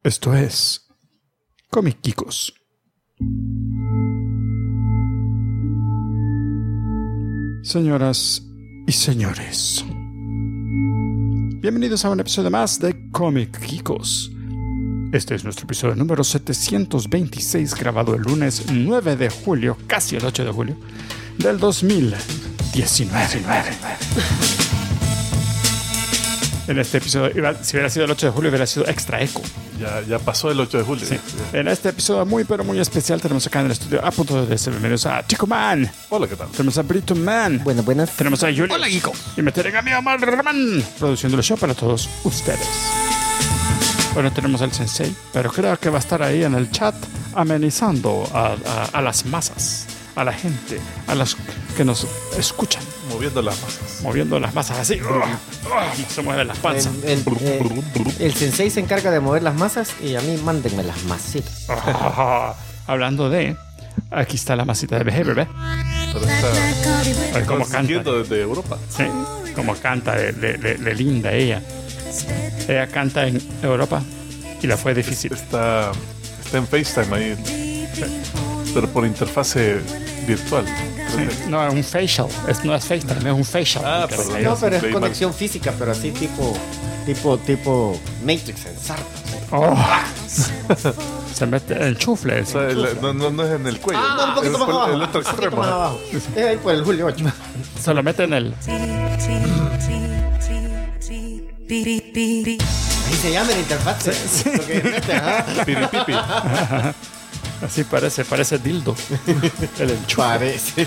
Esto es Comic Geekos. Señoras y señores, bienvenidos a un episodio más de Comic Geekos. Este es nuestro episodio número 726, grabado el lunes 9 de julio, casi el 8 de julio, del 2019. En este episodio, si hubiera sido el 8 de julio, hubiera sido extra eco. Ya pasó el 8 de julio. Sí. En este episodio muy especial tenemos acá en el estudio a punto de ser bienvenidos a Chico Man. Hola, ¿qué tal? Tenemos a Brito Man. Buenas. Tenemos a Julio. Hola, Geeko. Y me tienen a mi Omar Man, produciendo el show para todos ustedes. Bueno, tenemos al Sensei, pero creo que va a estar ahí en el chat amenizando a las masas, a la gente, a las que nos escuchan. Moviendo las masas. Así. Se mueven las panzas. El sensei se encarga de mover las masas y a mí mándenme las masitas. Hablando de... Aquí está la masita de Behavior, ¿ves? Pero Cómo está canta. desde Europa. Sí, como canta de linda ella. Ella canta en Europa y la fue difícil. Está en FaceTime ahí. Pero por interfase virtual. No, es un facial. No es FaceTime, es un facial. Perdón. No, pero es Leí mal. conexión física, pero así tipo Matrix en Sarta. Oh. Se mete el chufle. O sea, no es en el cuello. No, un poquito es más por abajo. el otro Un poquito extremo. más abajo. Es ahí por el Julio 8. Se lo mete en el... Ahí se llama la interfaz. Lo que mete, ajá. Piripipi. Así parece dildo. El enchufe. Parece.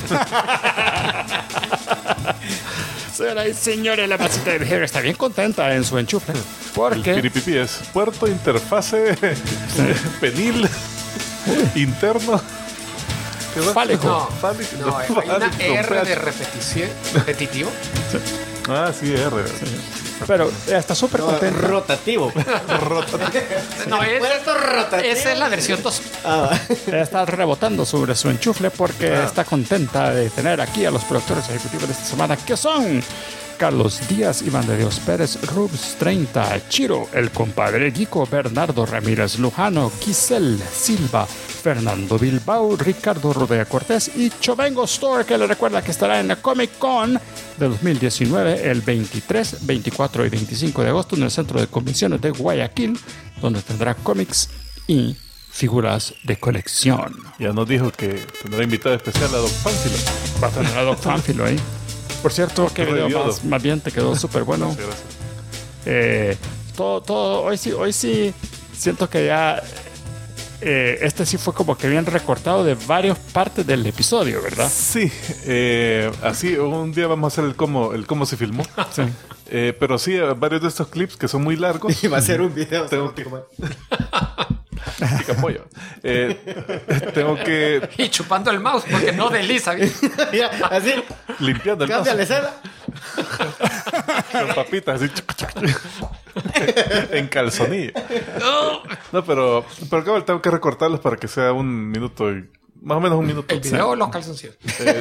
Señoras y señores, la masita de Behavior está bien contenta en su enchufe. El Porque... piripipi es puerto, interfase, penil, interno. ¿Qué más? Fálico. No, Fálico. no, hay una Fálico, R PH. de repetitivo. Ah, sí, R. Pero está súper contenta. Rotativo. No, Puerto rotativo. esa es la versión 2. Ella está rebotando sobre su enchufle porque está contenta de tener aquí a los productores ejecutivos de esta semana, que son Carlos Díaz, Iván de Dios Pérez, Rubs 30, Chiro, el compadre Geeko, Bernardo Ramírez Lujano, Giselle Silva, Fernando Bilbao, Ricardo Rodea Cortés y Chovengo Store, que le recuerda que estará en la Comic Con de 2019 el 23, 24 y 25 de agosto en el Centro de Convenciones de Guayaquil, donde tendrá cómics y figuras de colección. Ya nos dijo que tendrá invitado especial a Doc Pánfilo. Va a tener a Doc Pánfilo ahí. Por cierto, que video Revió, más bien te quedó súper bueno. Gracias. Todo hoy sí siento que ya este sí fue como que bien recortado de varias partes del episodio, ¿verdad? Sí, así un día vamos a hacer el cómo se filmó. Sí. Pero sí, varios de estos clips que son muy largos. Y va a ser un video. Tengo que... Pica pollo. Tengo que Y chupando el mouse porque no desliza bien. Mira, así. limpiando el Cambia la vaso escena. con papitas así. En calzonilla. No, pero cabal, tengo que recortarlos para que sea un minuto y más o menos un minuto. El video o los calzoncillos.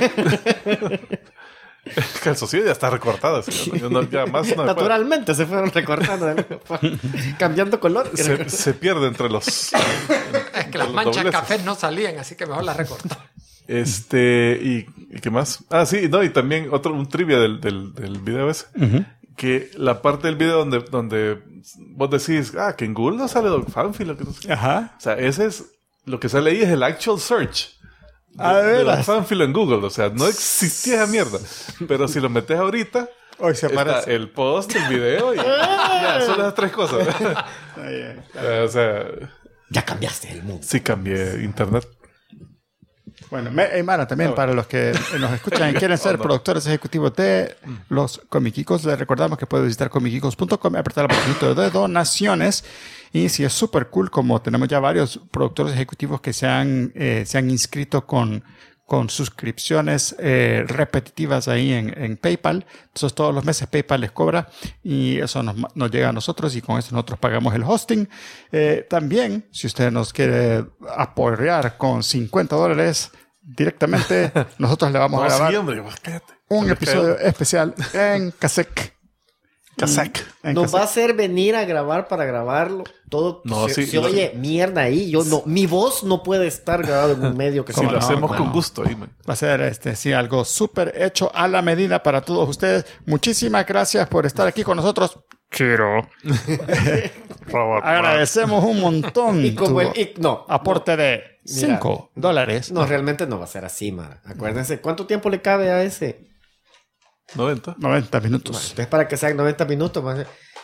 Calzoncillo ya está recortado. Así, ya más no me puede. Naturalmente se fueron recortando. Cambiando color. Se pierde entre los. Es que las los manchas de dobleces. café no salían, así que mejor las recorto. ¿Y qué más? Ah, sí, no, y también un trivia del video ese. Que la parte del video donde vos decís, que en Google no sale Doc Pánfilo. Que no sé qué. Ajá. O sea, ese es lo que sale ahí es el actual search De Doc Pánfilo en Google. O sea, no existía esa mierda. Pero si lo metes ahorita, Hoy se está aparece. el post, el video y ya, son las tres cosas. O sea, Ya cambiaste el mundo. sí cambié internet. Bueno, Mara, también para los que nos escuchan y quieren ser productores ejecutivos de los Comic Geekos, les recordamos que pueden visitar comicgeekos.com y apretar el botoncito de donaciones. Y si es súper cool, como tenemos ya varios productores ejecutivos que se han inscrito con suscripciones repetitivas ahí en PayPal. Entonces todos los meses PayPal les cobra y eso nos llega a nosotros y con eso nosotros pagamos el hosting. También, si usted nos quiere apoyar con $50 directamente, nosotros le vamos a grabar Sí, hombre, cállate. un episodio especial en Kasek. Casac. Nos va a hacer venir a grabar para grabarlo. Todo No, se oye mierda ahí. Mi voz no puede estar grabado en un medio que Si sea. lo hacemos con gusto. Ahí, man. Va a ser sí, algo súper hecho a la medida para todos ustedes. Muchísimas gracias por estar aquí con nosotros. Chiro. Agradecemos un montón Y como tu aporte de $5. No, realmente no va a ser así, Mara. Acuérdense, ¿cuánto tiempo le cabe a ese? 90. 90 minutos. Entonces, para que sean 90 minutos, va a ser...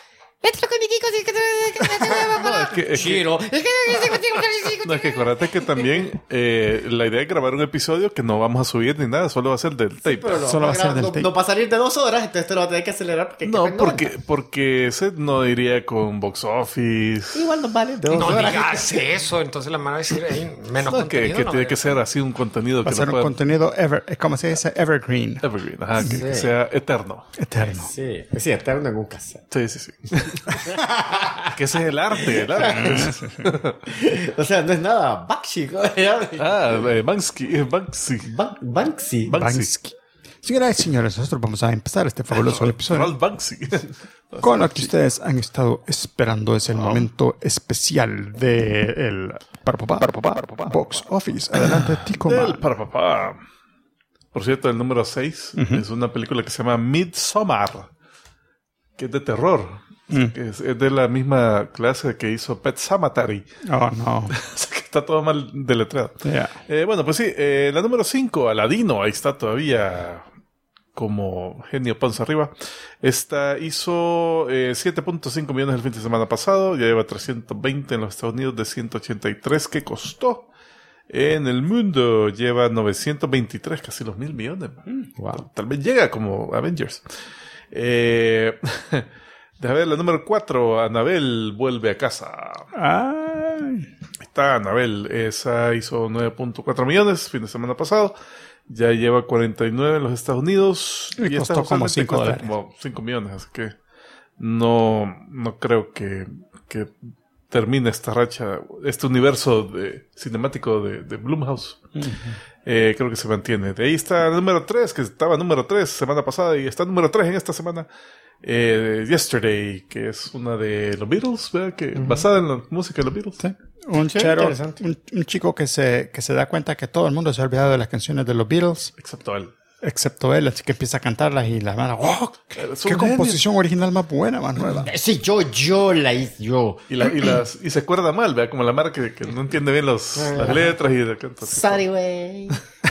No, es que acuérdate que también la idea es grabar un episodio que no vamos a subir ni nada, solo va a ser del tape. Pero Solo va a ser del tape. no va a salir de 2 horas, entonces te lo vas a tener que acelerar. No, porque ese no iría con Box Office. Igual nos vale de 2 No horas. digas eso, entonces la mano va a decir menos No, que contenido. tiene que ser así un contenido Va a que ser no un pueda... contenido ¿cómo se dice? Evergreen. Evergreen, ajá, que Sí. sea eterno. Eterno. Sí, eterno en un cassette. Sí. Que ese es el arte. O sea, no es nada Bakshi. Banksy. Banksy. Banksy. Señoras y señores, nosotros vamos a empezar este fabuloso episodio. Ralph Banksy. Con lo que ustedes han estado esperando es el momento especial de el Box Office. Adelante, Tico. Del para papá. Por cierto, el número 6 es una película que se llama Midsommar, que es de terror. Que es de la misma clase que hizo Pet Sematary. Oh, no. O sea, que está todo mal deletreado. Yeah. Bueno, pues sí, la número 5, Aladino, ahí está todavía como genio panza arriba. Esta hizo 7.5 millones el fin de semana pasado, ya lleva 320 en los Estados Unidos de 183 que costó. En el mundo lleva 923, casi los 1,000 millones. Wow. Tal vez llega como Avengers. Deja ver, la número 4, Annabelle vuelve a casa. Ay. Está Annabelle, esa hizo 9.4 millones fin de semana pasado. Ya lleva 49 en los Estados Unidos. Y esta costó como usualmente cuesta $5. como 5 millones, así que no creo que termine esta racha, este universo cinemático de Blumhouse. Creo que se mantiene. De ahí está el número 3, que estaba número 3 semana pasada y está número 3 en esta semana. Yesterday, que es una de los Beatles, ¿verdad? Basada en la música de los Beatles. Sí. Un chico que se da cuenta que todo el mundo se ha olvidado de las canciones de los Beatles, excepto él, así que empieza a cantarlas y la mano, ¡oh! ¡Qué composición original más buena, más nueva! Sí, yo la hice, yo. Y se acuerda mal, ¿verdad? Como la Mara que no entiende bien las letras y de canto. Sorry, way.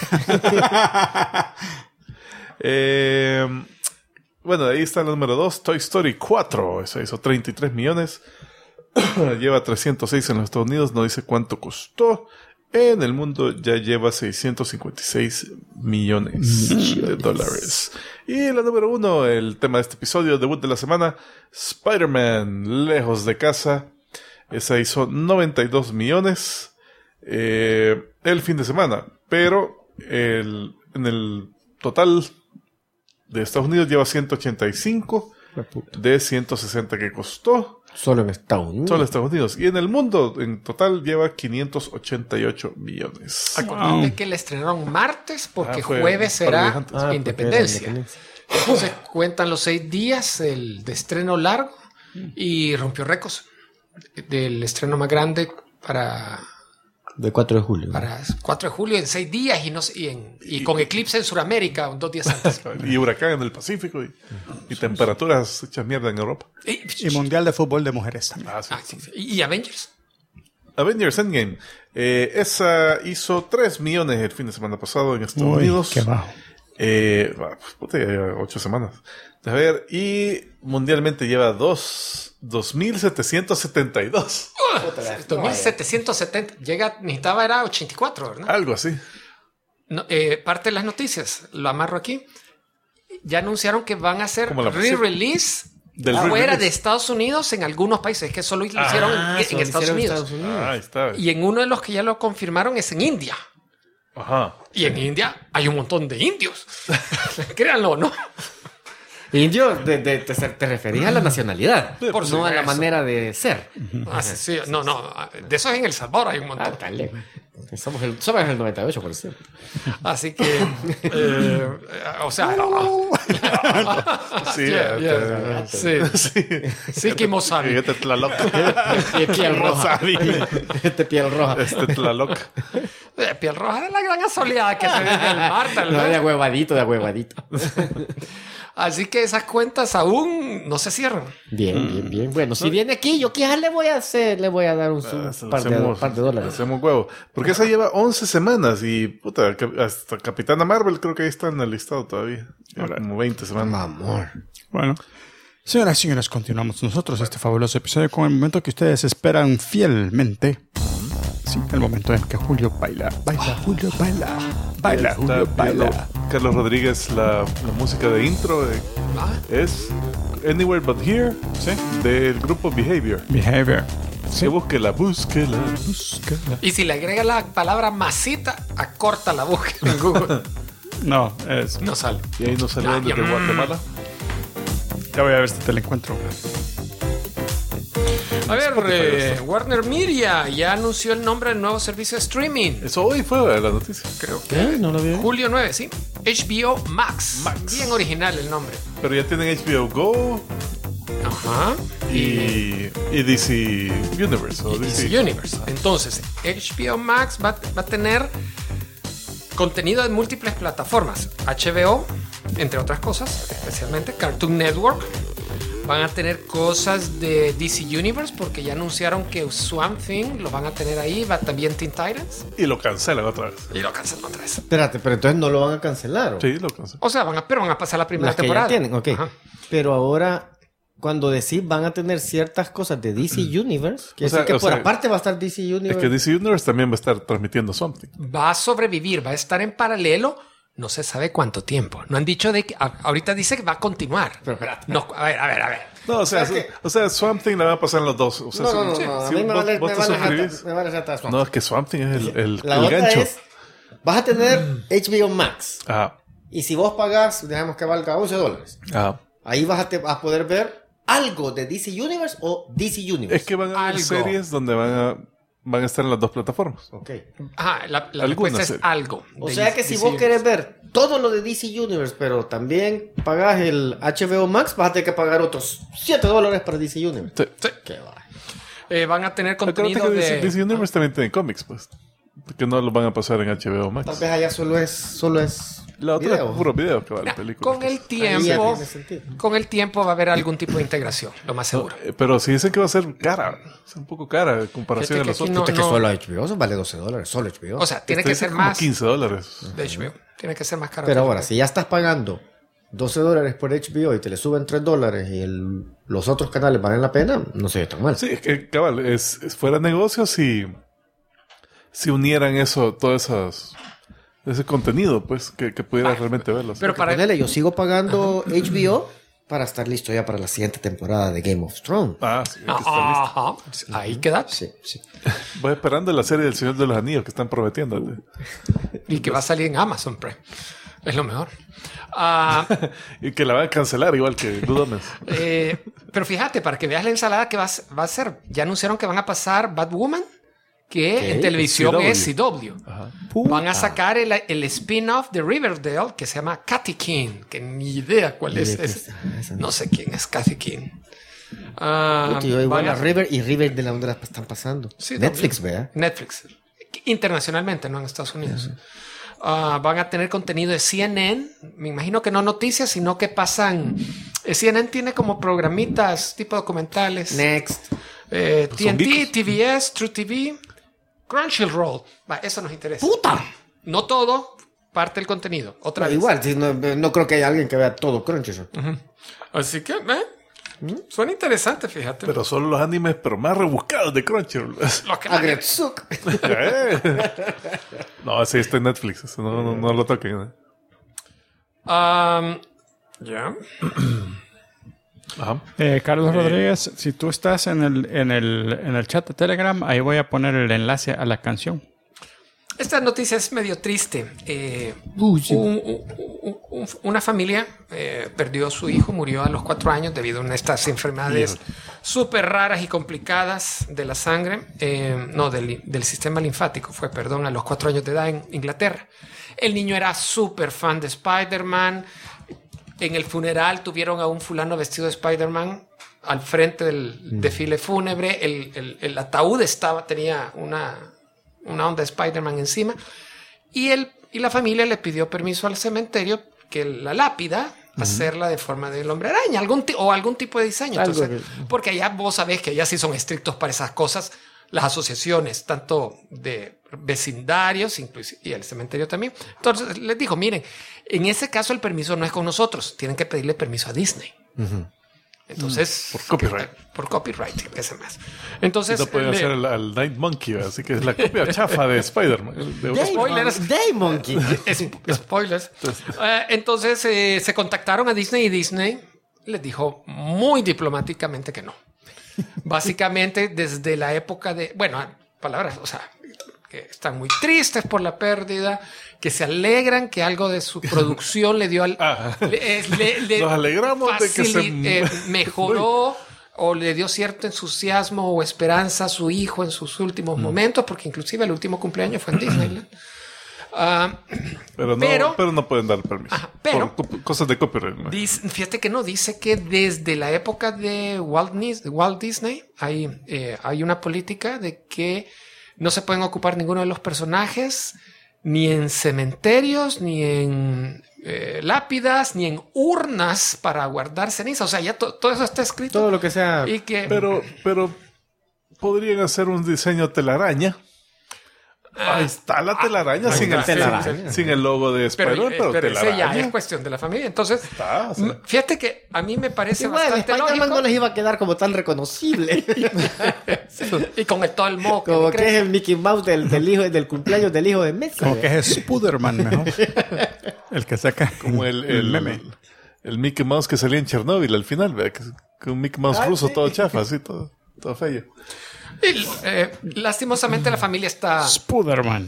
Bueno, ahí está el número 2, Toy Story 4. Esa hizo 33 millones. Lleva 306 en los Estados Unidos. No dice cuánto costó. En el mundo ya lleva 656 millones de dólares. Y la número 1, el tema de este episodio, debut de la semana, Spider-Man, lejos de casa. Esa hizo 92 millones el fin de semana. Pero en el total de Estados Unidos lleva 185 de 160 que costó. Solo en Estados Unidos. Solo en Estados Unidos. Y en el mundo, en total, lleva 588 millones. Acordate que le estrenaron martes porque fue jueves será un par de Independencia. Entonces cuentan los 6 días de estreno largo y rompió récords del estreno más grande para De 4 de julio. para 4 de julio en 6 días y con eclipse en Sudamérica 2 días antes. Y huracán en el Pacífico y temperaturas hechas mierda en Europa. Y Mundial de Fútbol de Mujeres también. Sí. ¿Y Avengers? Avengers Endgame. Esa hizo 3 millones el fin de semana pasado en Estados Unidos. Qué bajo. 8 semanas. A ver, y mundialmente lleva 2,772. 2,770. Necesitaba era 84, ¿verdad? Algo así. No, parte de las noticias, lo amarro aquí. Ya anunciaron que van a hacer Como la re-release del fuera re-release. de Estados Unidos en algunos países, que solo lo hicieron en Estados Unidos. Ahí está. Y en uno de los que ya lo confirmaron es en India. Ajá. Y en India hay un montón de indios. Créanlo, ¿no? Indio, te referías a la nacionalidad, Por no a supuesto. la manera de ser. Ah, sí, no. De eso en El Salvador hay un montón. Ah, dale. Somos el 98%. Así que, o sea, Sí, Sí, Kimosabi. Este Tlaloc. Piel roja. Piel roja. Este Tlaloc. Piel roja de la gran asoleada que se ve en el mar, tal No, vez. de huevadito. Así que esas cuentas aún no se cierran. Bien. Bueno, si viene aquí, ¿yo qué le voy a hacer? Le voy a dar un par de dólares. Hacemos huevo. Porque esa lleva 11 semanas y, puta, hasta Capitana Marvel creo que ahí está en el listado todavía. Lleva como 20 semanas. Amor. Bueno, señoras y señores, continuamos nosotros este fabuloso episodio con el momento que ustedes esperan fielmente. Sí, el momento en que Julio baila, Julio baila, Julio Está viendo baila. Carlos Rodríguez, la música de intro es Anywhere But Here, del grupo Behavior. Behavior. Sí. Búsquela. Búsquela. Y si le agrega la palabra masita, acorta la búsqueda en Google. No, No sale. Y ahí nos salió desde Guatemala. ya voy a ver si te la encuentro. A ver, Warner Media ya anunció el nombre del nuevo servicio de streaming. Eso hoy fue la noticia. Creo que No lo vi. julio 9, sí. HBO Max. Bien original el nombre. Pero ya tienen HBO Go Ajá. y DC Universe. O DC DC. Universe. Entonces, HBO Max va a tener contenido de múltiples plataformas. HBO, entre otras cosas, especialmente Cartoon Network. Van a tener cosas de DC Universe porque ya anunciaron que Swamp Thing lo van a tener ahí. Va también Teen Titans. Y lo cancelan otra vez. Y lo cancelan otra vez. Espérate, pero entonces no lo van a cancelar. ¿O? Sí, lo cancelan. O sea, pero van a pasar la primera Las que temporada. ya tienen, ok. Ajá. Pero ahora, cuando decís van a tener ciertas cosas de DC Universe, quiere decir que por aparte va a Es estar DC Universe. que DC Universe también va a estar transmitiendo Something. Va a sobrevivir, va a estar en paralelo. No se sabe cuánto tiempo. No han dicho de que ahorita dice que va a continuar. Pero espérate. No, a ver. No, o sea, Swamp Thing la va a pasar en los dos. O sea, No. si A mí me vos- vale vos te suscribís- retar Swamp. No, es que Swamp Thing es el La otra gancho. es, vas a tener HBO Max. Ajá. Y si vos pagás, dejamos que valga $11. Ajá. Ahí vas a poder ver algo de DC Universe o DC Universe. Es que van a haber Algo. series donde van a estar en las dos plataformas. Ok. Ajá, la Alguna respuesta es serie. algo. O de sea que si DC vos querés Universe. ver todo lo de DC Universe, pero también pagás el HBO Max, vas a tener que pagar otros $7 para DC Universe. Sí. Sí. Qué va. Van a tener Acuérdate contenido que de... DC Universe también tiene cómics, pues. Que no lo van a pasar en HBO Tal Max. vez allá solo es La otra video. es puro video que vale Nah, película. con el Ahí ya tiempo, tiene sentido. va a haber algún tipo de integración, lo más seguro. Pero si dicen que va a ser cara, es un poco cara en comparación a Fíjate los que aquí otros. Fíjate que solo HBO eso vale $12, solo HBO. O sea, tiene Este que dice ser como más $15. de HBO. Tiene que ser más caro. Pero que ahora, HBO. si ya estás pagando $12 por HBO y te le suben $3 y los otros canales valen la pena, no se ve tan mal. Sí, es que cabal, es fuera negocio si unieran eso, ese contenido, pues, que pudieras realmente verlo. Pero para Ponele, yo sigo pagando HBO para estar listo ya para la siguiente temporada de Game of Thrones. Sí, aquí está listo. Ajá, ahí queda. Sí. Voy esperando la serie del Señor de los Anillos que están prometiendo. Y que va a salir en Amazon Prime. Es lo mejor. Y que la van a cancelar igual que Good Omens. Pero fíjate, para que veas la ensalada que va a ser, ya anunciaron que van a pasar Batwoman, que en televisión CW. es CW. Van a sacar el spin-off de Riverdale que se llama Kathy King, que ni idea cuál es. No sé quién es Kathy King. Tío, igual van a River y River de la donde la están pasando. Sí, Netflix, también. vea. Netflix. Internacionalmente, no en Estados Unidos. Van a tener contenido de CNN. Me imagino que no noticias, sino que pasan. CNN tiene como programitas tipo documentales. Next. TNT, Zombitos. TBS, True TV, Crunchyroll. Va, eso nos interesa. ¡Puta! No todo, parte del contenido. Otra vez. Igual, sí, no creo que haya alguien que vea todo Crunchyroll. Así que, suena interesante, fíjate. Pero solo los animes, pero más rebuscados de Crunchyroll. Lo que Agretsuk. No, sí, está en Netflix. Eso no lo toquen. Ya. Ajá. Carlos Rodríguez, si tú estás en el chat de Telegram, ahí voy a poner el enlace a la canción. Esta noticia es medio triste. Una familia perdió a su hijo, murió a los 4 años debido a una de estas enfermedades súper raras y complicadas de la sangre, del sistema linfático. A los 4 años de edad en Inglaterra. El niño era súper fan de Spider-Man. En el funeral tuvieron a un fulano vestido de Spider-Man al frente del desfile fúnebre. El ataúd tenía una onda de Spider-Man encima. Y la familia le pidió permiso al cementerio que la lápida hacerla de forma del hombre araña, algún tipo de diseño. Entonces, porque allá vos sabés que allá sí son estrictos para esas cosas. Las asociaciones, tanto de vecindarios inclusive, y el cementerio también. Entonces les dijo, miren, en ese caso el permiso no es con nosotros, tienen que pedirle permiso a Disney. Entonces, por copyright, ese más. Entonces, no pueden hacer al Night Monkey, así que es la copia chafa de Spider-Man. Spoilers. Day Monkey. Spoilers. Entonces se contactaron a Disney y Disney les dijo muy diplomáticamente que no. Básicamente desde la época de, bueno, palabras, o sea, que están muy tristes por la pérdida, que se alegran que algo de su producción le dio al... Nos alegramos de que se... mejoró o le dio cierto entusiasmo o esperanza a su hijo en sus últimos momentos, porque inclusive el último cumpleaños fue en Disneyland. Pero no pueden dar permiso. Pero por cosas de copyright. ¿No? Fíjate que no, dice que desde la época de Walt Disney hay una política de que no se pueden ocupar ninguno de los personajes ni en cementerios, ni en lápidas, ni en urnas para guardar ceniza. O sea, ya todo eso está escrito. Todo lo que sea. Y que, pero podrían hacer un diseño telaraña. Ahí está la telaraña, sin el logo de Spider-Man, pero telaraña. Ya es cuestión de la familia. Entonces, fíjate que a mí me parece igual, bastante Spider-Man lógico. no les iba a quedar como tan reconocible. Y con todo el moco. Como que es el Mickey Mouse del cumpleaños del hijo de Messi. Como que es Spider-Man, mejor. El que saca como el meme. El Mickey Mouse que salía en Chernobyl al final, ¿verdad? Que un Mickey Mouse ruso, todo chafa, así, todo feo. Y, lastimosamente la familia está... Spider-Man.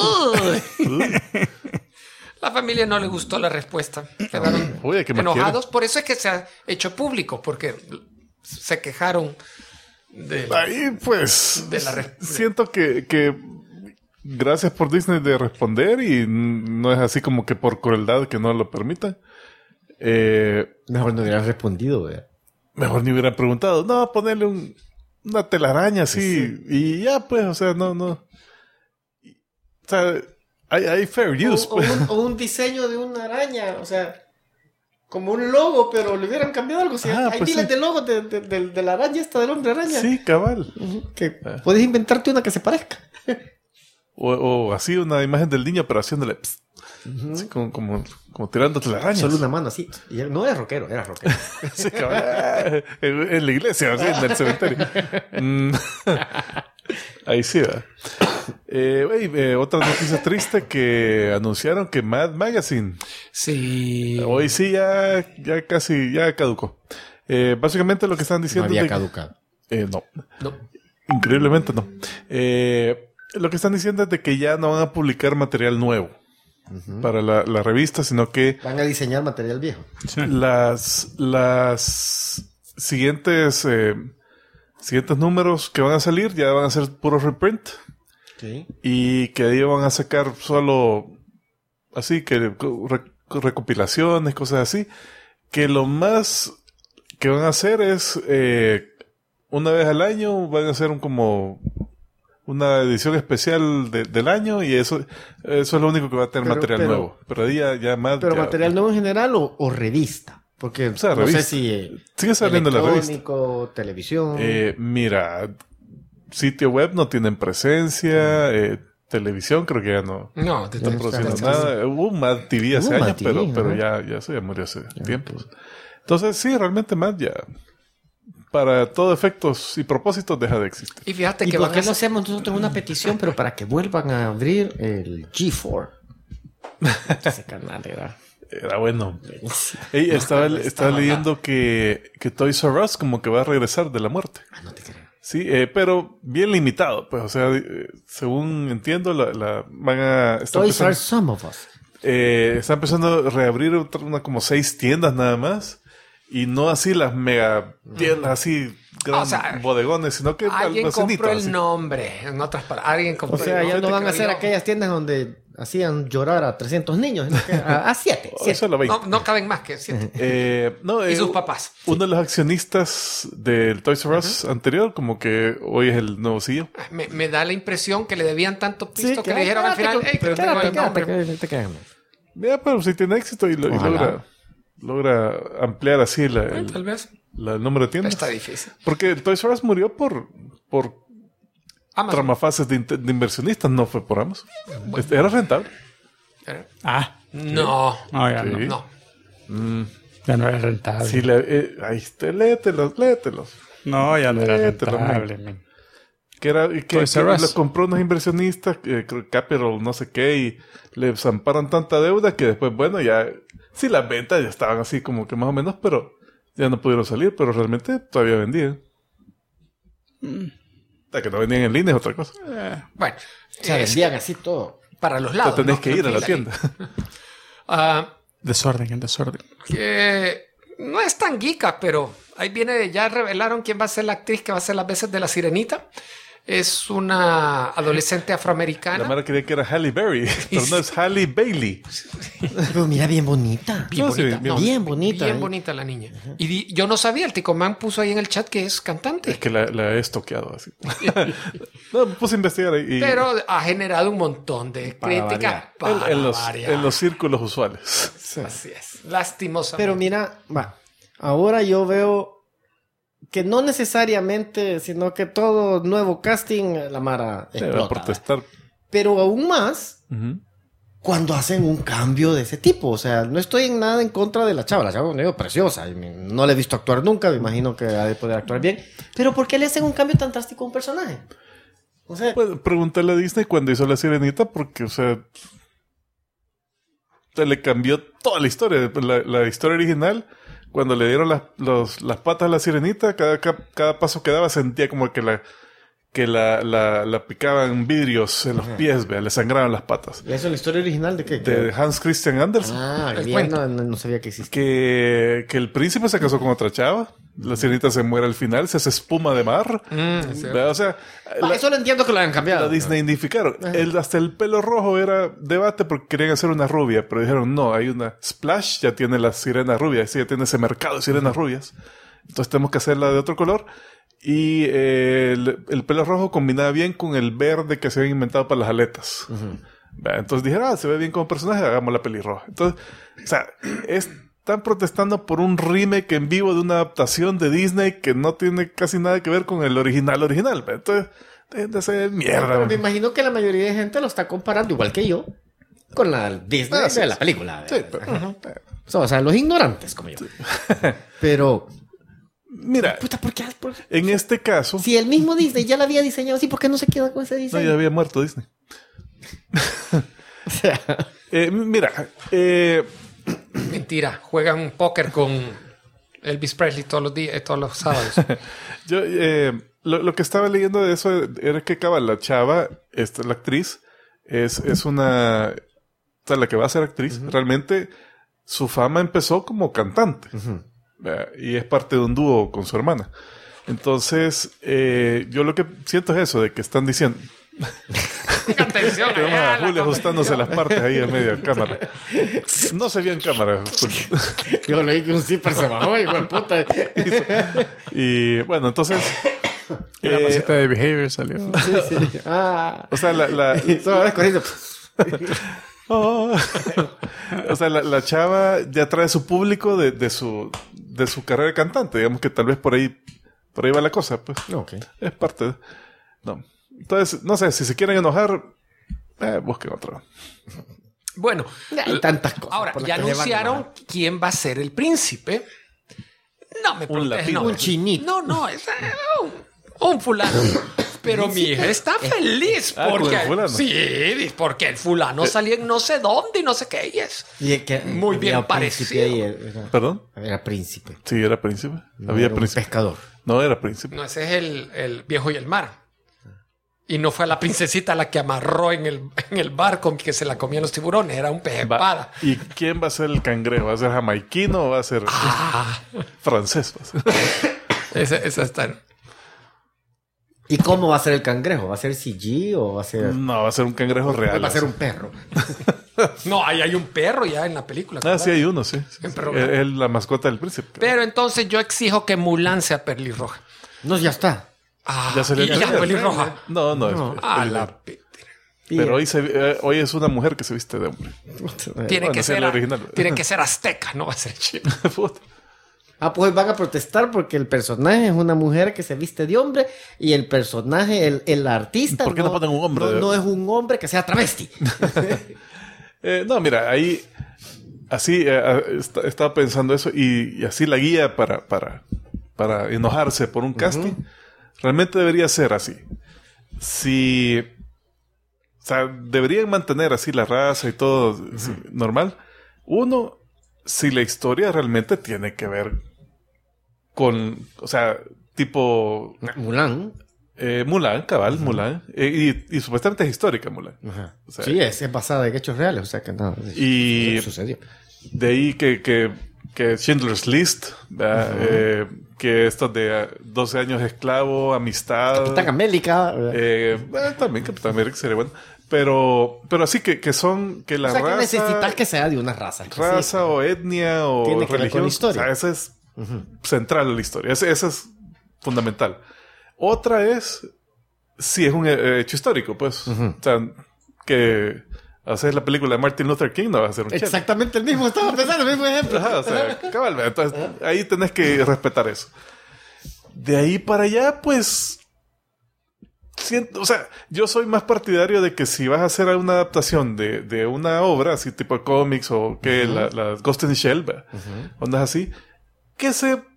La familia no le gustó la respuesta. Quedaron enojados. Por eso es que se ha hecho público, porque se quejaron de... Ahí, pues, siento que gracias por Disney de responder y no es así como que por crueldad que no lo permitan. Mejor no hubieran respondido, ¿verdad? Mejor ni hubieran preguntado. No, ponerle una telaraña así y ya, pues, o sea, no. O sea, hay fair use. O un diseño de una araña, o sea, como un logo, pero le hubieran cambiado algo. O sea, hay miles de logos de la araña esta, del hombre araña. Sí, cabal. Que puedes inventarte una que se parezca. O así una imagen del niño, pero haciéndole... Así como tirando telarañas. Solo una mano así. Y él no era rockero, era rockero. Sí, en la iglesia, así, en el cementerio. Ahí sí, ¿verdad? Otra noticia triste que anunciaron que Mad Magazine. Sí. Hoy sí ya casi caducó. Básicamente lo que están diciendo... No había caducado. No. Increíblemente no. Lo que están diciendo es de que ya no van a publicar material nuevo para la revista, sino que van a diseñar material viejo. Sí. Las siguientes números que van a salir ya van a ser puro reprint. Sí. Y que ahí van a sacar solo así que recopilaciones, cosas así, que lo más que van a hacer es una vez al año van a hacer una edición especial del año y eso es lo único que va a tener material nuevo. Pero ahí ya más... Pero material nuevo en general o revista. Porque o sea, no revista. sé si sigue saliendo la revista. Electrónico, televisión. Mira, sitio web no tienen presencia, televisión creo que ya no están produciendo nada. Hubo Mad TV hace años, pero ya eso ya murió hace tiempos. Entonces sí, realmente Mad ya... para todos efectos y propósitos deja de existir. Y fíjate que ¿por qué no hacemos nosotros una petición pero para que vuelvan a abrir el G4? Ese canal era bueno. Estaba leyendo que Toys R Us como que va a regresar de la muerte. No te creo. Sí, pero bien limitado, pues, o sea, según entiendo van a Toys R Some of Us. está empezando a reabrir como 6 tiendas nada más. Y no así las mega tiendas, así grandes bodegones, sino que alguien compró el así. nombre, en otras palabras. Alguien compró o sea, ya no van a ser aquellas tiendas donde hacían llorar a 300 niños, sino que a 7. No caben más que 7. Y sus papás. Uno de los accionistas del Toys R Us anterior, como que hoy es el nuevo CEO. Me da la impresión que le debían tanto pisto que le dijeron al final, pero pero si tiene éxito y logra ampliar así tal vez. el número de tiendas. Está difícil. Porque el Toys R Us murió por tramafases de inversionistas, no fue por Amazon. Era rentable. No. Ya Sí. No. Ya no era rentable. Sí, ahí está, léetelos. No, ya no era Léetelos, rentable, man. Que Toys R Us. los compró unos inversionistas, Capital, no sé qué, y le zamparon tanta deuda que después, bueno, ya... Sí, las ventas ya estaban así como que más o menos, pero ya no pudieron salir, pero realmente todavía vendían. Que no vendían en línea es otra cosa. Bueno. O sea, vendían así todo. Para los lados. Tenés que ir a la tienda. Desorden. Que no es tan geeka, pero ahí viene, ya revelaron quién va a ser la actriz que va a ser las veces de la Sirenita. Es una adolescente afroamericana. La madre creía que era Halle Berry, pero no, es Halle Bailey. Pero mira, bien bonita. Bien bonita. Bien ¿eh? bonita la niña. Y yo no sabía, el Ticomán puso ahí en el chat que es cantante. Es que la he estoqueado así. No, me puse a investigar ahí. Pero ha generado un montón de críticas. En los círculos usuales. Así es. Lastimosamente. Pero mira, ahora yo veo que no necesariamente, sino que todo nuevo casting, la Mara explota. Va a protestar. Pero aún más cuando hacen un cambio de ese tipo. O sea, no estoy en nada en contra de la chava. La chava es una preciosa. No la he visto actuar nunca. Me imagino que ha de poder actuar bien. Pero ¿por qué le hacen un cambio tan drástico a un personaje? O sea, pues, preguntarle a Disney cuando hizo La Sirenita, porque, o sea, le cambió toda la historia. La historia original, cuando le dieron las patas a la Sirenita, cada paso que daba sentía como que la picaban vidrios en los pies, le sangraban las patas. ¿y eso es la historia original de qué? De Hans Christian Andersen. Bien, no sabía que existía. Que el príncipe se casó con otra chava. La Sirenita se muere al final, se hace espuma de mar. O sea, eso lo entiendo que lo hayan cambiado. La Disneynificaron. Hasta el pelo rojo era debate porque querían hacer una rubia, pero dijeron no, hay una Splash, ya tiene la sirena rubia, ya tiene ese mercado de sirenas rubias. Entonces tenemos que hacerla de otro color. Y el pelo rojo combinaba bien con el verde que se habían inventado para las aletas. Entonces dijeron, se ve bien como personaje, hagamos la pelirroja. Entonces, o sea, están protestando por un remake en vivo de una adaptación de Disney que no tiene casi nada que ver con el original. Entonces, de ser mierda. Pero me imagino que la mayoría de gente lo está comparando, igual que yo, con la Disney de la película. Sí, pero, o sea, los ignorantes como yo. Pero... mira, puta, ¿por qué? En este caso... Si el mismo Disney ya la había diseñado así, ¿por qué no se queda con ese diseño? No, ya había muerto Disney. O sea... mira... mentira. Juegan póker con Elvis Presley todos los días, todos los sábados. Yo, lo que estaba leyendo de eso era que la chava, la actriz, es una... O sea, la que va a ser actriz, realmente su fama empezó como cantante. Y es parte de un dúo con su hermana. Entonces, yo lo que siento es eso, de que están diciendo... Atención, tenemos a Julio ajustándose las partes ahí en medio de cámara. No se vio en cámara. Yo leí que un zipper se bajó, hijo de puta. Y bueno, entonces... la pasita de Behavior salió. Sí. O sea, Solo ves corriendo. O sea, la chava ya trae su público de su carrera de cantante. Digamos que tal vez por ahí va la cosa, pues. Okay. Es parte de... No. Entonces, no sé, si se quieren enojar, busquen otro. Bueno, hay tantas cosas. Ahora, ya anunciaron quién va a ser el príncipe. No me preguntes, un chinito. No, es un fulano. Pero mi hija está feliz porque porque el fulano salió en no sé dónde y no sé qué es. Muy bien parecido. ¿Perdón? Era príncipe. Sí, era príncipe. No, había era príncipe. Un pescador. No, era príncipe. No, ese es el viejo y el mar. Y no fue a la princesita la que amarró en el barco que se la comían los tiburones. Era un pez espada. ¿Y quién va a ser el cangrejo? ¿Va a ser jamaiquino o va a ser francés? Esa está. ¿Y cómo va a ser el cangrejo? ¿Va a ser CG o va a ser...? No, va a ser un cangrejo real. Va a ser un perro. No, ahí hay un perro ya en la película. Ah, sí, hay uno, sí. Un perro. Es la mascota del príncipe. Pero entonces yo exijo que Mulan sea pelirroja. No, ya está. Ya salió y el ya trailer. pelirroja. No. Pero hoy es una mujer que se viste de hombre. Tiene Bueno, que sí, ser el original. tiene que ser azteca, no va a ser chino. Puta. Ah, pues van a protestar porque el personaje es una mujer que se viste de hombre y el personaje, el artista... ¿Por qué no ponen un hombre? No es un hombre que sea travesti. No, mira, ahí así estaba pensando eso y así la guía para enojarse por un casting realmente debería ser así. O sea, deberían mantener así la raza y todo sí, normal. Uno, si la historia realmente tiene que ver con, o sea, tipo Mulan. Mulan, cabal, Mulan. Y supuestamente es histórica Mulan. Ajá. O sea, Sí, es basada en hechos reales, o sea que no. Y Eso sucedió. de ahí que Schindler's List, que esto de 12 años esclavo, amistad. Capitán América. También Capitán América sería bueno. Pero así que son que la O sea, que raza. necesitas que sea de una raza. Raza o etnia o Tiene que ver religión. con la historia. O sea, esa es central a la historia. Esa es fundamental. Otra es si es un hecho histórico, pues. O sea, que hacer la película de Martin Luther King no va a ser un chelo. Exactamente el mismo, estaba pensando el mismo ejemplo. Ajá, o sea, cabal, entonces ahí tenés que respetar eso. De ahí para allá, pues o sea, yo soy más partidario de que si vas a hacer una adaptación de una obra, así tipo de cómics o que la Ghost in the Shell, ondas así, que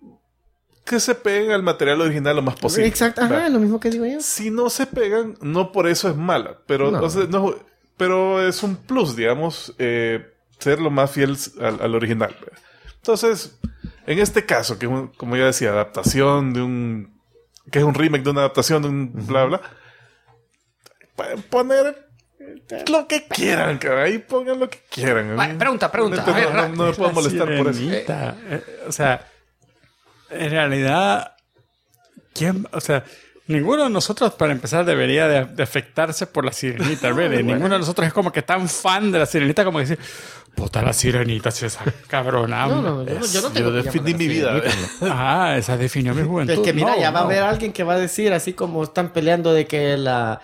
se peguen al material original lo más posible. Exacto, ajá, lo mismo que digo yo. Si no se pegan, no por eso es mala, pero No. o sea, pero es un plus, digamos, ser lo más fiel al original. Entonces, en este caso, que como ya decía, adaptación que es un remake de una adaptación de un bla bla, pueden poner lo que quieran, cabrón. Ahí pongan lo que quieran. Vale, pregunta. Realmente A ver, no me puedo molestar por eso. Sirenita. O sea, en realidad, o sea, ninguno de nosotros, para empezar, debería de afectarse por la sirenita, really. Ninguno de nosotros es como que tan fan de la sirenita como decir, puta, la sirenita, si esa cabrona. No, yo no tengo Yo que definí llamar mi vida. Ajá, esa definió mi juventud. Es que mira, No, ya va a no. haber alguien que va a decir, así como están peleando de que la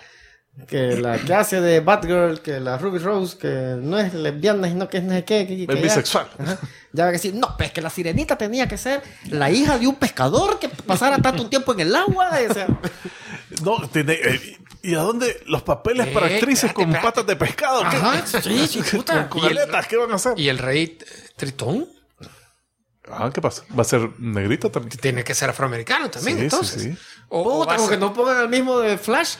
que hace de Batgirl, que la Ruby Rose, que no es lesbiana, sino que es no sé qué. Que Es bisexual. Ajá. Ya va a decir, no, pues que la sirenita tenía que ser la hija de un pescador que pasara tanto tiempo en el agua. O sea, No, ¿y a dónde los papeles para actrices espérate, con espérate. patas de pescado? ¿Qué? ajá, sí, puta. Con aletas, ¿qué van a hacer? ¿Y el rey Tritón? ¿Qué pasa? ¿Va a ser negrito también? Tiene que ser afroamericano también, Sí, entonces. sí. O Puta, va a como ser- que no pongan el mismo de Flash,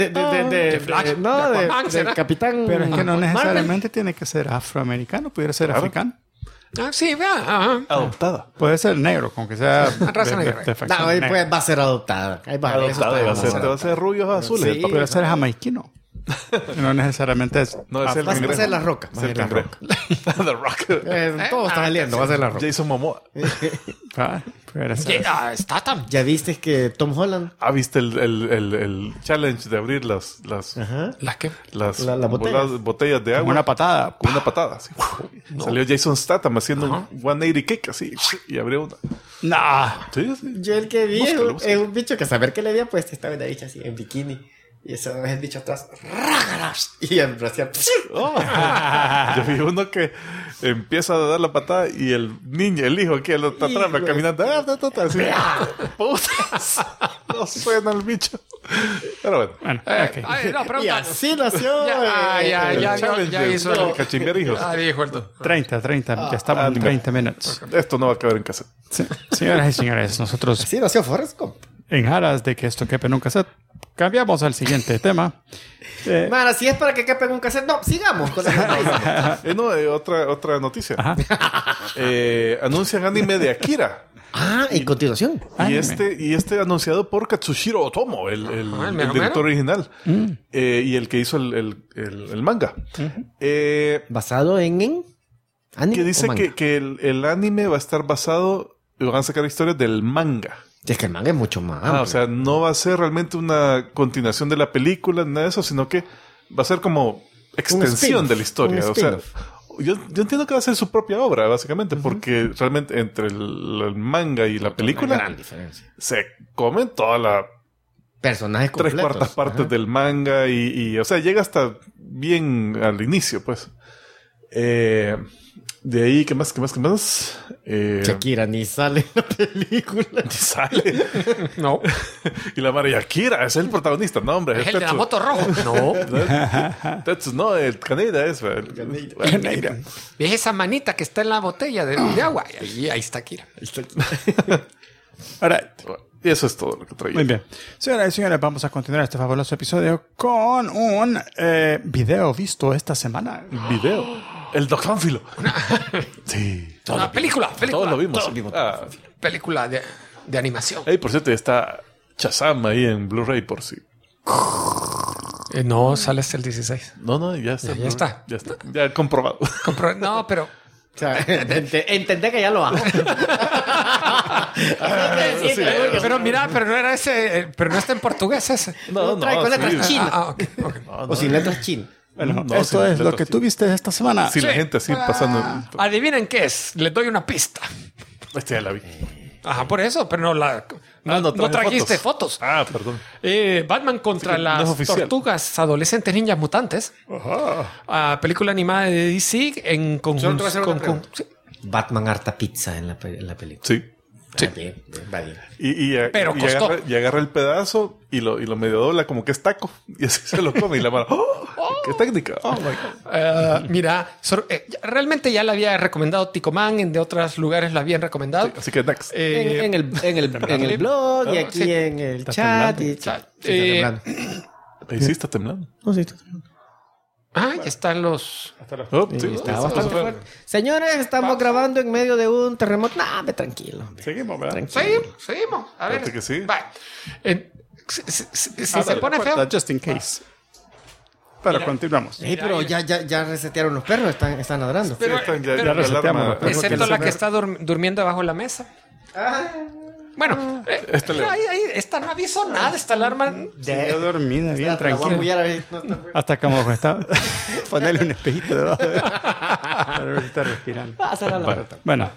de Flash, no, de de Aquaman, ¿será? Capitán. Pero es que no Marvel. necesariamente tiene que ser afroamericano, pudiera ser Claro. africano. Ah, sí, vea. Ajá. Adoptada. Puede ser negro, con que sea Raza negra. facción No, ahí negra. pues va a ser adoptada. Ahí va, eso Adoptada. está Va a ser rubios azules. Sí. Puede ser jamaiquino. No necesariamente es. No, es el Va a cangrejo. ser la roca. Es el cangrejo. The Rock. Todo está saliendo, va a ser la roca. Jason Momoa. Pudiera ser. Statham. ¿Ya viste que Tom Holland? ¿Viste el challenge de abrir las Ajá. ¿Las qué? La botella. botellas de agua? Como una patada. Con una patada, así. Salió Jason Statham haciendo un 180 kick, así, y abrió una. Nah. Sí, sí. Yo el que vi Búscalo, búscalo. es un bicho que saber que le había puesto estaba una bicha así en bikini. Y eso es el bicho atrás. ¡Rágalas! Y el hacía. Oh. Yo vi uno que empieza a dar la patada y el niño, el hijo que lo está atrás, va caminando. Así. Putas. No suena el bicho. Pero bueno. Bueno, ok. No, Y pregunta. así nació. Ya Challenge hizo de el... cachimbear hijos. Ah, dijo el... 30, ya estamos en 30 minutos. Esto no va a caber en casa. Sí. Señoras y señores, nosotros Así nació Forrest Gump. en aras de que esto quepe en un cassette, cambiamos al siguiente tema. Man, si es para que quepa en un cassette. No, sigamos con la Otra noticia. Anuncian anime de Akira. En continuación. Y este anunciado por Katsushiro Otomo, el director original. Y el que hizo el manga. ¿Basado en anime? Que dice que el anime va a estar basado... Van a sacar historias del manga. Es que el manga es mucho más amplio. O sea, no va a ser realmente una continuación de la película, nada de eso, sino que va a ser como extensión de la historia. O sea, yo entiendo que va a ser su propia obra, básicamente, porque realmente entre el manga y la película Una gran diferencia. se comen toda la Personajes completos. 3/4 partes del manga y, o sea, llega hasta bien al inicio, pues. De ahí, ¿qué más? Shakira ni sale en la película. Ni sale. No. Y la María Shakira es el protagonista. No, hombre. Es el de la Tetsu. moto rojo. No. Tetsu, no, el Kaneda es. Kaneda. ¿Ves esa manita que está en la botella de agua? Y ahí está Kira. All right. Y eso es todo lo que traía. Muy bien. Señoras y señores, vamos a continuar este fabuloso episodio con un video visto esta semana. Video. El Doctánfilo. Sí. Una película. Todos lo vimos. Película de animación. Hey, por cierto, está Shazam ahí en Blu-ray por si. No, sale hasta el 16. No, ya está. Ya está. Ya está. Ya comprobado. No, pero... O sea, entendé que ya lo hago. Sí. Pero mira, pero no era ese... Pero no está en portugués ese. No, trae con letras chinas. Ok. O sin letras chinas. Bueno, No, esto sí, es lo que tú viste esta semana. Sí, la gente así pasando. Adivinen qué es. Les doy una pista. Este ya la vi. Ajá, por eso, pero no traje trajiste fotos. Perdón. Batman contra Sí, no es las oficial. tortugas adolescentes ninjas mutantes. Película animada de DC en Solo te voy a hacer una conjunto. pregunta. Batman harta pizza en la película. Sí. Sí. Bien, va bien. Pero costó. Agarra el pedazo y lo medio dobla como que es taco. Y así se lo come. Y la mano. ¡Qué técnica! Oh my God. Mira, realmente ya la había recomendado Ticoman, en de otros lugares la habían recomendado. Así que next. En el blog y aquí sí. en el Está chat. temblando. Y, sí, está temblando. Ahí sí está temblando. No, sí, está temblando. Ya están los... Oh, sí, Está bastante fuerte. Señores, estamos grabando en medio de un terremoto. Seguimos, ¿verdad? Seguimos. A ver. Parece que sí. Va. Si se pone feo... Just in case. Pero continuamos. Pero ya resetearon los perros, están ladrando. Sí, están ya la reseteamos alarma. los perros. Excepto la que está durmiendo debajo de la mesa. Bueno, esta no avisó nada, esta alarma. Yo dormida, bien La voy a tranquila. apoyar ahí. No, no. Hasta como está. Ponerle un espejito debajo. Para ver si está respirando. Pásala la rata. Bueno.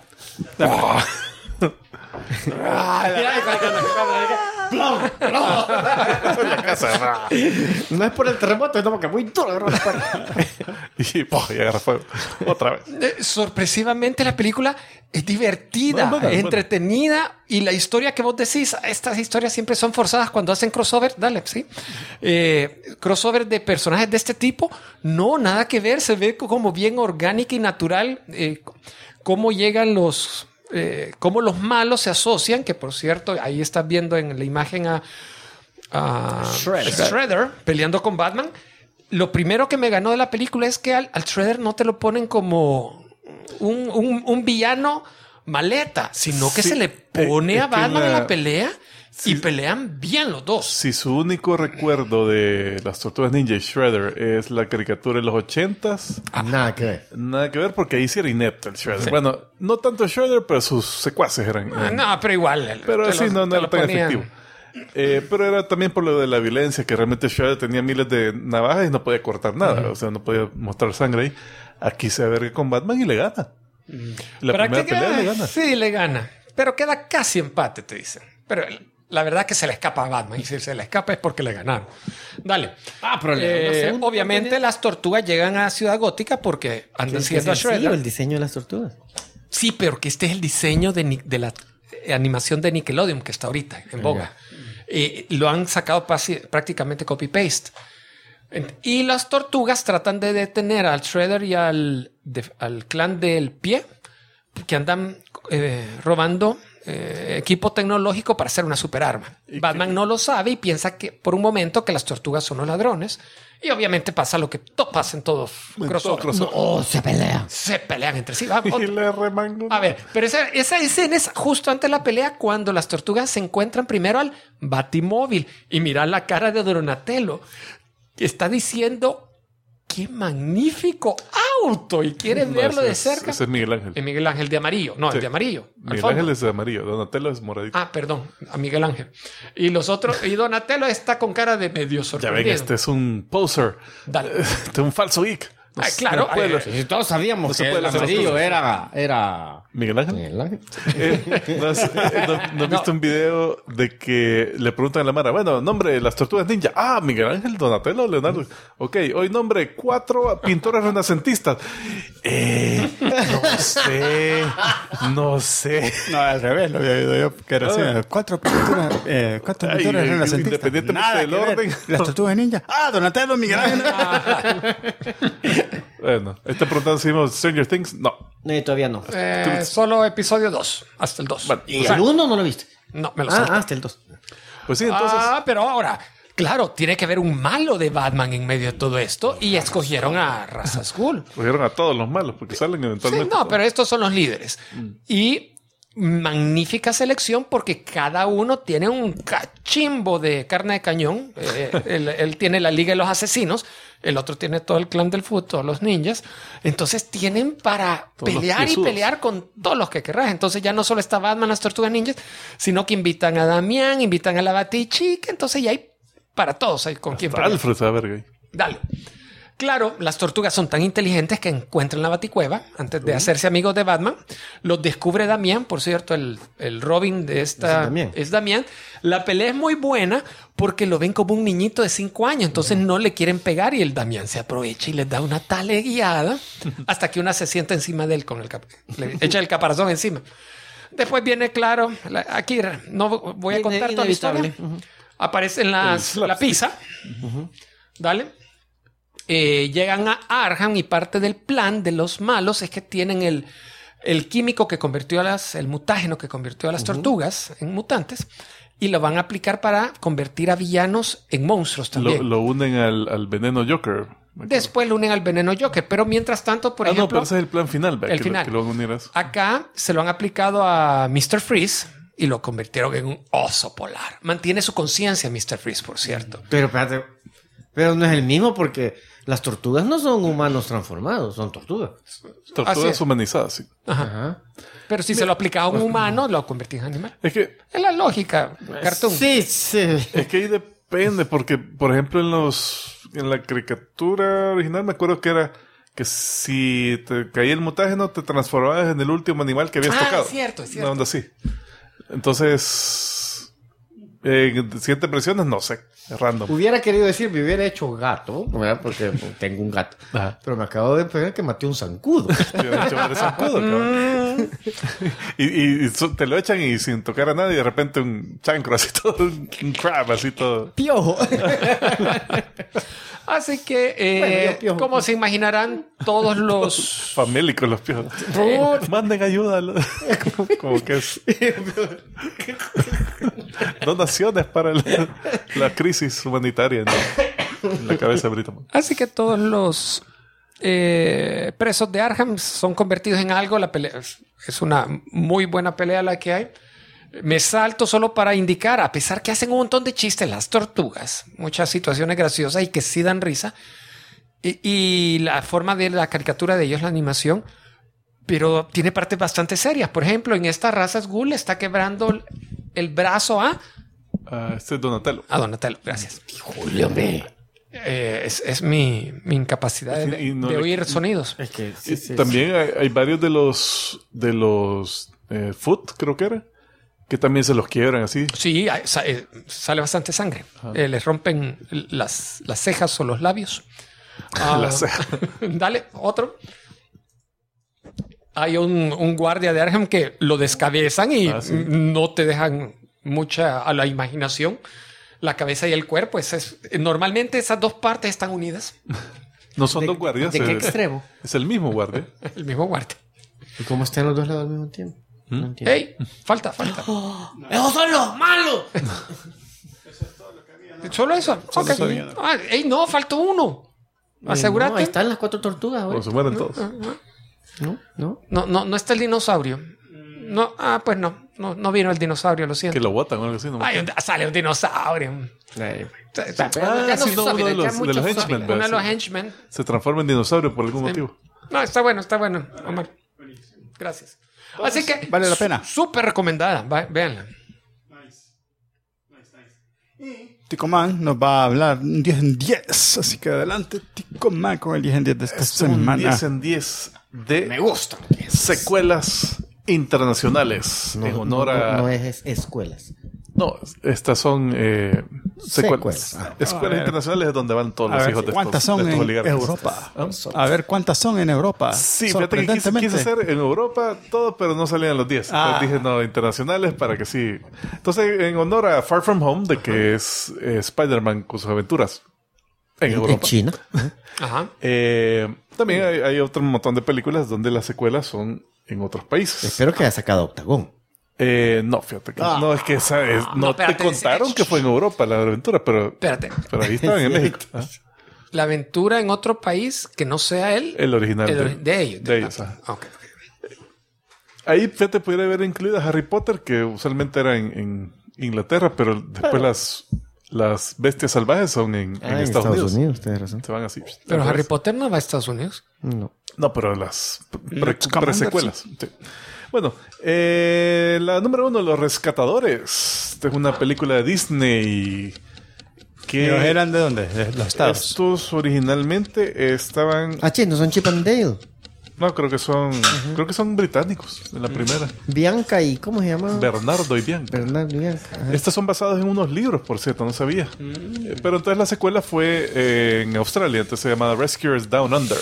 La casa. No es por el terremoto, es como que muy duro. ¿No? Y agarra fuego. Otra vez. Sorpresivamente la película es divertida, No, bueno. entretenida, y la historia que vos decís, estas historias siempre son forzadas cuando hacen crossover, dale, sí. Crossover de personajes de este tipo, no, nada que ver, se ve como bien orgánica y natural, cómo llegan cómo los malos se asocian, que por cierto, ahí estás viendo en la imagen a Shredder peleando con Batman. Lo primero que me ganó de la película es que al Shredder no te lo ponen como un villano maleta, sino que Sí, se le pone a es que Batman en la pelea y Sí. pelean bien los dos. Si su único recuerdo de las Tortugas Ninja y Shredder es la caricatura de los 80s, Nada que ver. nada que ver porque ahí sí era inepto el Shredder. Bueno, no tanto Shredder, pero sus secuaces eran. No, pero igual. Pero te sí, lo- no te era lo tan ponían. efectivo. Pero era también por lo de la violencia, que realmente Shredder tenía miles de navajas y no podía cortar nada. O sea, no podía mostrar sangre ahí. Aquí se ve con Batman y le gana. La primera pelea le gana. Sí, le gana. Pero queda casi empate, te dicen. Pero la verdad que se le escapa a Batman. Y si se le escapa es porque le ganaron. Dale. Pero le dan una segunda obviamente oportunidad. las tortugas llegan a Ciudad Gótica porque andan Es siguiendo a sencillo Shredder. el diseño de las tortugas. Sí, pero que este es el diseño de la animación de Nickelodeon que está ahorita en boga. Lo han sacado prácticamente copy-paste. Y las tortugas tratan de detener al Shredder y al clan del pie que andan robando equipo tecnológico para hacer una superarma. Batman no lo sabe y piensa que por un momento que las tortugas son los ladrones. Y obviamente pasa lo que pasa en todos crossover. Se pelea. Se pelean entre sí. Y le remango. A ver, pero esa escena es justo antes de la pelea cuando las tortugas se encuentran primero al Batimóvil y miran la cara de Donatello que está diciendo ¡qué magnífico auto! Y quieren verlo de cerca. Ese es Miguel Ángel. El Miguel Ángel de amarillo. No, Sí. el de amarillo. al Miguel fondo. Ángel es de amarillo. Donatello es moradito. Ah, perdón, a Miguel Ángel. Y los otros, y Donatello está con cara de medio Ya sorprendido. ven, este es un poser. Dale. Este es un falso geek. Ah, claro. No puede- Sí, todos sabíamos No se que puede el hacer amarillo las era ¿Miguel Ángel? Miguel Ángel. ¿No has visto un video de que le preguntan a la Mara, bueno, nombre de las tortugas ninja? Ah, Miguel Ángel, Donatello, Leonardo. Ok, hoy nombre 4 pintores renacentistas. No sé. No, al revés, lo había oído yo, que era así. Cuatro pinturas Ay, renacentistas. independientemente Nada del que ver. orden. Las tortugas ninja. Ah, Donatello, Miguel Ángel. Bueno, ¿está preguntando si vimos Stranger Things? No. No, todavía no. Solo episodio 2, hasta el 2. Bueno, ¿Y el 1 no lo viste? No, me lo salto. Hasta el 2. Pues sí, entonces... Pero ahora, claro, tiene que haber un malo de Batman en medio de todo esto y escogieron a Ra's al Ghul. Cogieron a todos los malos porque salen Sí, eventualmente. no, pero estos son los líderes. Y magnífica selección porque cada uno tiene un cachimbo de carne de cañón. Él tiene la Liga de los Asesinos, el otro tiene todo el clan del fútbol, todos los ninjas. Entonces tienen para Todos los pelear y piezudos. pelear con todos los que querrás. Entonces ya no solo está Batman, las tortugas ninjas, sino que invitan a Damián, invitan a la Batichica. Entonces ya hay para todos, hay con quien Hasta pelear. Alfred se va a ver gay. Dale. Claro, las tortugas son tan inteligentes que encuentran la Baticueva antes de hacerse amigos de Batman. Los descubre Damián, por cierto, el Robin de esta es Damián. La pelea es muy buena porque lo ven como un niñito de 5 años, entonces no le quieren pegar y el Damián se aprovecha y les da una talegueada hasta que una se sienta encima de él con le echa el caparazón encima. Después viene, claro, aquí no voy a contar toda la historia. Aparece la pizza. Dale. Llegan a Arkham y parte del plan de los malos es que tienen el químico que convirtió el mutágeno que convirtió a las tortugas en mutantes y lo van a aplicar para convertir a villanos en monstruos también. Lo unen al veneno Joker. Después lo unen al veneno Joker, pero mientras tanto, por ejemplo... No, pero ese es el plan final. El final. Que lo van a unir a eso. Acá se lo han aplicado a Mr. Freeze y lo convirtieron en un oso polar. Mantiene su conciencia Mr. Freeze, por cierto. Pero espérate. Pero no es el mismo porque las tortugas no son humanos transformados, son tortugas. Así Tortugas es. humanizadas, sí. Ajá. Pero si se lo aplica a un humano, lo convertís en animal. Es que Es la lógica, cartoon. Sí. Es que ahí depende, porque, por ejemplo, en la caricatura original me acuerdo que era que si te caía el mutágeno te transformabas en el último animal que habías tocado. Es cierto. Una onda así. Entonces, siguiente presiones, no sé, es random. Hubiera querido decir, me hubiera hecho gato, ¿verdad? Porque tengo un gato. Ajá. Pero me acabo de pegar que maté un zancudo. Te hubieran hecho varios zancudos, cabrón. Te lo echan y sin tocar a nadie, de repente un chancro así todo, un crab así todo. Piojo. Así que, Bueno, yo piojo. como se imaginarán, todos los... Famélicos los piojos. Manden ayuda. Como que es donaciones para la crisis humanitaria en la cabeza de Brito. Así que todos los presos de Arkham son convertidos en algo. La pelea es una muy buena pelea la que hay. Me salto solo para indicar, a pesar que hacen un montón de chistes las tortugas, muchas situaciones graciosas y que sí dan risa, y la forma de la caricatura de ellos, la animación, pero tiene partes bastante serias. Por ejemplo, en esta Ra's al Ghul está quebrando el brazo a Este es Donatello. Donatello. Gracias. Julio, hombre. Es mi incapacidad de, Y no de le- oír sonidos. Es que Y también hay varios de los Foot, creo que era, que también se los quiebran así. Sí, sale bastante sangre. Les rompen las cejas o los labios. La ceja. Dale, otro. Hay un guardia de Arkham que lo descabezan y Sí. no te dejan mucha a la imaginación. La cabeza y el cuerpo. Normalmente esas dos partes están unidas. No son dos guardias. ¿De qué extremo? Es el mismo guardia. El mismo guardia. ¿Y cómo están los dos lados al mismo tiempo? No entiendo. ¡Ey! Falta. ¡Esos son los malos! ¿Solo eso? Solo Ok. eso había. ¡Ey, no! Faltó uno. Asegúrate. No, ahí están las 4 tortugas. O Güey. se mueren todos. No. No está el dinosaurio. No, pues no vino el dinosaurio, lo siento. Que lo botan o algo así. No me acuerdo. Sale un dinosaurio. Ah, sí, no, uno de los henchmen. Uno de los henchmen. Se transforma en dinosaurio por algún motivo. No, está bueno, Omar. Gracias. Así que Vale la pena. súper recomendada. Véanla. Tico Man nos va a hablar un 10 en 10. Así que adelante, Tico Man, con el 10 en 10 de esta Es un semana. 10 en 10 de Me gusta. secuelas internacionales en honor a... No es escuelas. No, estas son secuelas. Secuelas. Escuelas internacionales donde van todos A los ver, hijos de ¿cuántas estos, son de estos en oligarcas? Europa? ¿Ah? A ver, ¿cuántas son en Europa? Sí, fíjate que quise hacer en Europa todo, pero no salían los 10. Ah. Entonces dije, no, internacionales para que sí. Entonces, en honor a Far From Home, de que es Spider-Man con sus aventuras en Europa. En China. Ajá. También hay otro montón de películas donde las secuelas son en otros países. Espero que haya sacado Octagón. No, fíjate que no, es que no espérate, te contaron que fue en Europa la aventura, pero Espérate. ahí estaban en México. ¿Ah? La aventura en otro país que no sea él. El original De ellos. de ellos, ajá. Ok. Ahí, fíjate, pudiera haber incluido a Harry Potter, que usualmente era en Inglaterra, pero después las bestias salvajes son en Estados Unidos. Tienes razón. Se van así. Pero Harry Potter no va a Estados Unidos. No. No, pero las Newt Scamander, presecuelas. Sí. Bueno, la número 1, Los Rescatadores. Esta es una película de Disney que... ¿Ellos eran de dónde? De los Estados. Estos originalmente estaban... ¿No son Chip and Dale? No, creo que son británicos, de la primera. Bianca y... ¿Cómo se llama? Bernardo y Bianca. Bernardo y Bianca. Ajá. Estas son basadas en unos libros, por cierto, no sabía. Pero entonces la secuela fue en Australia, entonces se llamaba Rescuers Down Under.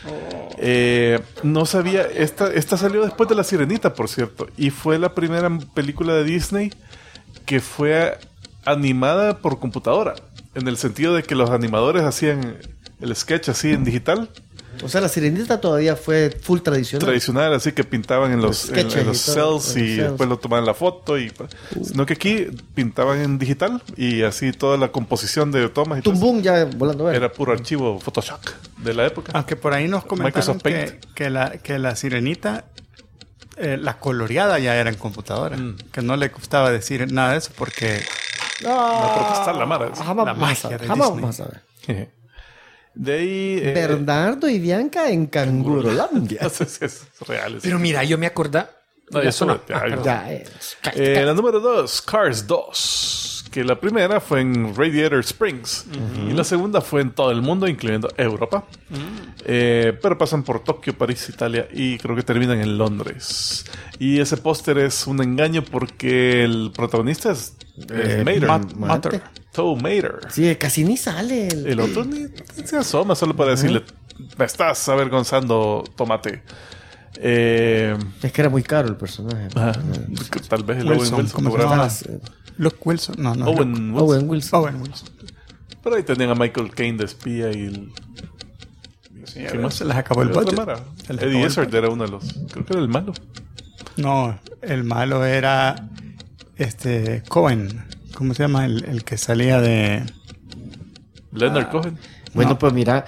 No sabía, esta salió después de La Sirenita, por cierto, y fue la primera película de Disney que fue animada por computadora, en el sentido de que los animadores hacían el sketch así en digital. O sea, La Sirenita todavía fue full tradicional. Así que pintaban en los sketches en los y todo, cells en y los cells. después lo tomaban la foto. Sino que aquí pintaban en digital y así toda la composición de tomas y todo Tumbum ya volando eso ver. era puro archivo Photoshop de la época. Aunque por ahí nos comentaron Microsoft Paint. que la sirenita, la coloreada ya era en computadora. Que no le gustaba decir nada de eso porque... Va a protestar la mara. Jamás La vamos a magia saber. de Jamás Disney. vamos a ver. De ahí... Bernardo y Bianca en Cangurolandia. No sé si es real. eso. Pero mira, yo me acordaba. No, Ya eso sonó. ya- Perdón. Ya, La número 2, Cars 2. Que la primera fue en Radiator Springs. Y la segunda fue en todo el mundo, incluyendo Europa. Pero pasan por Tokio, París, Italia y creo que terminan en Londres. Y ese póster es un engaño porque el protagonista es Mater. Mater. Toe Mater. Sí, casi ni sale. El otro ni se asoma solo para decirle: me estás avergonzando, tomate. Es que era muy caro el personaje. Tal vez el Wilson, Owen Wilson ¿cómo se cobraba llama? más. Luke Wilson. No, no. Owen Wilson. Owen Wilson. Owen Wilson. Pero ahí tenían a Michael Caine de espía y el... Sí, ¿Qué más? se les acabó el ¿Qué otra budget. mara? Se les acabó Eddie el Izzard budget. era uno de los... Creo que era el malo. No, el malo era Cohen. ¿Cómo se llama? El que salía de... Leonard Cohen. Bueno, No. pues mira,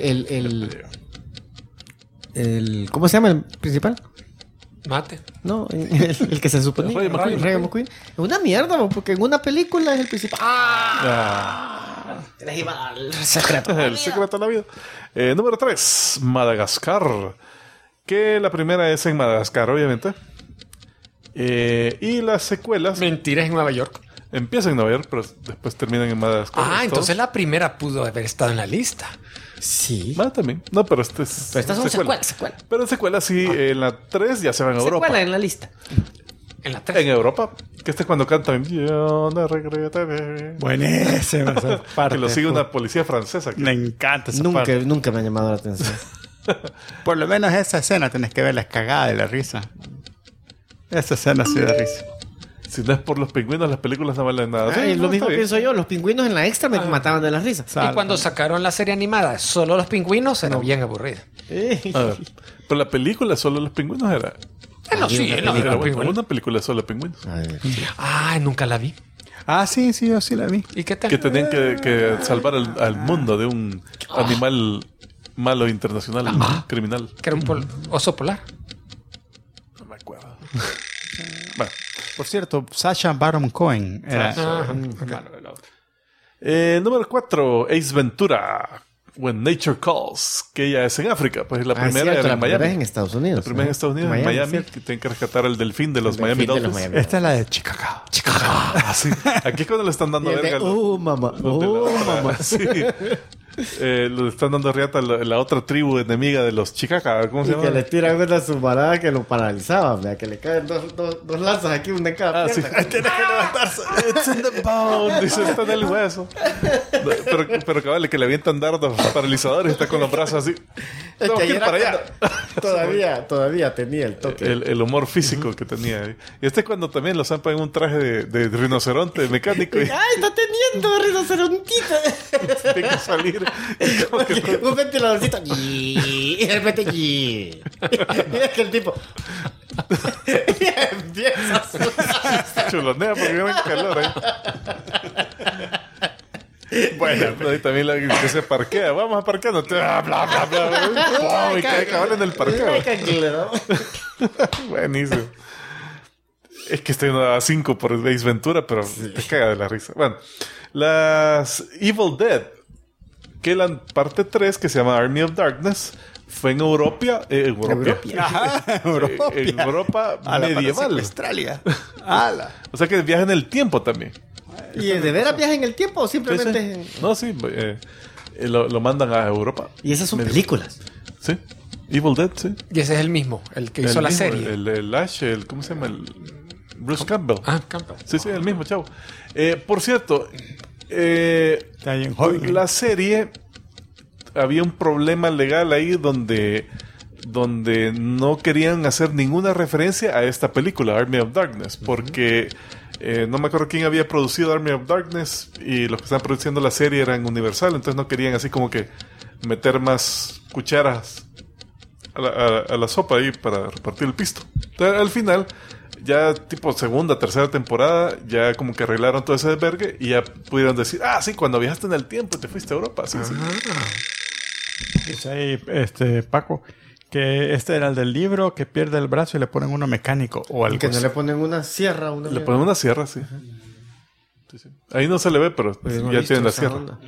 ¿cómo se llama el principal? Mate. No, el que se supone. Rayo McQueen. Rayo McQueen. Es una mierda, porque en una película es el principal. Les iba a dar el secreto. El secreto de la vida. Número 3. Madagascar. Que la primera es en Madagascar, obviamente. Y las secuelas Mentiras en Nueva York. empiezan en Nueva York, pero después terminan en Madagascar. Entonces la primera pudo haber estado en la lista. Sí. También. No, pero este es... Pero estas son secuela. secuela. Pero en secuela sí, en la 3 ya se van a Europa. Secuela en la lista. En la En 3. Europa. Que este es cuando cantan... Yo no regretaré. Buenísima esa parte. Que lo sigue una policía francesa. que- Me encanta esa Nunca, parte. nunca me ha llamado la atención. Por lo menos esa escena tenés que verla, es cagada de la risa. Esa escena sí da risa. Si no es por los pingüinos, las películas no valen nada. Sí, Lo no, mismo está bien. pienso yo. Los pingüinos en la extra me mataban de la risa. Y cuando sacaron la serie animada, solo los pingüinos, era bien aburrida. A ver, pero la película solo los pingüinos era No, sí, Era la buena, una película solo de pingüinos. nunca la vi. Ah, sí, yo sí la vi. ¿Y qué tal? Que tenían que salvar al mundo de un animal malo internacional, criminal. Que era un oso polar. No me acuerdo. Bueno, por cierto, Sacha Baron Cohen era... Número 4, Ace Ventura, When Nature Calls, que ella es en África, pues la primera era en la primera Miami. es en Estados Unidos. La primera en Estados Unidos, en Miami, ¿cierto? que tienen que rescatar al delfín de los El Miami delfín de los Dolphins. Miami. Esta es la de Chicago. Ah, sí. Aquí es cuando le están dando Y el de, verga. mamá. los de la otra- Mamá. Sí. Le están dando riata a la otra tribu enemiga de los Chicaca. ¿Cómo se Y llama? que le tiran una submarada que lo paralizaba, ¿verdad? Que le caen dos lanzas aquí, una en cada Sí. pierna. Tiene que levantarse. It's in the bone. Dice, está en el hueso. Pero cabal, que le avientan dardos paralizadores y está con los brazos así. Es Tengo que que ir era para allá. todavía tenía el toque. El humor físico que tenía ahí. Y este es cuando también lo zampan en un traje de rinoceronte mecánico y ¡Ay, está teniendo rinocerontita! tiene que salir. Y como que Un ventiladorcito. Y de repente. Mira que el tipo. Empieza a sudar. chulonea porque viene calor ahí. Bueno, y también que se parquea. Vamos a parquear. Bla, bla, bla, bla. Y cae cabal en el parqueo. Buenísimo. Es que estoy a 5 por Ace Ventura, pero te caga de la risa. Bueno, las Evil Dead, que la parte 3, que se llama Army of Darkness, fue en Europa. Ajá, En Europa medieval. Australia. ¡Hala! O sea que viaja en el tiempo también. ¿Y de veras viaja en el tiempo o Sí, simplemente.? sí. No, sí. Lo mandan a Europa. Y esas son películas. Sí. Evil Dead, sí. Y ese es el mismo, el que hizo El la mismo, serie. El Ash, ¿cómo se llama? El Bruce Campbell. Campbell. Sí, el mismo, chavo. Por cierto, Está bien joven. la serie había un problema legal ahí donde no querían hacer ninguna referencia a esta película, Army of Darkness, porque no me acuerdo quién había producido Army of Darkness y los que estaban produciendo la serie eran Universal, entonces no querían así como que meter más cucharas a la sopa ahí para repartir el pisto. Entonces, al final, ya tipo segunda, tercera temporada, ya como que arreglaron todo ese desvergue y ya pudieron decir, sí, cuando viajaste en el tiempo y te fuiste a Europa. Sí, sí. Dice ahí, Paco, que este era el del libro, que pierde el brazo y le ponen uno mecánico o algo Y que no así. le ponen una sierra. Le ponen una sierra, sí. Sí, sí. Ahí no se le ve, pero Pues no he ya visto tienen la esa sierra. onda.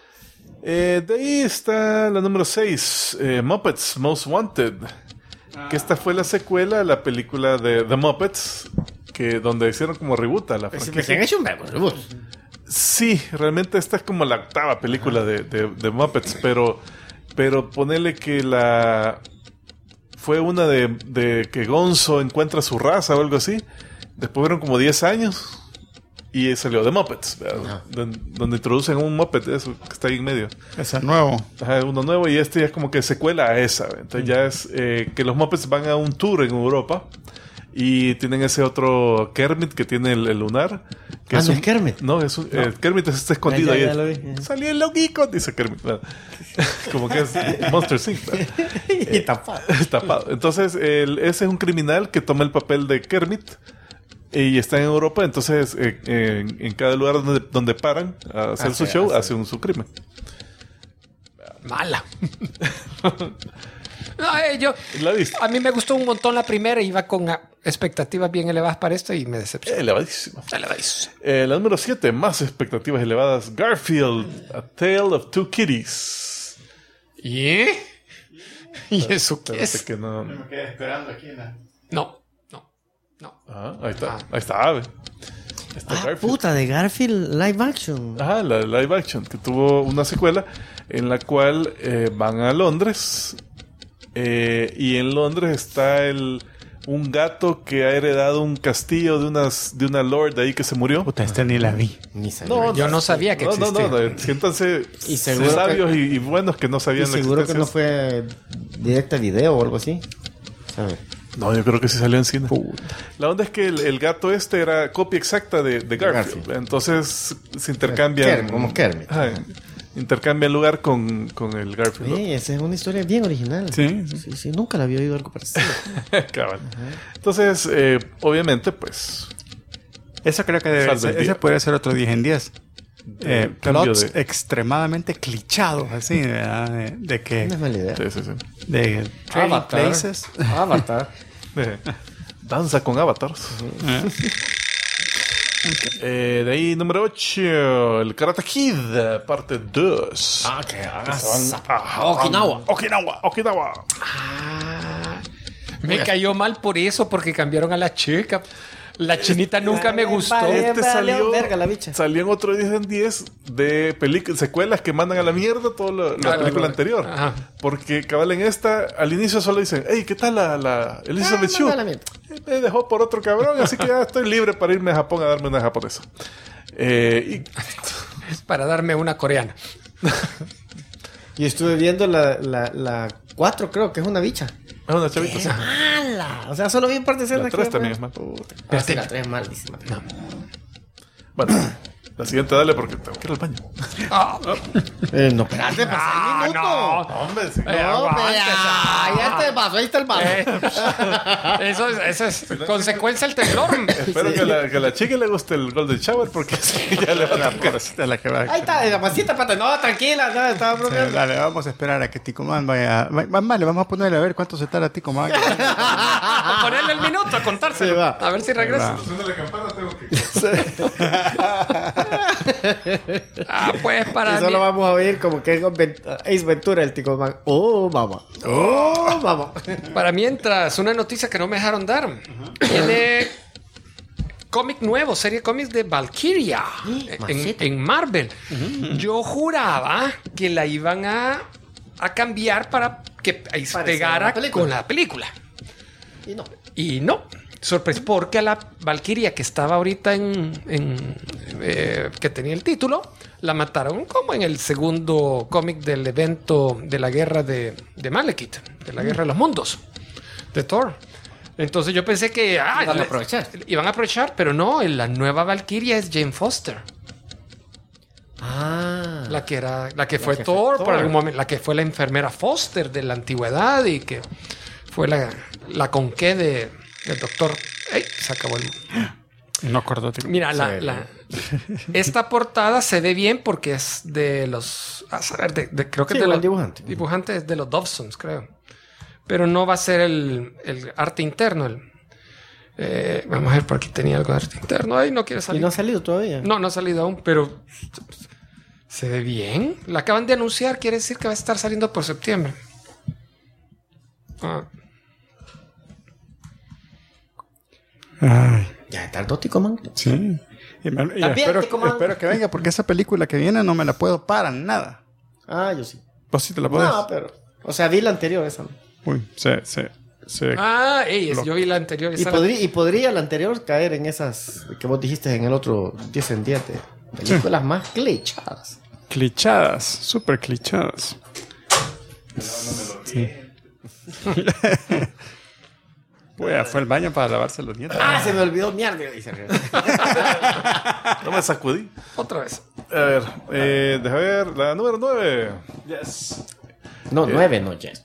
De ahí está la número 6, Muppets Most Wanted. Que esta fue la secuela a la película de The Muppets, donde hicieron como reboot a la Que franquicia. se han hecho un verbo, reboot. Sí, realmente esta es como la 8ª película de Muppets, pero ponele que fue una de que Gonzo encuentra su raza o algo así. Después fueron como 10 años y salió The Muppets, donde introducen un Muppet, eso que está ahí en medio. Ese nuevo. Ajá, uno nuevo, y este ya es como que secuela a esa. Entonces ya es que los Muppets van a un tour en Europa y tienen ese otro Kermit que tiene el lunar. Que no es Kermit. No, Kermit está escondido Ya ahí. lo vi. Salió el loquico, dice Kermit. Como que es Monster Inc. Y tapado. Tapado. Entonces, ese es un criminal que toma el papel de Kermit y está en Europa. Entonces, en cada lugar donde paran a hacer su show, hace su crimen. Mala. No, ¿La viste? a mí me gustó un montón la primera. Iba con expectativas bien elevadas para esto y me decepcionó. Elevadísimo. Elevadísimo. La número 7, más expectativas elevadas. Garfield, A Tale of Two Kitties. ¿Y eso qué Espérate es? que no. Me quedé esperando aquí. No. Ahí está. Ahí está, Ave. Está Garfield. Puta, de Garfield live action. Ajá, la live action, que tuvo una secuela en la cual van a Londres y en Londres está un gato que ha heredado un castillo de una lord ahí que se murió. Puta, ni la vi. Ni sabía. Yo no sabía que existía. Siéntanse Y seguro sabios y buenos que no Y sabían la seguro que existencia. no fue directa a video o algo así. ¿Sabes? No, yo creo que sí salió en cine. La onda es que el gato era copia exacta de Garfield. Garfield. Entonces se intercambian. Como Kermit. Ajá, intercambia lugar con el Garfield. Sí, esa es una historia bien original. Sí. Sí, nunca la había oído algo parecido. Cabal. Entonces, obviamente, pues... Eso creo que debe Salve ser, el día. ese puede ser otro 10 en 10. Cambio Plots de- extremadamente clichados, así, ¿verdad? De que... No es mala idea. Sí. De trading Avatar. places. Avatar. Danza con avatars. De ahí, número 8. El Karate Kid, parte 2. Okinawa. Me cayó mal por eso, porque cambiaron a la chica. La chinita nunca me gustó. Vale. Este salió, verga la bicha. salió en otro 10 en 10 de secuelas que mandan a la mierda toda la película anterior. Ajá. Porque cabal en esta, al inicio solo dicen, hey, ¿qué tal la Elizabeth Shue? manda a la mierda. Me dejó por otro cabrón, así que ya estoy libre para irme a Japón a darme una japonesa. Y Para darme una coreana. Y estuve viendo la 4, creo que es una bicha. es una chavita, sí. ¡Mala! O sea, solo vi un par de escenas. La 3 también es mala. Pero sí, la 3 es malísima. Bueno, la siguiente dale porque tengo que ir al baño. No, espérate, pasa el minuto. no. Hombre, sí. No, ya te pasó, ahí está el vaso. Eso es consecuencia del temblor. Espero que a la chica le guste el Golden Shower porque sí, ya le van a De la que va. Ahí está, la pasita, pata. No, tranquila, no, estaba Sí, bromeando. dale, vamos a esperar a que Ticomán vaya. Vale, vamos a ponerle a ver cuánto se tarda Ticomán. A ponerle el minuto a contárselo. Sí, va. A ver si regresa. Haciendo la campana tengo que... Pues para Y mí. solo vamos a oír como que es Ace Ventura, el tico man. Oh, mamá. Oh, mamá. Para mientras, una noticia que no me dejaron dar. Tiene cómic nuevo, serie cómics de Valkyria en Marvel. Yo juraba que la iban a cambiar para que ahí se Parecía pegara la película. con la película. Y no. Y no. Sorpresa, porque a la Valkyria que estaba ahorita que tenía el título, la mataron como en el segundo cómic del evento de la guerra de Malekith, de la guerra de los mundos, de Thor. Entonces yo pensé que iban a aprovechar, pero no, la nueva Valkyria es Jane Foster. Ah. La que fue Thor por algún momento, la que fue la enfermera Foster de la antigüedad y que fue la conque del doctor. ¡Ey! Se acabó el... No acuerdo. Mira, esta portada se ve bien porque es de los... creo que Sí, es de el los dibujante. dibujantes de los Dobsons, creo. Pero no va a ser el arte interno. Vamos a ver, por aquí tenía algo de arte interno. Ay, no quiere Y salir. no ha salido todavía. No ha salido aún, pero se ve bien. La acaban de anunciar, quiere decir que va a estar saliendo por septiembre. Ay, Ya tardó Tico Man. sí. Y También, espero, Ticomán. espero que venga porque esa película que viene no me la puedo para nada. Ah, yo sí. ¿Vos sí te la puedes? No, pero. O sea, vi la anterior esa. Uy, Yo vi la anterior. Y podría la anterior caer en esas que vos dijiste en el otro 10 en 10 de películas más clichadas. clichadas, súper clichadas. Sí. Fue al baño para lavarse los dientes. Ah, se me olvidó mierda. Dice. No me sacudí. Otra vez. A ver, deja ver, la número 9. Yes. No, 9 no, yes.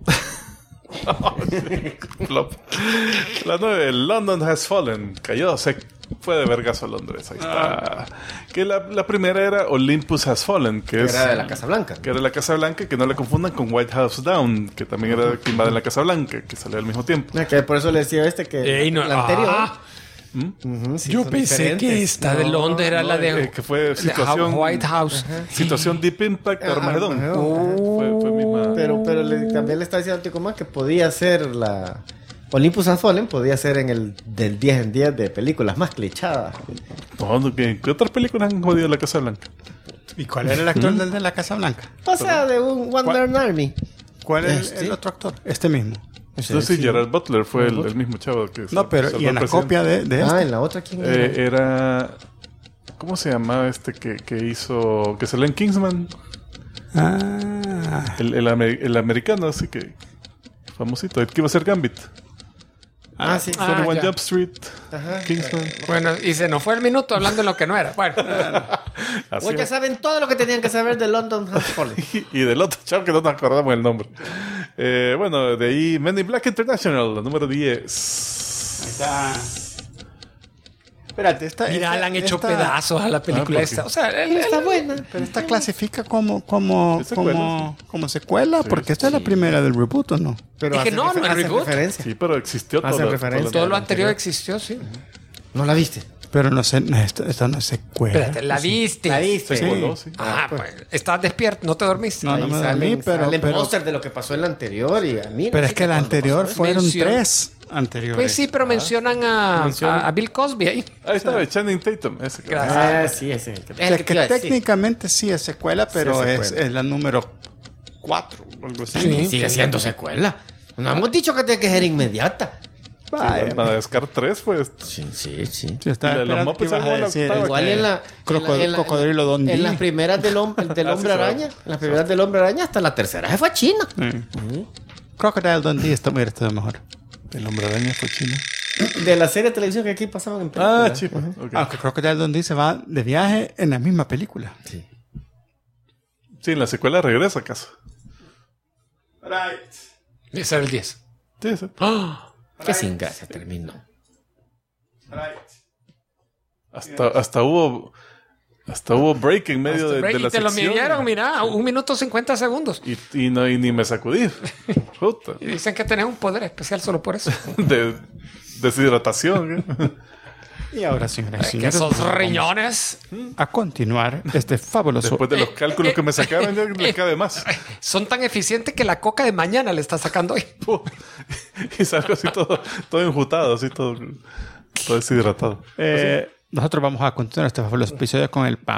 Flop. La 9, London Has Fallen. Cayó, se fue de vergazo a Londres. Ahí está. Que la primera era Olympus Has Fallen, que es... Era de la Casa Blanca. Que era la Casa Blanca, que no la confundan con White House Down, que también era que invade la Casa Blanca, que salió al mismo tiempo. Que por eso le decía que la anterior. Ujú, sí, Yo son pensé que diferentes. esta de Londres era la de que fue de situación... White House. Situación Deep Impact Armageddon. Armageddon. Fue misma... Pero también le está diciendo a Tico Man que podía ser la Olympus Has Fallen, podía ser en el del 10 en 10 de películas más clichadas. No, ¿qué otras películas han jodido la Casa Blanca? ¿Y cuál era el actor del de la Casa Blanca? O sea, de un Wonder Army. ¿Cuál es el otro actor? Este mismo. Entonces sí, Gerard Butler fue el mismo chavo que... No, pero salvó y en al la presidente. copia de este. En la otra, ¿quién era? Era... ¿Cómo se llamaba este que hizo... que salió en Kingsman? Ah, El americano, así que... famosito. El que iba a ser Gambit. Sí. 21 ya. Jump Street, Ajá. Kingsman. Bueno, y se nos fue el minuto hablando de lo que no era. Bueno, Así Pues ya es. saben todo lo que tenían que saber de London House Police. Y del otro chavo que no nos acordamos el nombre. Bueno, de ahí Men in Black International, la número 10. Está. Espérate, mira, le han hecho pedazos a la película ¿por esta. qué? O sea, Está buena. Pero esta clasifica como secuela, secuela, porque esta es la primera del reboot, ¿o no? Pero Es que hace no es hace reboot. referencia. Sí, pero existió Hace todo. referencia. todo lo la anterior anterior. existió, sí. ¿No la viste? Pero no sé, esta no es secuela. Espérate, ¿la viste? ¿La viste? Se coló, sí. Ah, pues, estás despierto, no te dormiste. No, Ahí me salen, dormí, pero- salen pero- póster de lo que pasó en la anterior y a mí... Pero no es sé que la cuándo anterior pasó eso. fueron Menciona- 3 anteriores. Pues sí, pero mencionan a Bill Cosby ahí. Ahí está, Channing Tatum. Ese que- Gracias. Sí, ese es el que... Es el que te iba a decir. técnicamente sí es secuela, pero Sí, es es secuela. la número 4 o algo así. Sí. Sigue siendo secuela. No hemos dicho que tiene que ser inmediata. Vaya. Madagascar 3 fue esto. Sí. Sí, estaba Y la- esperando los que Muppets ibas a son la decir, octava. Igual en la... Cocodrilo Dundee. En las primeras del hombre sí, araña. En las primeras del hombre araña hasta la tercera se fue a China. Crocodile Dundee está muy mejor. El hombre araña fue chino. De la serie de televisión que aquí pasaban en película. Ah, chico. Ok. Aunque Crocodile Dundee se va de viaje en la misma película. Sí. Sí, en la secuela regresa a casa. Ese era el 10. Sí, sí. Que sin gracia terminó. Hasta hubo break en medio de y la te lo sección. midieron, mira, 1 minuto 50 segundos. Y ni me sacudí. Puta. Y dicen que tenés un poder especial solo por eso. De deshidratación. ¿eh? Y ahora, señoras y Que señores, esos vamos riñones a continuar este fabuloso... Después de los cálculos que me sacaron, ya le cabe más. son tan eficientes que la coca de mañana le está sacando hoy. Y salgo así todo enjutado, así todo deshidratado. Nosotros vamos a continuar este fabuloso episodio con el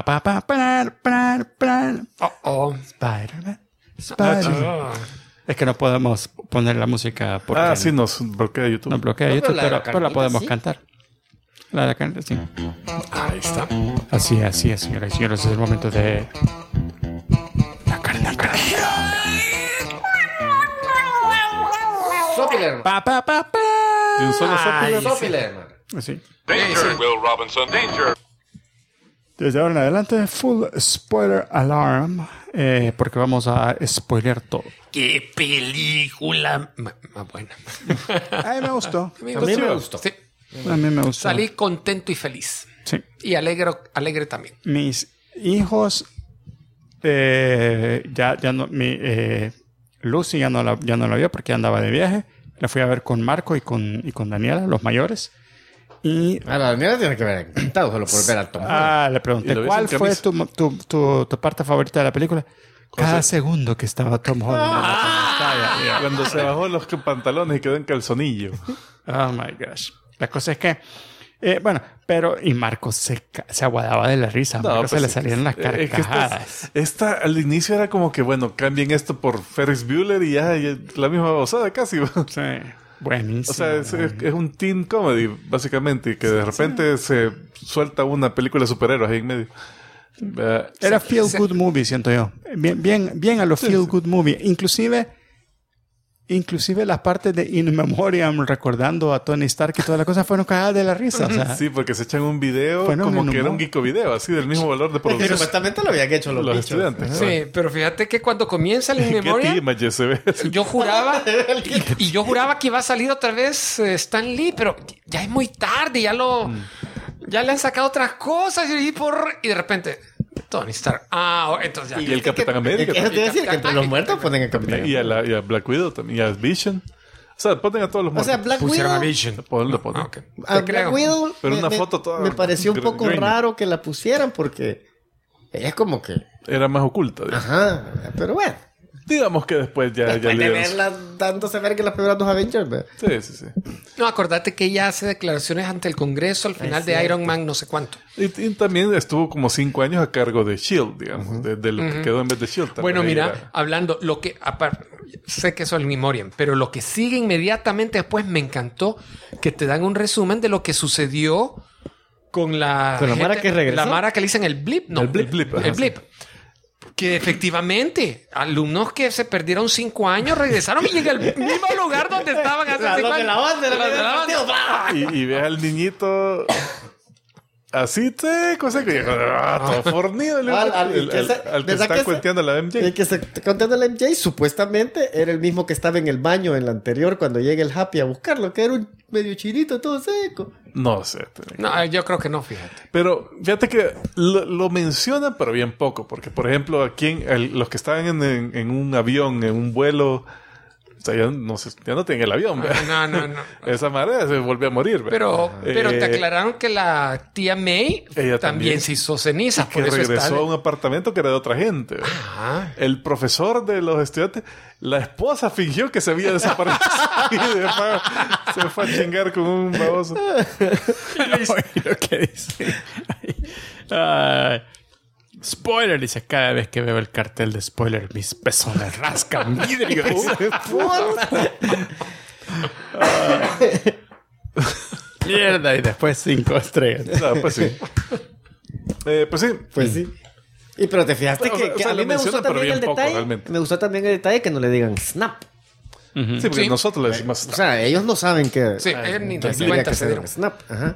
Spider-Man. Spider-Man. Es que no podemos poner la música porque Sí, nos bloquea YouTube. nos bloquea No, YouTube, pero la de la pero la carnita, podemos sí. cantar. La de la carnita, sí. Ahí está. Así es, señoras y señores. Es el momento de... La carnita. Sopiler. Y un solo soplo. Sopiler. Sí. Danger, Will Robinson, danger. Desde ahora en adelante, full spoiler alarm, porque vamos a spoilear todo. ¡Qué película más buena! A mí me gustó. A mí me gustó. Sí. A mí me gustó. Salí contento y feliz. Sí. Y alegre también. Mis hijos, ya no, Lucy ya no la vio porque andaba de viaje. La fui a ver con Marco y con Daniela, los mayores. Y A la mierda tiene que ver encantado solo por ver al Tom Holland. le Y pregunté, lo ves ¿cuál en fue camisa. tu parte favorita de la película? Cada segundo que estaba Tom Holland en la pantalla. Cuando se bajó los pantalones y quedó en calzonillo. Oh my gosh. La cosa es que, y Marco se aguadaba de la risa. A Marco se le salían las Es que carcajadas. esta al inicio era como que, bueno, cambien esto por Ferris Bueller y ya la misma babosada casi. Sí, buenísimo. O sea, es un teen comedy, básicamente, y que de repente se suelta una película de superhéroes ahí en medio. Era feel good movie, siento yo. Bien a lo feel good movie. Inclusive las partes de In Memoriam recordando a Tony Stark y toda la cosa fueron cagadas de la risa. O sea, Sí, porque se echan un video Bueno, como en que era humor. un geeko video, así del mismo valor de Que producción. supuestamente lo habían hecho los bichos. estudiantes. Sí, pero fíjate que cuando comienza el In ¿Qué Memoriam, image se ve? yo juraba y yo juraba que iba a salir otra vez Stan Lee, pero ya es muy tarde, ya le han sacado otras cosas y de repente Tony Stark. Entonces ya. Y el Capitán América. Eso te iba a decir que entre los Capitán- muertos ponen el Capitán. Y a Black Widow también. Y a Vision. O sea, ponen a todos los O sea, muertos. Black Pusieron a Widow... Vision. Lo ponen. Ok. A Te Black creo. Widow Pero una foto toda me pareció un poco grainy. raro que la pusieran porque ella es como que... Era más oculta. digamos. Ajá, pero bueno. Digamos que después ya Después de le- verla dándose a ver que las primeras dos Avengers, ¿verdad? Sí. No, acordate que ella hace declaraciones ante el Congreso al final de cierto. Iron Man no sé cuánto. Y también estuvo como 5 años a cargo de S.H.I.E.L.D., digamos. De lo que quedó en vez de S.H.I.E.L.D. también. Bueno, Ahí mira, era- hablando, sé que eso es el Memoriam, pero lo que sigue inmediatamente después me encantó que te dan un resumen de lo que sucedió con la Con la Mara que regresó. La Mara que le dicen el blip, no. El blip, ajá, El blip. Que efectivamente, alumnos que se perdieron 5 años regresaron y llegan al mismo lugar donde estaban hace 5 años. Los de la banda, Los de la banda. Y ves al niñito así seco, todo fornido. Al que está cuenteando la MJ. El que está contando la MJ supuestamente era el mismo que estaba en el baño en la anterior cuando llega el Happy a buscarlo, que era un medio chinito, todo seco. No sé. No, yo creo que no, fíjate. Pero fíjate que lo mencionan, pero bien poco. Porque, por ejemplo, aquí los que estaban en un avión, en un vuelo... O sea, ya no tienen el avión, ¿verdad? No. Esa madre se volvió a morir, ¿verdad? Pero te aclararon que la tía May ella también se hizo cenizas. Que regresó a un apartamento que era de otra gente, ¿verdad? Ajá. El profesor de los estudiantes, la esposa fingió que se había desaparecido y después se fue a chingar con un baboso. Oye, lo que dice. Ay. Spoiler, dice, cada vez que veo el cartel de spoiler, mis pezones rascan vidrio. Mierda, y después 5 estrellas. No, pues sí. Pues sí. Pues sí. Y pero te fijaste O sea, que a mí me gustó también el detalle. realmente. Me gustó también el detalle que no le digan snap. Sí, porque Sí. nosotros le decimos... O sea, ellos no saben que... Sí, ellos ni que cuenta que se dieron. snap. Ajá.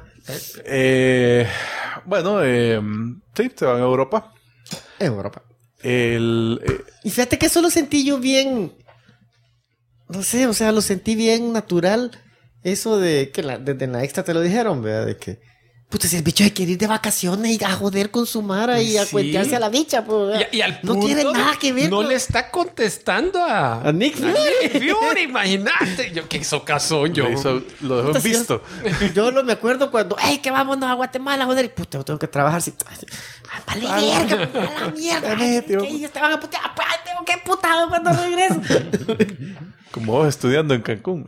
Bueno, sí, se van a Europa. En Europa. El... Y fíjate que eso lo sentí yo bien... No sé, o sea, lo sentí bien natural. Eso de que desde la extra te lo dijeron, ¿verdad? De que... Puta, si el bicho hay que ir de vacaciones y a joder con su mara y a Sí. cuentearse a la bicha, pues. Y al no punto tiene nada que ver no con... le está contestando a Nick Fury. Nick Fury, imagínate. Yo que hizo casón, yo. lo dejó en visto. Yo no me acuerdo cuando, ¡ey, que vámonos a Guatemala, joder! Y puta, tengo que trabajar. Sí. ¡Vale, verga! ¡A la mierda! tío. Que ellos te van a putear. ¡Ay, tengo que putar cuando regreso! Como vos estudiando en Cancún.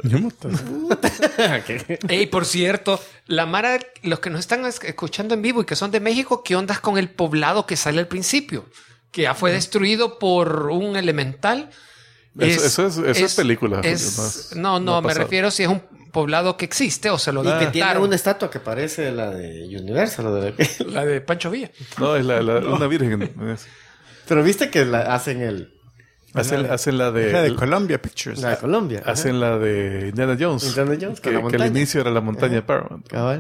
Ey, por cierto, la Mara, los que nos están escuchando en vivo y que son de México, ¿qué ondas con el poblado que sale al principio? Que ya fue destruido por un elemental. Eso es película. No, no ha me pasado. refiero si es un poblado que existe o se lo Y que tiene inventaron. una estatua que parece la de Universal. O de La de Pancho Villa. No, es una virgen. Pero viste que hacen Hacen la La de de... Columbia Pictures. la de Colombia. Ajá. Hacen la de Indiana Jones. Indiana Jones, con la que montaña. al inicio era la montaña de Paramount. Cabal.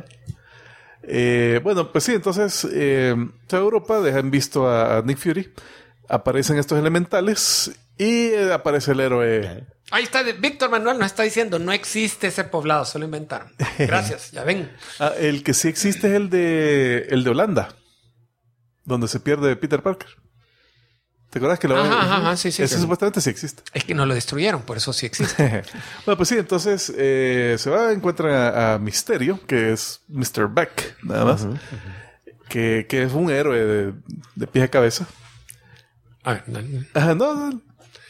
Bueno, pues sí, entonces toda Europa dejan visto a Nick Fury. Aparecen estos elementales y aparece el héroe. Ahí está, Víctor Manuel nos está diciendo, no existe ese poblado, se lo inventaron. Gracias, ya ven. El que sí existe es el de Holanda, donde se pierde Peter Parker. ¿Te acuerdas que Ajá, sí. Ese supuestamente sí existe. Es que no lo destruyeron, por eso sí existe. Bueno, pues sí, entonces se va, encuentran a Misterio, que es Mr. Beck, nada más. Que es un héroe de pie a cabeza. A ver, no. Ajá, no.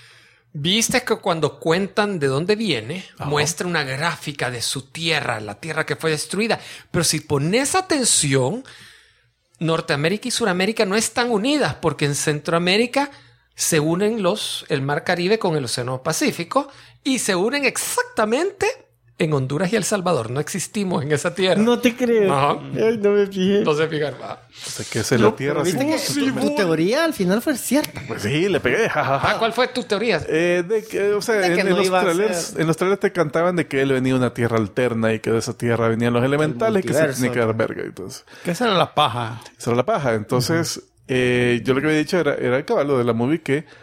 Viste que cuando cuentan de dónde viene, muestra una gráfica de su tierra, la tierra que fue destruida. Pero si pones atención, Norteamérica y Suramérica no están unidas porque en Centroamérica se unen el Mar Caribe con el Océano Pacífico y se unen exactamente en Honduras y El Salvador. No existimos en esa tierra. No te creo. Ajá. Ay, no me fijé. No se fijaron. O sea, que es en la tierra. ¿Viste así. que tu teoría al final fue cierta? Pues sí, le pegué. jajaja. ¿Cuál fue tu teoría? O sea, De que en no los iba a trailers, ser. en los trailers te cantaban de que él venía de una tierra alterna y que de esa tierra venían los elementales y que se multiverso, tenía que dar verga. Entonces, Que esa era la paja. esa era la paja. Entonces, yo lo que había dicho era el caballo de la movie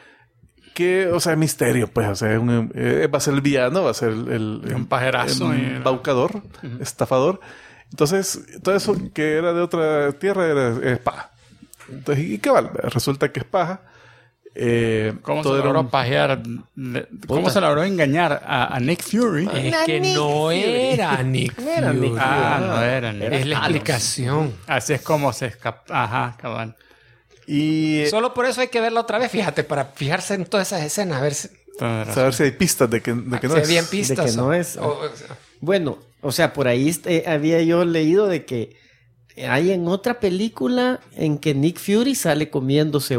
que, o sea, misterio, pues, o sea, va a ser el villano, va a ser Un pajerazo. el embaucador, estafador. Entonces, todo eso que era de otra tierra es paja. Entonces, y cabal, resulta que es paja. ¿Cómo se todo era logró un- pajear? ¿Cómo se logró engañar a Nick Fury? Es que no era Nick No era Nick Fury. No era Nick. Es la explicación. Así es como se escapa. Ajá, cabal. Y Solo por eso hay que verla otra vez, fíjate, para fijarse en todas esas escenas, a ver si saber si hay pistas de que no se es. bien pistas. De que no o- es. o- Bueno, o sea, por ahí había yo leído de que hay en otra película en que Nick Fury sale comiéndose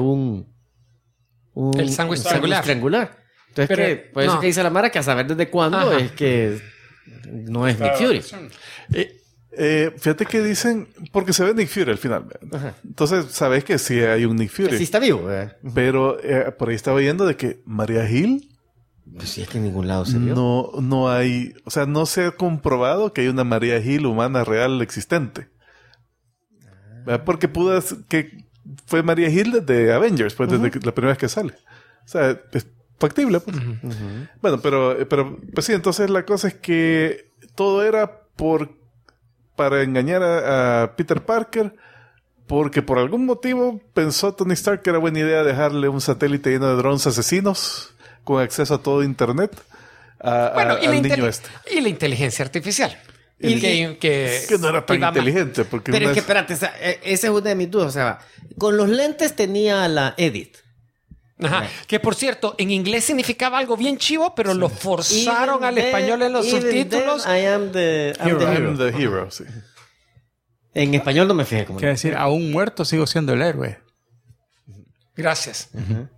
El sándwich triangular. Entonces, Pero, que, por eso no. que dice la Mara que a saber desde cuándo Ajá. es que no es Nick Fury. Fíjate que dicen, porque se ve Nick Fury al final. Entonces, sabes que sí hay un Nick Fury. Sí está vivo, Pero por ahí estaba oyendo de que Maria Hill Pues sí, es que en ningún lado se vio. no hay, o sea, no se ha comprobado que hay una Maria Hill humana real existente. Porque que fue Maria Hill de Avengers, pues desde la primera vez que sale. O sea, es factible, pues. Bueno, pero pues sí, entonces la cosa es que todo era para engañar a Peter Parker, porque por algún motivo pensó Tony Stark que era buena idea dejarle un satélite lleno de drones asesinos con acceso a todo internet al niño este. Y la inteligencia artificial. Que no era tan inteligente. Porque pero es que, espérate, esa es una de mis dudas. O sea, con los lentes tenía a la Edith. Ajá. Que por cierto, en inglés significaba algo bien chivo, pero lo forzaron al español en los subtítulos. I am the hero, sí. En español no me fijé cómo. Quiere decir, aún muerto sigo siendo el héroe. Gracias.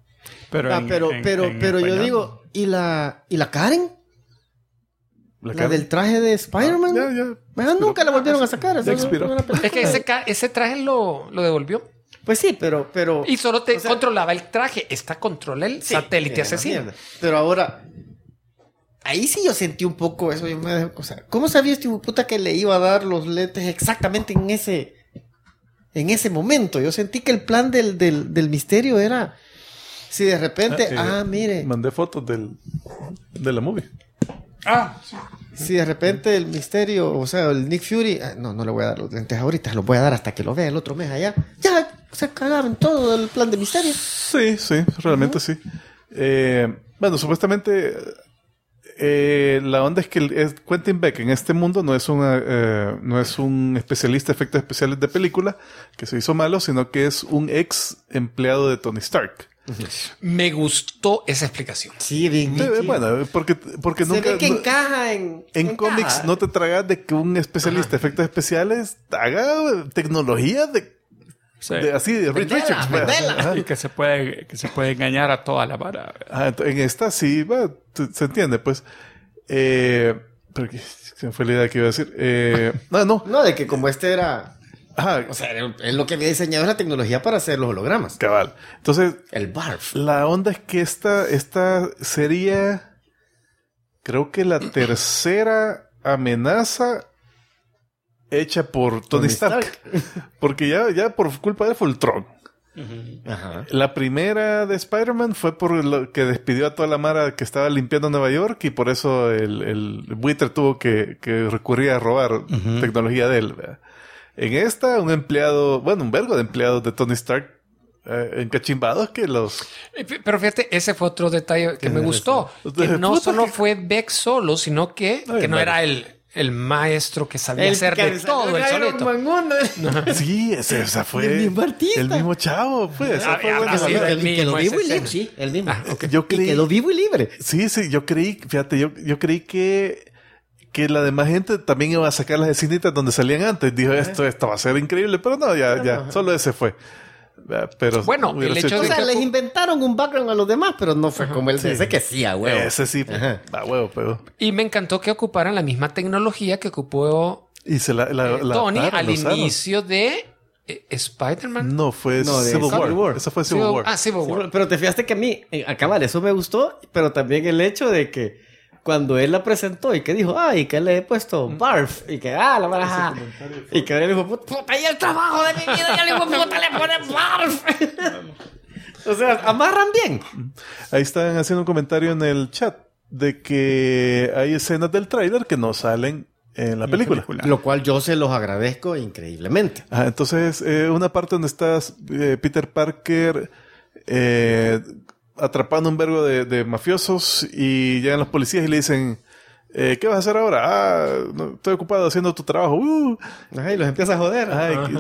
Pero yo digo, ¿y la Karen? ¿La del traje de Spider-Man? Ya. Nunca la volvieron a sacar. Ya expiró. Es que ese traje lo devolvió. Pues sí, pero... Y solo controlaba el traje. Esta controla el satélite asesino. Pero ahora... Ahí sí yo sentí un poco eso. O sea, ¿cómo sabía este puta que le iba a dar los lentes exactamente en ese momento? Yo sentí que el plan del misterio era... Si de repente... mire... Mandé fotos de la movie. Sí. Si de repente el misterio, o sea, el Nick Fury... no le voy a dar los lentes ahorita. Los voy a dar hasta que lo vea el otro mes allá. Ya se cagaron todo el plan de misterio. Sí, realmente sí. Bueno, supuestamente... la onda es que Quentin Beck en este mundo no es un especialista de efectos especiales de película que se hizo malo, sino que es un ex empleado de Tony Stark. Me gustó esa explicación. Sí, bien. Bueno, porque se nunca... ve que encaja en cómics no te tragas de que un especialista de efectos especiales haga tecnología así de Reed Richards. Y que se puede engañar a toda la vara. En esta sí, se entiende, pues. Pero se me fue la idea que iba a decir. No, de que como este era... Ajá. O sea, él lo que había diseñado es la tecnología para hacer los hologramas. Cabal. Entonces... El BARF. La onda es que esta sería... Creo que la tercera amenaza hecha por Tony Stark. Porque ya por culpa de él fue el Ultron. Ajá. La primera de Spider-Man fue por lo que despidió a toda la mara que estaba limpiando Nueva York y por eso el buitre tuvo que recurrir a robar tecnología de él, ¿verdad? En esta, un vergo de empleados de Tony Stark encachimbados que los... Pero fíjate, ese fue otro detalle que me gustó. Que no solo fue Beck solo, sino que no era el maestro que sabía hacer de todo el solito. Sí, esa fue el mismo artista. El mismo chavo, pues. El mismo. Quedó vivo y libre. Sí, el mismo. Yo creí, quedó vivo y libre. Sí, yo creí, fíjate, yo creí que la demás gente también iba a sacar las escenitas donde salían antes. Dijo, esto va a ser increíble, pero no, ya, solo ese fue. Pero bueno, el hecho de que les inventaron un background a los demás, pero no fue como el de ese que sí, a huevo. Ese sí, a huevo, pero... Y me encantó que ocuparan la misma tecnología que ocupó Tony al inicio de Spider-Man. No, fue Civil War. Eso fue Civil War. Civil War. Pero te fijaste que a mí, acabar, eso me gustó, pero también el hecho de que cuando él la presentó y que dijo, y que le he puesto barf, y que, la baraja, y que él dijo, puta, y el trabajo de mi vida, y el hijo puta le pone barf. O sea, amarran bien. Ahí están haciendo un comentario en el chat de que hay escenas del tráiler que no salen en la película. Lo cual yo se los agradezco increíblemente. Entonces, una parte donde estás Peter Parker atrapando un vergo de mafiosos y llegan los policías y le dicen, ¿qué vas a hacer ahora? No, estoy ocupado haciendo tu trabajo. Y los empieza a joder.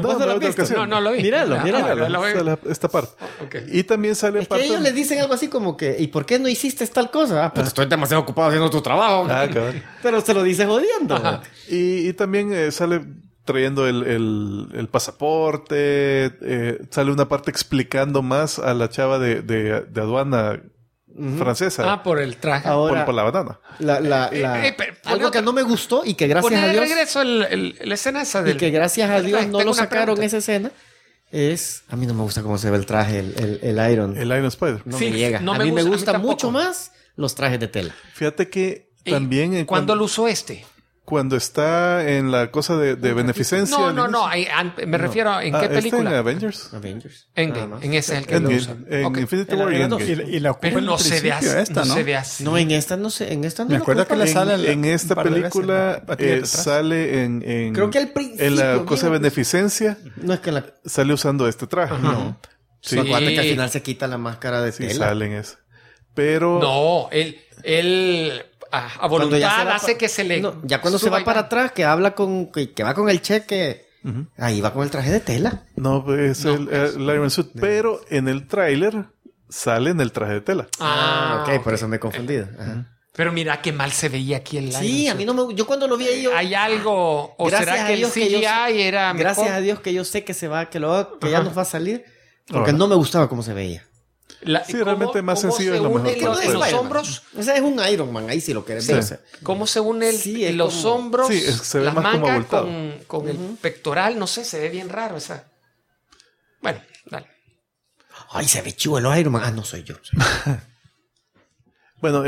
No lo vi. Míralo. Esta parte. Okay. Y también sale parte... que ellos le dicen algo así como que, ¿y por qué no hiciste tal cosa? Pues estoy demasiado ocupado haciendo tu trabajo. Pero se lo dice jodiendo. Y también sale trayendo el pasaporte, sale una parte explicando más a la chava de aduana francesa. por el traje. Ahora, por la banana. Algo que no me gustó y que gracias Poner a de Dios... regreso la escena esa Y del... que gracias a Dios no Tengo lo una sacaron pregunta. esa escena. A mí no me gusta cómo se ve el traje, el Iron. El Iron Spider. No Sí, me llega. no a me mí me gusta, a mí gustan tampoco. mucho más los trajes de tela. Fíjate que ¿Y también ¿Cuándo lo usó este? cuando está en la cosa de beneficencia. No, al no, inicio. me refiero a ¿en qué ¿Está película? en Avengers? Avengers. Endgame. Nada más. En ese es el que lo Endgame. usa. En Ok. Infinity En la War y de las Endgame. Y la ocupa Pero en no el se ve principio así. esta, no ¿no? se ve así. No, en esta no sé. En esta no Me lo acuerdo ocupa. que le sale En esta un par de veces película la patilla de atrás. sale en Creo que al principio, en la bien cosa de al beneficencia No es que la... sale usando este traje. No. Sí, Acuérdate que al final se quita la máscara de sí tela. sale en eso. Pero No, él a Cuando ya se voluntad va hace pa- que se le... No, ya cuando se suba va y para atrás, que habla que va con el cheque, ahí va con el traje de tela. no es el Iron Suit. Pero en el tráiler sale en el traje de tela. Ok, por eso me he confundido. Ajá. Pero mira qué mal se veía aquí el Sí, Iron a mí Suit. no me... Yo cuando lo vi ahí, yo... ¿Hay algo? ¿O será que el CGI era mejor? Gracias a Dios que yo sé que se va, que ya nos va a salir, porque Ahora. no me gustaba cómo se veía. Sí, realmente más sencillo es lo cómo mejor se que unen puede los ser. hombros? O sea, es un Iron Man, ahí sí lo querés Sí. ver. O sea, ¿Cómo se unen Sí, es los como- hombros, Sí, se ve las más como mangas abultado. con el pectoral? No sé, se ve bien raro esa. Bueno, dale. ay, se ve chivo el Iron Man. Ah, no soy yo. Bueno,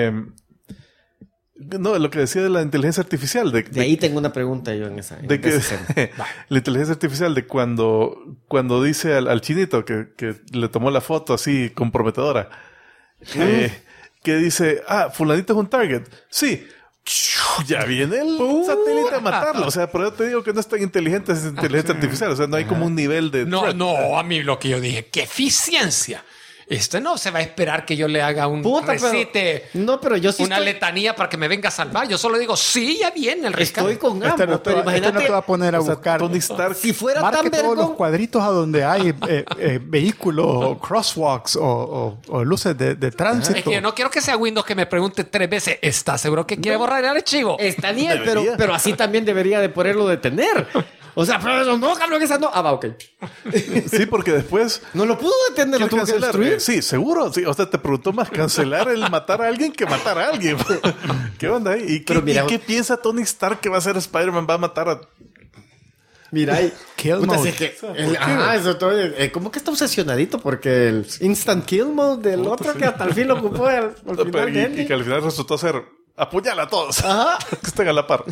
no, lo que decía de la inteligencia artificial. De ahí tengo una pregunta yo en esa. de que esa escena. la inteligencia artificial de cuando dice al chinito que le tomó la foto así comprometedora, que dice, fulanito es un target. Sí. Ya viene el satélite a matarlo. O sea, por eso te digo que no es tan inteligente esa inteligencia artificial. O sea, no hay como un nivel de... No, threat. no, a mí lo que yo dije, ¡qué eficiencia! No se va a esperar que yo le haga un Puta, pero- recite, No, pero yo sí una estoy, letanía para que me venga a salvar. Yo solo digo, sí, ya viene el rescate. estoy con Este ambos, no te pero va- este no imagínate, te va a poner a O sea, buscar. Tony Stark... si fuera Marque tan todos los vergón, cuadritos a donde hay vehículos o crosswalks o luces de tránsito. Es que yo no quiero que sea Windows que me pregunte 3 veces, ¿estás seguro que quiere borrar el archivo? está bien, Debería. pero así también debería de ponerlo detener. O sea, pero eso no, cabrón, esa no. Ah, va, ok. Sí, porque después... No lo pudo detener, lo ¿Quiere tuvo que cancelar? destruir. Sí, seguro. Sí, o sea, te preguntó más cancelar el matar a alguien que matar a alguien. ¿Qué onda ahí? ¿Y Pero mira- qué piensa Tony Stark que va a hacer Spider-Man? Va a matar a... Mira ahí. Kill Puta, mode. sí que eso todo. Como que está obsesionadito porque el instant kill mode del otro que hasta el fin lo ocupó al final de y Endgame. que al final resultó ser apuñala a todos. Ajá. Que estén a la par.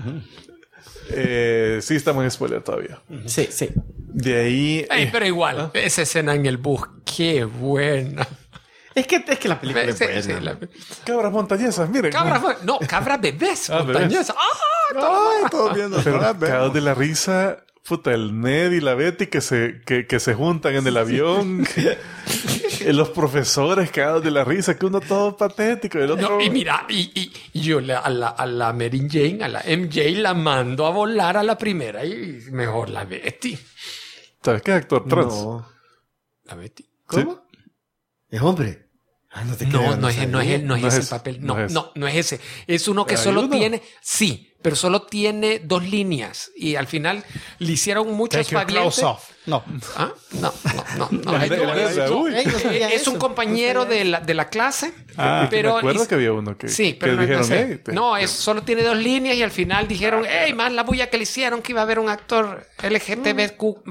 Sí, estamos en spoiler todavía. Sí, sí. De ahí... Ey, pero igual, esa escena en el bus, qué buena. Es que la película es Sí, buena. sí, Cabras montañesas, miren. cabra bebés. Ah, bebés. montañesas. Ay, todos viendo. Pero ¿verdad? cagados de la risa... Puta, el Ned y la Betty que se juntan en el avión. Los profesores cagados de la risa. Que uno todo patético. Y el otro... No, y mira, y yo a la Mary Jane, a la MJ, la mando a volar a la primera y mejor la Betty. ¿Sabes qué actor trans? No. La Betty. ¿Cómo? Es hombre. Ah, no te No, creo, no es sabía. ese el es- papel. no No, es. no es ese. Es uno que ¿Hay solo uno? tiene, sí, pero solo tiene 2 líneas. Y al final le hicieron muchos Take your clothes parientes. off. No. ¿Ah? No. La de Raúl. Ey, no sabía Es eso. un compañero No sabía de la clase. Me acuerdo que había uno que, Sí, pero que no, dijeron, sé. "Hey, No, solo tiene 2 líneas y al final dijeron, hey, más la bulla que le hicieron que iba a haber un actor LGTBQ+.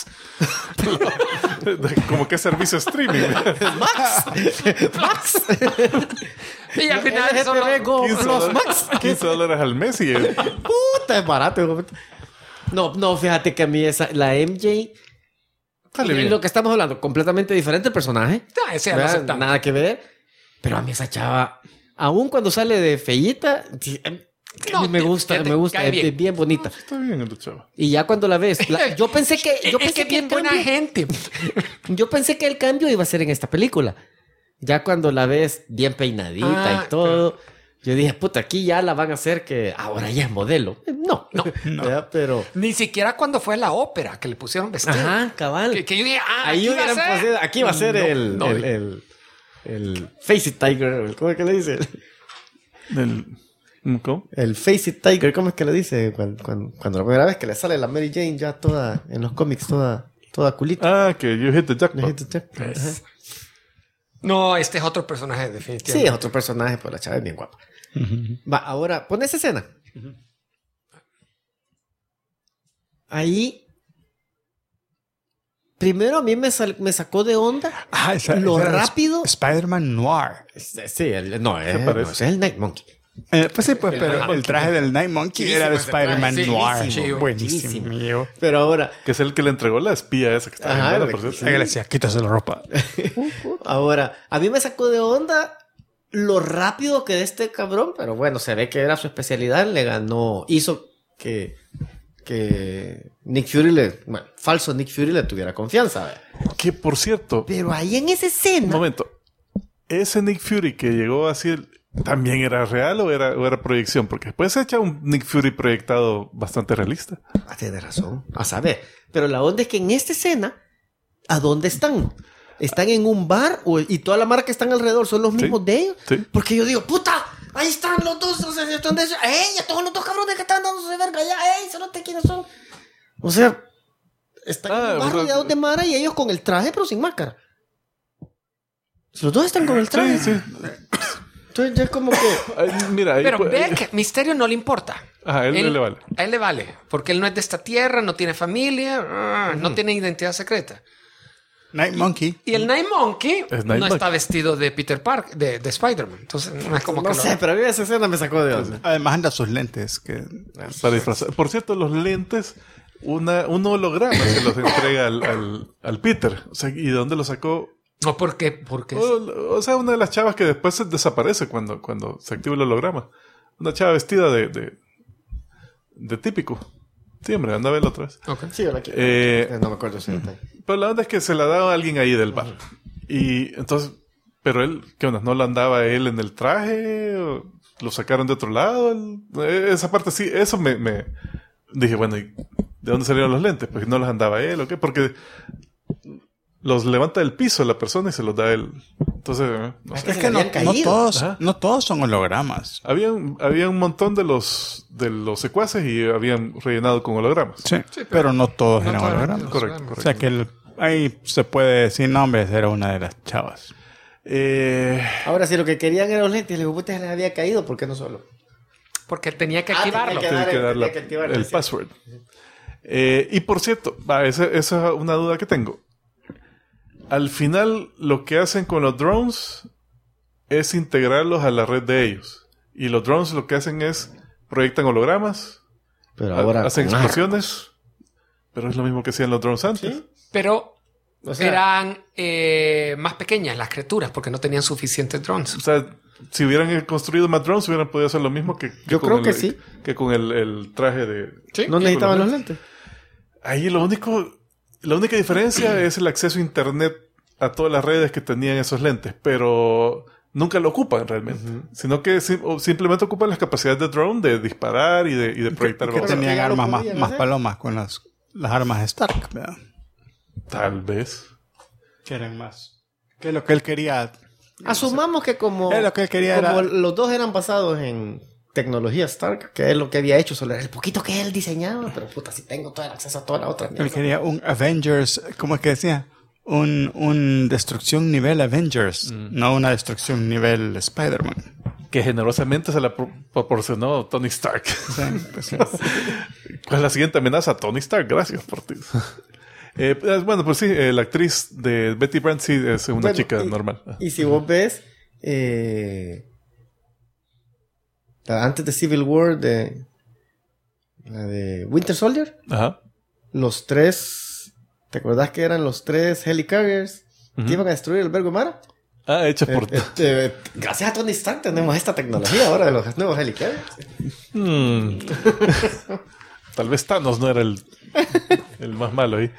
como que servicio streaming. Max. Y al final solo... LGTB Go $15 Plus Max. $15 al mes y Puta, es barato. hijo de puta. No, fíjate que a mí la MJ... Dale bien. Lo que estamos hablando, completamente diferente el personaje. Ah, ese ya lo ¿Verdad? aceptamos. Nada que ver. Pero a mí esa chava, aún cuando sale de feíta, sí, No, me gusta, fíjate, me gusta, cae bien. es bien bonita. Está bien el chavo. Y ya cuando la ves, yo pensé que... Es que es bien buena gente. Yo pensé que el cambio iba a ser en esta película. Ya cuando la ves bien peinadita Ah, y todo, yo dije, puta, aquí ya la van a hacer que ahora ya es modelo. No. ¿Verdad? Pero... Ni siquiera cuando fue a la ópera que le pusieron vestido. Ajá, cabal. Que yo dije, Ahí aquí va a hubieran ser. puesto- aquí va a ser No, el Face It Tiger. ¿Cómo es que le dice? ¿Cómo? El Face It Tiger, ¿cómo es que le dice? Cuando la primera vez que le sale la Mary Jane ya toda, en los cómics, toda culita. Ah, que you hit the jackpot. Ajá. No, este es otro personaje, Sí, definitivamente. es otro personaje, pero la chava es bien guapa. Va, ahora, pon esa escena. Ahí. Primero a mí me sacó de onda lo era rápido. Spider-Man Noir. Sí, no, es el Night Monkey. Pues sí, pues, pero el traje del Night Monkey Chidísimo era de ese traje, Spider-Man sí, Noir. sí, Buenísimo. amigo. Pero ahora, Que es el que le entregó la espía esa que estaba Ajá, en buena, por sí. cierto. Ahí le decía, quítase la ropa. ahora, a mí me sacó de onda lo rápido que de este cabrón, pero bueno, se ve que era su especialidad, le ganó, hizo que Nick Fury falso Nick Fury le tuviera confianza. ¿Ve? Que, por cierto, Pero ahí en esa un escena, momento. ¿Ese Nick Fury que llegó así también era real o era proyección? Porque después se echa un Nick Fury proyectado bastante realista. tienes razón, a saber, pero la onda es que en esta escena, ¿a dónde están? ¿Están en un bar y toda la marca que están alrededor son los mismos de ellos? Sí. Porque yo digo, puta, ahí están los dos, o sea, están ¡ey! Todos los dos cabrones que están dándose verga ya, ¡ey! Se no te quiénes son. O sea, están en un bar rodeados de mara y ellos con el traje, pero sin máscara. Los dos están con el traje. Sí, sí. Entonces ya es como que... Ay, mira, ahí Pero pu- ve que Misterio no le importa. Ajá, él le vale. A él le vale. Porque él no es de esta tierra, no tiene familia, no tiene identidad secreta. Night Monkey. Y el Night Monkey Es Night no Monkey. está vestido de Peter Park, de Spider-Man. Entonces no es como No que sé, pero a mí esa escena me sacó de onda. Además anda sus lentes. Que... Para disfrazar. Por cierto, los lentes, un holograma se los entrega al Peter. O sea, ¿y de dónde lo sacó? No, porque O sea, una de las chavas que después se desaparece cuando se activa el holograma. Una chava vestida de típico. Sí, hombre, anda a verlo otra vez. Ok. Sí, yo la quiero. No me acuerdo ese detalle. Pero la onda es que se la daba a alguien ahí del bar. Y entonces, pero él, ¿qué onda? ¿No lo andaba él en el traje? ¿O lo sacaron de otro lado? Esa parte sí, eso me dije, bueno, ¿y de dónde salieron los lentes? Pues no los andaba él, ¿o qué? Porque los levanta del piso la persona y se los da él. Entonces, no sé. Es que no Ajá. todos son hologramas. Había un montón de los secuaces y habían rellenado con hologramas. Sí, pero no todos No eran todos hologramas. eran Correcto, hologramas. O sea que ahí se puede decir nombres, era una de las chavas. Ahora, si lo que querían eran los lentes, le digo, puta, se les había caído, ¿por qué no solo? Porque tenía que tenía activarlo. que Tiene que dar tenía que activarlo, el sí. password. Y por cierto, esa es una duda que tengo. Al final, lo que hacen con los drones es integrarlos a la red de ellos. Y los drones lo que hacen es proyectan hologramas, Pero ahora... hacen con explosiones, pero es lo mismo que hacían los drones antes. Sí. Pero O sea, eran más pequeñas las criaturas porque no tenían suficientes drones. O sea, si hubieran construido más drones, hubieran podido hacer lo mismo que Yo con creo que sí. que con el traje de... no necesitaban los lentes. Ahí la única diferencia es el acceso a internet a todas las redes que tenían esos lentes, pero nunca lo ocupan realmente, sino que simplemente ocupan las capacidades de drone de disparar y de proyectar Que balas. tenían ya lo armas podían más hacer. palomas con las armas Stark, ¿verdad? Tal vez. Que eran más. Que lo que él quería. Asumamos que como... Lo que él quería como era. los dos eran basados en tecnología Stark, que es lo que había hecho, solo era el poquito que él diseñaba, pero puta, si tengo todo el acceso a toda la otra Él mierda. quería un Avengers. ¿Cómo es que decía? Un destrucción nivel Avengers, no una destrucción nivel Spider-Man. Que generosamente se la proporcionó Tony Stark. Sí, pues sí. ¿Cuál es la siguiente amenaza? Tony Stark, gracias por ti. Bueno, pues sí, la actriz de Betty Brant sí es una Bueno, chica normal. Y si vos ves, antes de Civil War, la de Winter Soldier, Ajá. los tres, ¿te acordás que eran los tres helicarriers que iban a destruir el Vergo Mara? Hecha por... Gracias a Tony Stark tenemos esta tecnología ahora de los nuevos helicarriers. Tal vez Thanos no era el más malo ahí.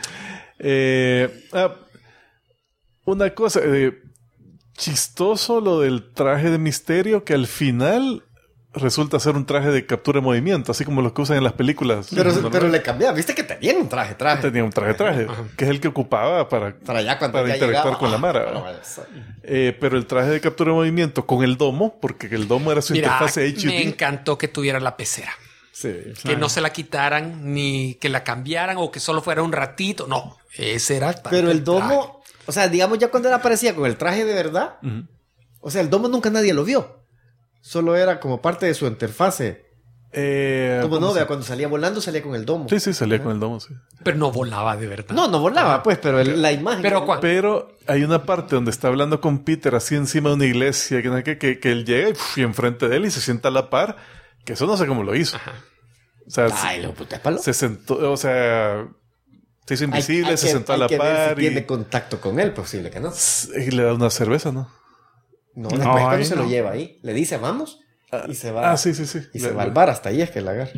Una cosa, chistoso lo del traje de Misterio, que al final resulta ser un traje de captura de movimiento, así como los que usan en las películas. Pero le cambiaba, viste que tenían un traje. Tenía un traje, que es el que ocupaba para ya cuando para ya interactuar llegaba, con la Mara. Pero el traje de captura de movimiento con el domo, porque el domo era su Mira, interfase HUD. me encantó que tuviera la pecera. Sí. Que no se la quitaran, ni que la cambiaran o que solo fuera un ratito. No, ese era... Pero el domo, O sea, digamos ya cuando él aparecía con el traje de verdad, o sea, el domo nunca nadie lo vio. Solo era como parte de su interfase. Como no, vea, cuando salía volando salía con el domo. Sí, salía con el domo, sí. Pero no volaba de verdad. No volaba, pues, pero la imagen. Pero hay una parte donde está hablando con Peter así encima de una iglesia, que él llega y enfrente de él y se sienta a la par, que eso no sé cómo lo hizo. Ajá. O sea, Ay, lo puta palo. se sentó, o sea, se hizo invisible, se sentó a la ver par si tiene contacto con él, posible que no. y le da una cerveza, ¿no? No, después cuando ahí se no. lo lleva ahí, le dice vamos y se va. Sí. Y se va al bar, hasta ahí es que la agarra.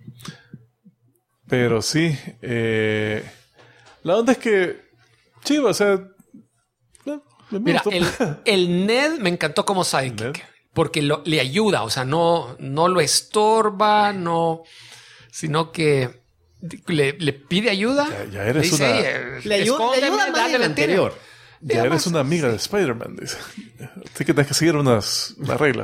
Pero sí, la onda es que, chivo, o sea, me Mira, gustó. el Ned me encantó como sidekick. Ned. Porque le ayuda, o sea, no lo estorba, sino que le pide ayuda. Ya eres dice, una- Le ayuda más en el anterior. Ya eres una amiga de Spider-Man, dice. Así que tienes que seguir unas reglas.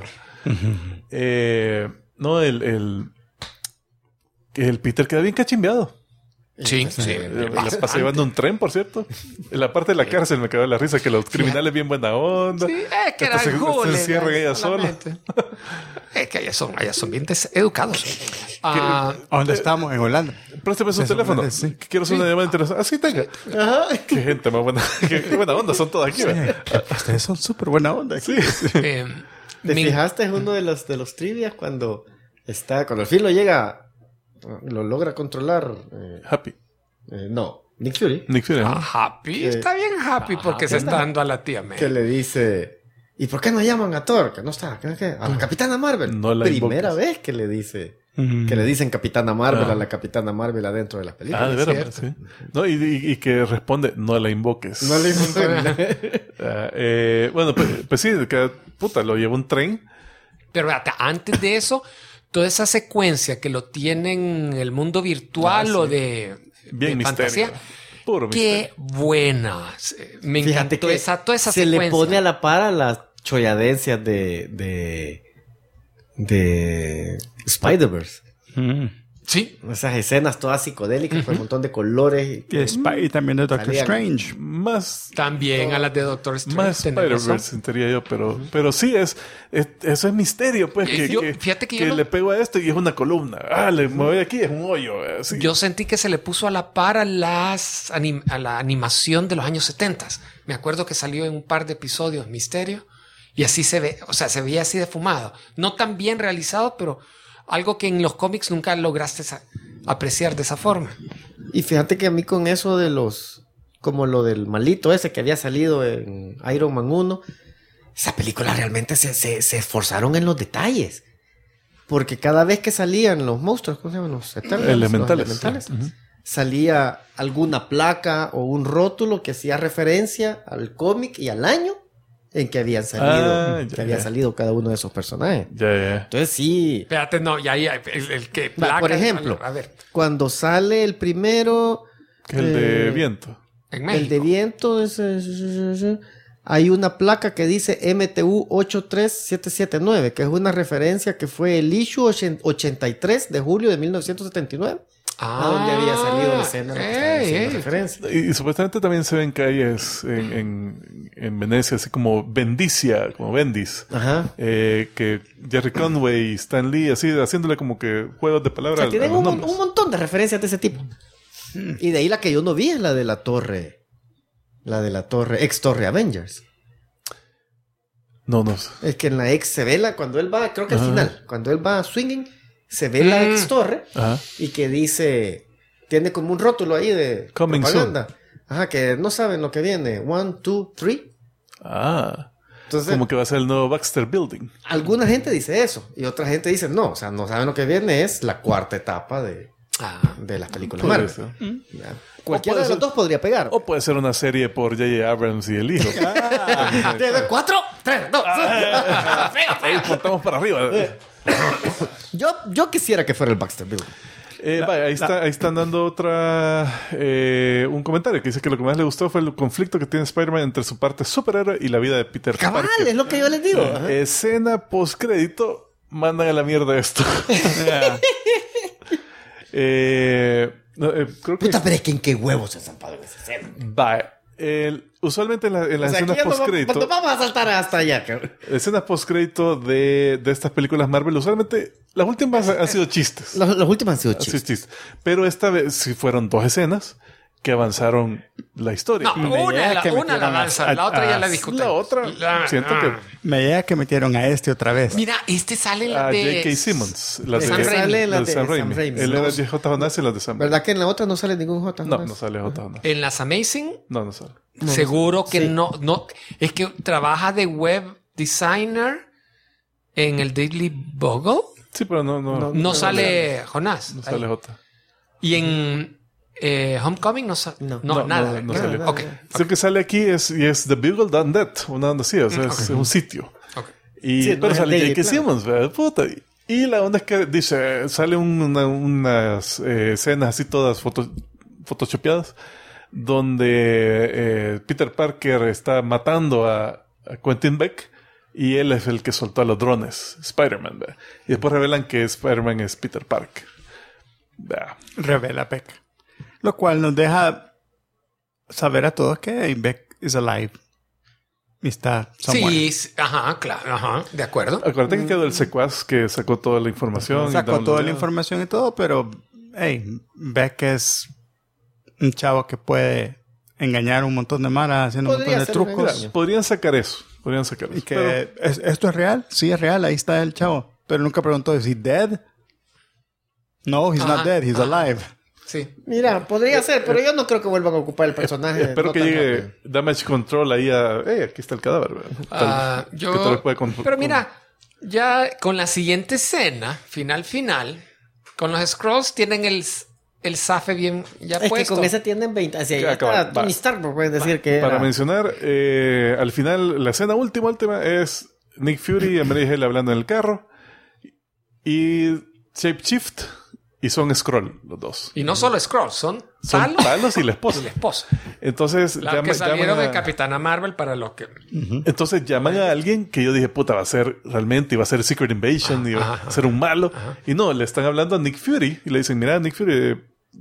No, el Peter queda bien cachimbeado. Sí. Le pasa llevando un tren, por cierto. En la parte de la cárcel me quedó la risa que los criminales bien buena onda. Sí, es que Hasta eran se goles, encierran ella sola. solamente. Es que allá son bien educados. ¿A dónde estamos? En Holanda. Préstame su Eso, teléfono. sí. Que quiero hacer una llamada interesante. Así tenga. Qué gente más buena. Qué buena onda son todas aquí. ¿verdad? Ustedes son súper buena onda. Sí. ¿Te fijaste? Es uno de los trivias cuando el filo llega, lo logra controlar. Happy. No, Nick Fury. Nick Fury. ¿no? Happy, está bien happy porque se está dando a la tía May. Que le dice, ¿y por qué no llaman a Thor? Que no está, ¿qué? A la Capitana Marvel. No la Primera invoques. vez que le dice, que le dicen Capitana Marvel a la Capitana Marvel adentro de las películas. De veras. Sí. No, y que responde, no la invoques. No le invocan. Bueno, pues sí, que puta, lo lleva un tren. Pero antes de eso, toda esa secuencia que lo tienen en el mundo virtual o de Bien fantasía. misterio. Puro Qué buena. Me Fíjate encantó que toda esa se secuencia. le pone a la par a las cholladencias de Spider-Verse. Sí. Esas escenas todas psicodélicas con un montón de colores. Y también de Doctor Salían. Strange. Más También a las de Doctor Strange. Más tenés Spider-Verse, razón. sentiría yo, pero sí, eso es misterio, pues, Fíjate que yo no- le pego a esto y es una columna. Le muevo aquí, es un hoyo. Así. Yo sentí que se le puso a la par a la animación de los años 70. Me acuerdo que salió en un par de episodios Misterio y así se ve, o sea, se veía así defumado. No tan bien realizado, pero algo que en los cómics nunca lograste apreciar de esa forma. Y fíjate que a mí con eso de como lo del malito ese que había salido en Iron Man 1, esa película realmente se esforzaron en los detalles. Porque cada vez que salían los monstruos, ¿cómo se llaman? Los Eternals, Elementales. los elementales, salía alguna placa o un rótulo que hacía referencia al cómic y al año en que habían salido cada uno de esos personajes. Ya. Entonces sí. Espérate, no, ya ahí el que Va, por ejemplo, a ver, cuando sale el primero, Que es el de viento. en México. el de viento, hay una placa que dice MTU 83779, que es una referencia que fue el issue 83 de julio de 1979. A donde había salido la escena a la que estaban haciendo referencia. Y supuestamente también se ven calles en Venecia, así como Bendicia, como Bendis. Ajá. Que Jerry Conway y Stan Lee, así haciéndole como que juegos de O palabras sea, a tienen los un nombres. montón de referencias de ese tipo. Y de ahí la que yo no vi es la de la torre. La de la torre, ex torre Avengers. No. Es que en la ex se ve cuando él va, creo que al final, cuando él va swinging, se ve la ex torre Ajá. y que dice, tiene como un rótulo ahí de Coming propaganda. Ajá, que no saben lo que viene. 1, 2, 3. Entonces, Como que va a ser el nuevo Baxter Building. alguna gente dice eso y otra gente dice no, o sea, no saben lo que viene, es la cuarta etapa de las películas Puede Marvel. ser. Ya. Cualquiera puede de los ser- dos podría pegar. O puede ser una serie por J.J. Abrams y el hijo. Tiene 4, 3, 2. Ahí contamos para arriba. Yo quisiera que fuera el Baxter Building. Ahí están dando un comentario que dice que lo que más le gustó fue el conflicto que tiene Spider-Man entre su parte superhéroe y la vida de Peter Cabal, Parker. es lo que yo les digo. Ajá. Escena post-crédito, mandan a la mierda esto. Creo que... Puta, pero es que en qué huevos se zamparon esa escena. Usualmente en las O sea, escenas aquí ya post-crédito... no vamos a saltar hasta allá, cabrón. Escenas post-crédito de estas películas Marvel, usualmente las últimas han sido chistes. Los últimos han sido Han sido chistes. chistes. Pero esta vez sí fueron 2 escenas que avanzaron la historia. No, Me llega una que la metieron avanza, la otra ya la discutimos. La otra, siento que... Me llega que metieron a este otra vez. Mira, sale en la A de... J.K. Simmons. La Sam Raimi. Sale en la de de Sam Sam Raimi. Raimi. Él era J. Jonas y las de Sam Raimi. ¿Verdad que en la otra no sale ningún J? No sale J. Jonas. En las Amazing, No sale. seguro que Sí. no. Es que trabaja de web designer en el Daily Bugle. Sí, pero No sale Jonás. no sale J. Y en Homecoming no sale. No. Nada. no Nada, sale. nada. Ok. Sí, lo que sale aquí es The Bugle.net, una onda así, o sea, es un sitio. Ok. Y, Sí, no pero es el sale Daily J.K. Planet. Simmons, ¿verdad? Puta. Y la onda es que dice, sale unas escenas así todas photoshopeadas, donde Peter Parker está matando a Quentin Beck y él es el que soltó a los drones, Spider-Man, ¿verdad? Y después revelan que Spider-Man es Peter Parker. ¿Verdad? Revela Beck. Lo cual nos deja saber a todos que Beck is alive. Y está somewhere. Sí, ajá, claro, ajá, de acuerdo. Acuérdate que quedó el secuaz que sacó toda la información. y Sacó toda la downloadó. información y todo, pero hey, Beck es un chavo que puede engañar un montón de maras haciendo un Podría montón de ser un trucos. engaño. Podrían sacar eso. Y que esto es real, sí es real, ahí está el chavo. Pero nunca preguntó, ¿is he dead? No, he's not Ajá, dead, he's ajá. alive. Sí. Mira, podría ser, pero yo no creo que vuelvan a ocupar el personaje. Espero no que tan llegue rápido. Damage Control ahí a... aquí está el cadáver. ¿verdad? Que tal vez puede Pero mira, ya con la siguiente escena, final, con los scrolls tienen el zafe bien ya Es puesto. que con ese tienen 20. Así, ahí Ya, está cabal, Tony va. Stark, pues, pueden decir que Para era- mencionar, al final, la escena última es Nick Fury y Mary Hale hablando en el carro. Y Shapeshift. Y son Skrull, los dos. Y no solo scrolls, son Son palos Talos y la esposa. y la esposa. Entonces, Las que salieron llaman de a- Capitana Marvel para los que... Entonces llaman a alguien que yo dije, puta, va a ser realmente, iba a ser Secret Invasion, y va a ser un malo. Y no, le están hablando a Nick Fury y le dicen, mira, Nick Fury,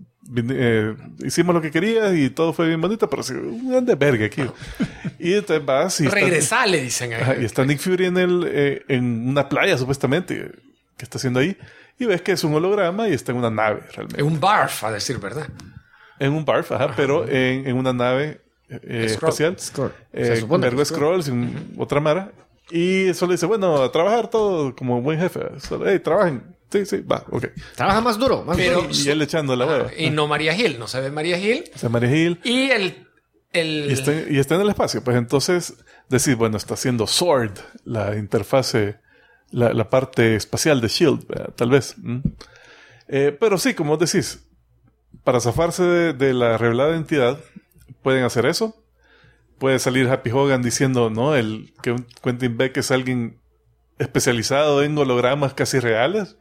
hicimos lo que querías y todo fue bien bonito, pero sí, un grande verga aquí. Y entonces vas y Regresar, le dicen ahí. y está Nick Fury en una playa, supuestamente, que está haciendo ahí. Y ves que es un holograma y está en una nave, realmente. Es un barf, a decir verdad. En un barf, pero en una nave espacial. Skrull. Eh, Se supone vergo que Scrolls y otra mara. Y solo dice, bueno, a trabajar todo como buen jefe. Solo, hey, trabajen. Sí, va, ok. Trabaja más duro, más Pero- duro. Y él echando la hueva. Y no María Hill, no se ve María Hill. O sea, Maria Hill. Y Y está en el espacio. Pues entonces decís, bueno, está haciendo SWORD, la interfase, la parte espacial de S.H.I.E.L.D., ¿verdad? Tal vez. Pero sí, como decís, para zafarse de la revelada identidad, pueden hacer eso. Puede salir Happy Hogan diciendo, ¿no? Que Quentin Beck es alguien especializado en hologramas casi reales.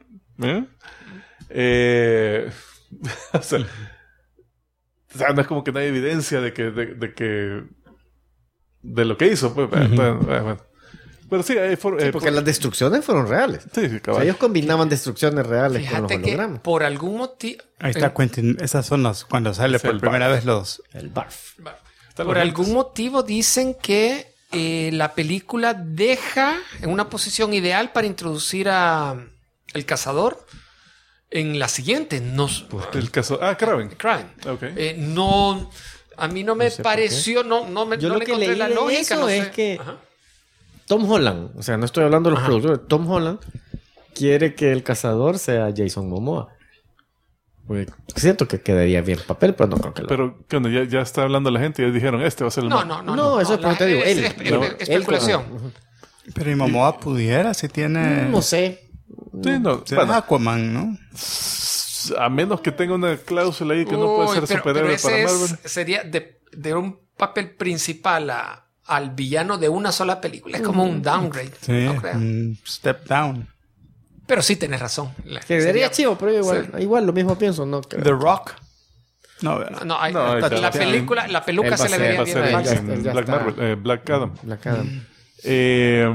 O sea, no es como que no hay evidencia de lo que hizo. Pues, bueno. Pero sí, Porque las destrucciones fueron reales. sí, O sea, cabal. ellos combinaban destrucciones reales con los fíjate que hologramas. por algún motivo... Ahí está Quentin. Esas son las cuando sale Es por el primera barf. vez los... El barf. Están Por los algún lentes. motivo dicen que la película deja en una posición ideal para introducir a el cazador en la siguiente. No, El caso... Kraven. Crime. Ok. No, a mí no me pareció, no me Yo no lo le que encontré leí la de lógica. eso No es sé. que- Ajá. Tom Holland, o sea, no estoy hablando de los productores. Tom Holland quiere que el cazador sea Jason Momoa. Pues siento que quedaría bien papel, pero no creo que lo Pero, ¿qué onda? Ya está hablando la gente y ya dijeron, este va a ser el No, malo. No, eso es por te digo, él. especulación. Pero y Momoa pudiera, si tiene... No sé. Sí, no. Si Bueno, es Aquaman, ¿no? a menos que tenga una cláusula ahí que no puede ser superhéroe ese para es- Marvel. sería de un papel principal al villano de una sola película. Es como un downgrade. Sí, No creo. step down. Pero sí tenés razón. Que sería chivo, pero igual lo mismo pienso, no creo. The Rock. No, No, hay- No, está la chateando. película, la peluca Él va se a le ser- vería Va a bien. ser a ya él. está, en ya Black está. Marvel, Black Adam. Black Adam.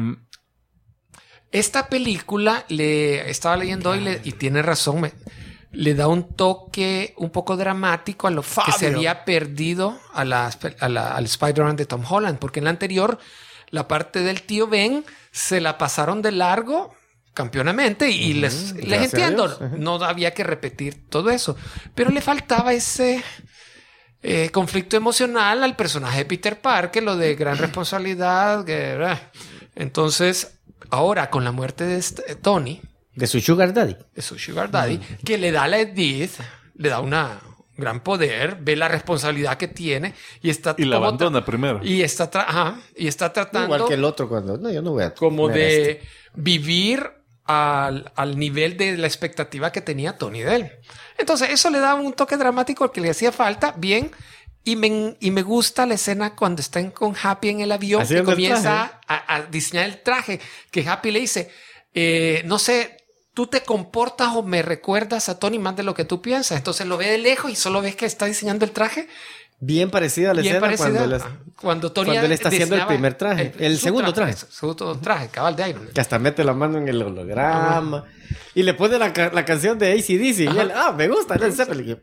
Esta película estaba leyendo hoy y tiene razón. le da un toque un poco dramático a lo que se había perdido al Spider-Man de Tom Holland, porque en la anterior, la parte del tío Ben se la pasaron de largo campeonamente y les entiendo, no había que repetir todo eso, pero le faltaba ese conflicto emocional al personaje de Peter Parker, lo de gran responsabilidad. Entonces, ahora con la muerte de Tony, de su Sugar Daddy, que le da la Edith, le da una gran poder, ve la responsabilidad que tiene y la abandona primero. Y está tratando... Igual que el otro cuando... No, yo no voy a... Como de vivir al nivel de la expectativa que tenía Tony de él. Entonces, eso le da un toque dramático al que le hacía falta. Bien. Y me gusta la escena cuando están con Happy en el avión, que comienza a diseñar el traje, que Happy le dice, no sé, tú te comportas o me recuerdas a Tony más de lo que tú piensas. Entonces lo ve de lejos y solo ves que está diseñando el traje. Bien parecida a la escena cuando él está haciendo el primer traje, el segundo traje. Segundo traje, cabal de Iron Man. Que hasta mete la mano en el holograma. Y le pone la canción de AC/DC. Y él, me gusta, Led Zeppelin.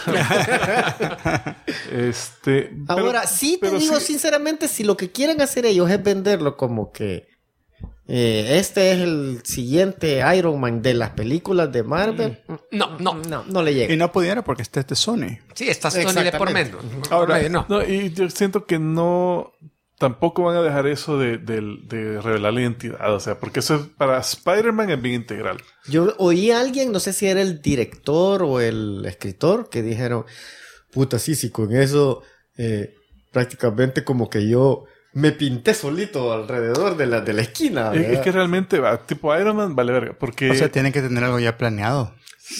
Ahora, te digo sinceramente, si lo que quieren hacer ellos es venderlo como que este es el siguiente Iron Man de las películas de Marvel, no le llega. Y no pudiera porque este es de Sony. Sí, está Sony de por medio. Ahora, y yo siento que tampoco van a dejar eso de revelar la identidad, o sea, porque eso para Spider-Man es bien integral. Yo oí a alguien, no sé si era el director o el escritor, que dijeron, puta, sí, con eso prácticamente como que yo me pinté solito alrededor de la esquina. Es que realmente, tipo Iron Man, vale verga, porque... O sea, tienen que tener algo ya planeado.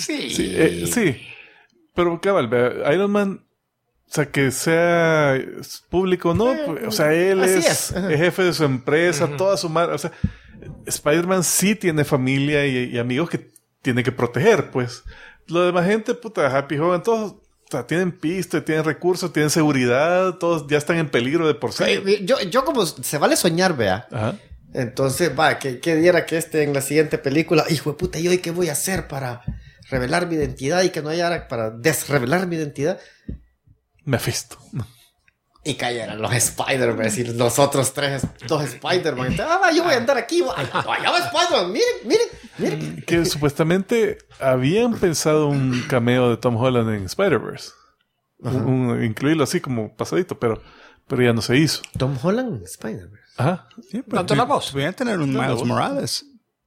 Sí. Pero cabal, Iron Man... O sea, que sea público, ¿no? O sea, él es jefe de su empresa, toda su madre. O sea, Spider-Man sí tiene familia y amigos que tiene que proteger, pues. Lo demás gente, puta, Happy Hogan, todos, o sea, tienen pista, tienen recursos, tienen seguridad, todos ya están en peligro de por sí. Yo como se vale soñar, vea. Ajá. Entonces, que diera que en la siguiente película, hijo de puta, ¿y hoy qué voy a hacer para revelar mi identidad y que no haya para desrevelar mi identidad? Mephisto. Y cayeran los Spider-Man, es decir, los otros dos Spider-Man. Yo voy a andar aquí. Allá va Spider-Man, miren. Que supuestamente habían pensado un cameo de Tom Holland en Spider-Verse. Incluirlo así como pasadito, pero ya no se hizo. Tom Holland en Spider-Verse. Ajá. Sí, tanto la voz. Voy a tener un Miles Morales.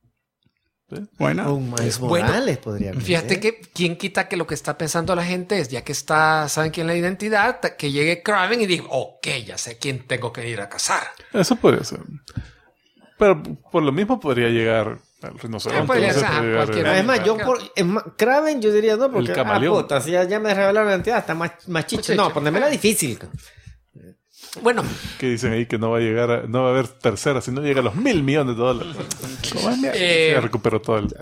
Bueno, un Miles Morales podría ser. Fíjate que quién quita que lo que está pensando la gente es, ya que saben quién es la identidad, que llegue Kraven y diga, ok, ya sé quién tengo que ir a cazar. Eso podría ser. Pero por lo mismo podría llegar al rinoceronte. Es más, Kraven yo diría no, porque el camaleón. Puta, si ya me revelaron la identidad, está más chicha. No, ponémela difícil. Bueno, que dicen ahí que no va a haber tercera, si no llega a los $1,000 millones. Ya recuperó todo el...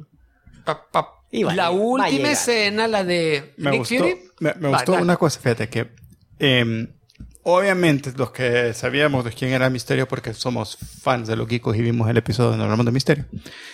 la última escena, la de Nick Fury. Me gustó una cosa, fíjate que obviamente los que sabíamos de quién era Misterio porque somos fans de los geekos y vimos el episodio donde hablamos de Misterio,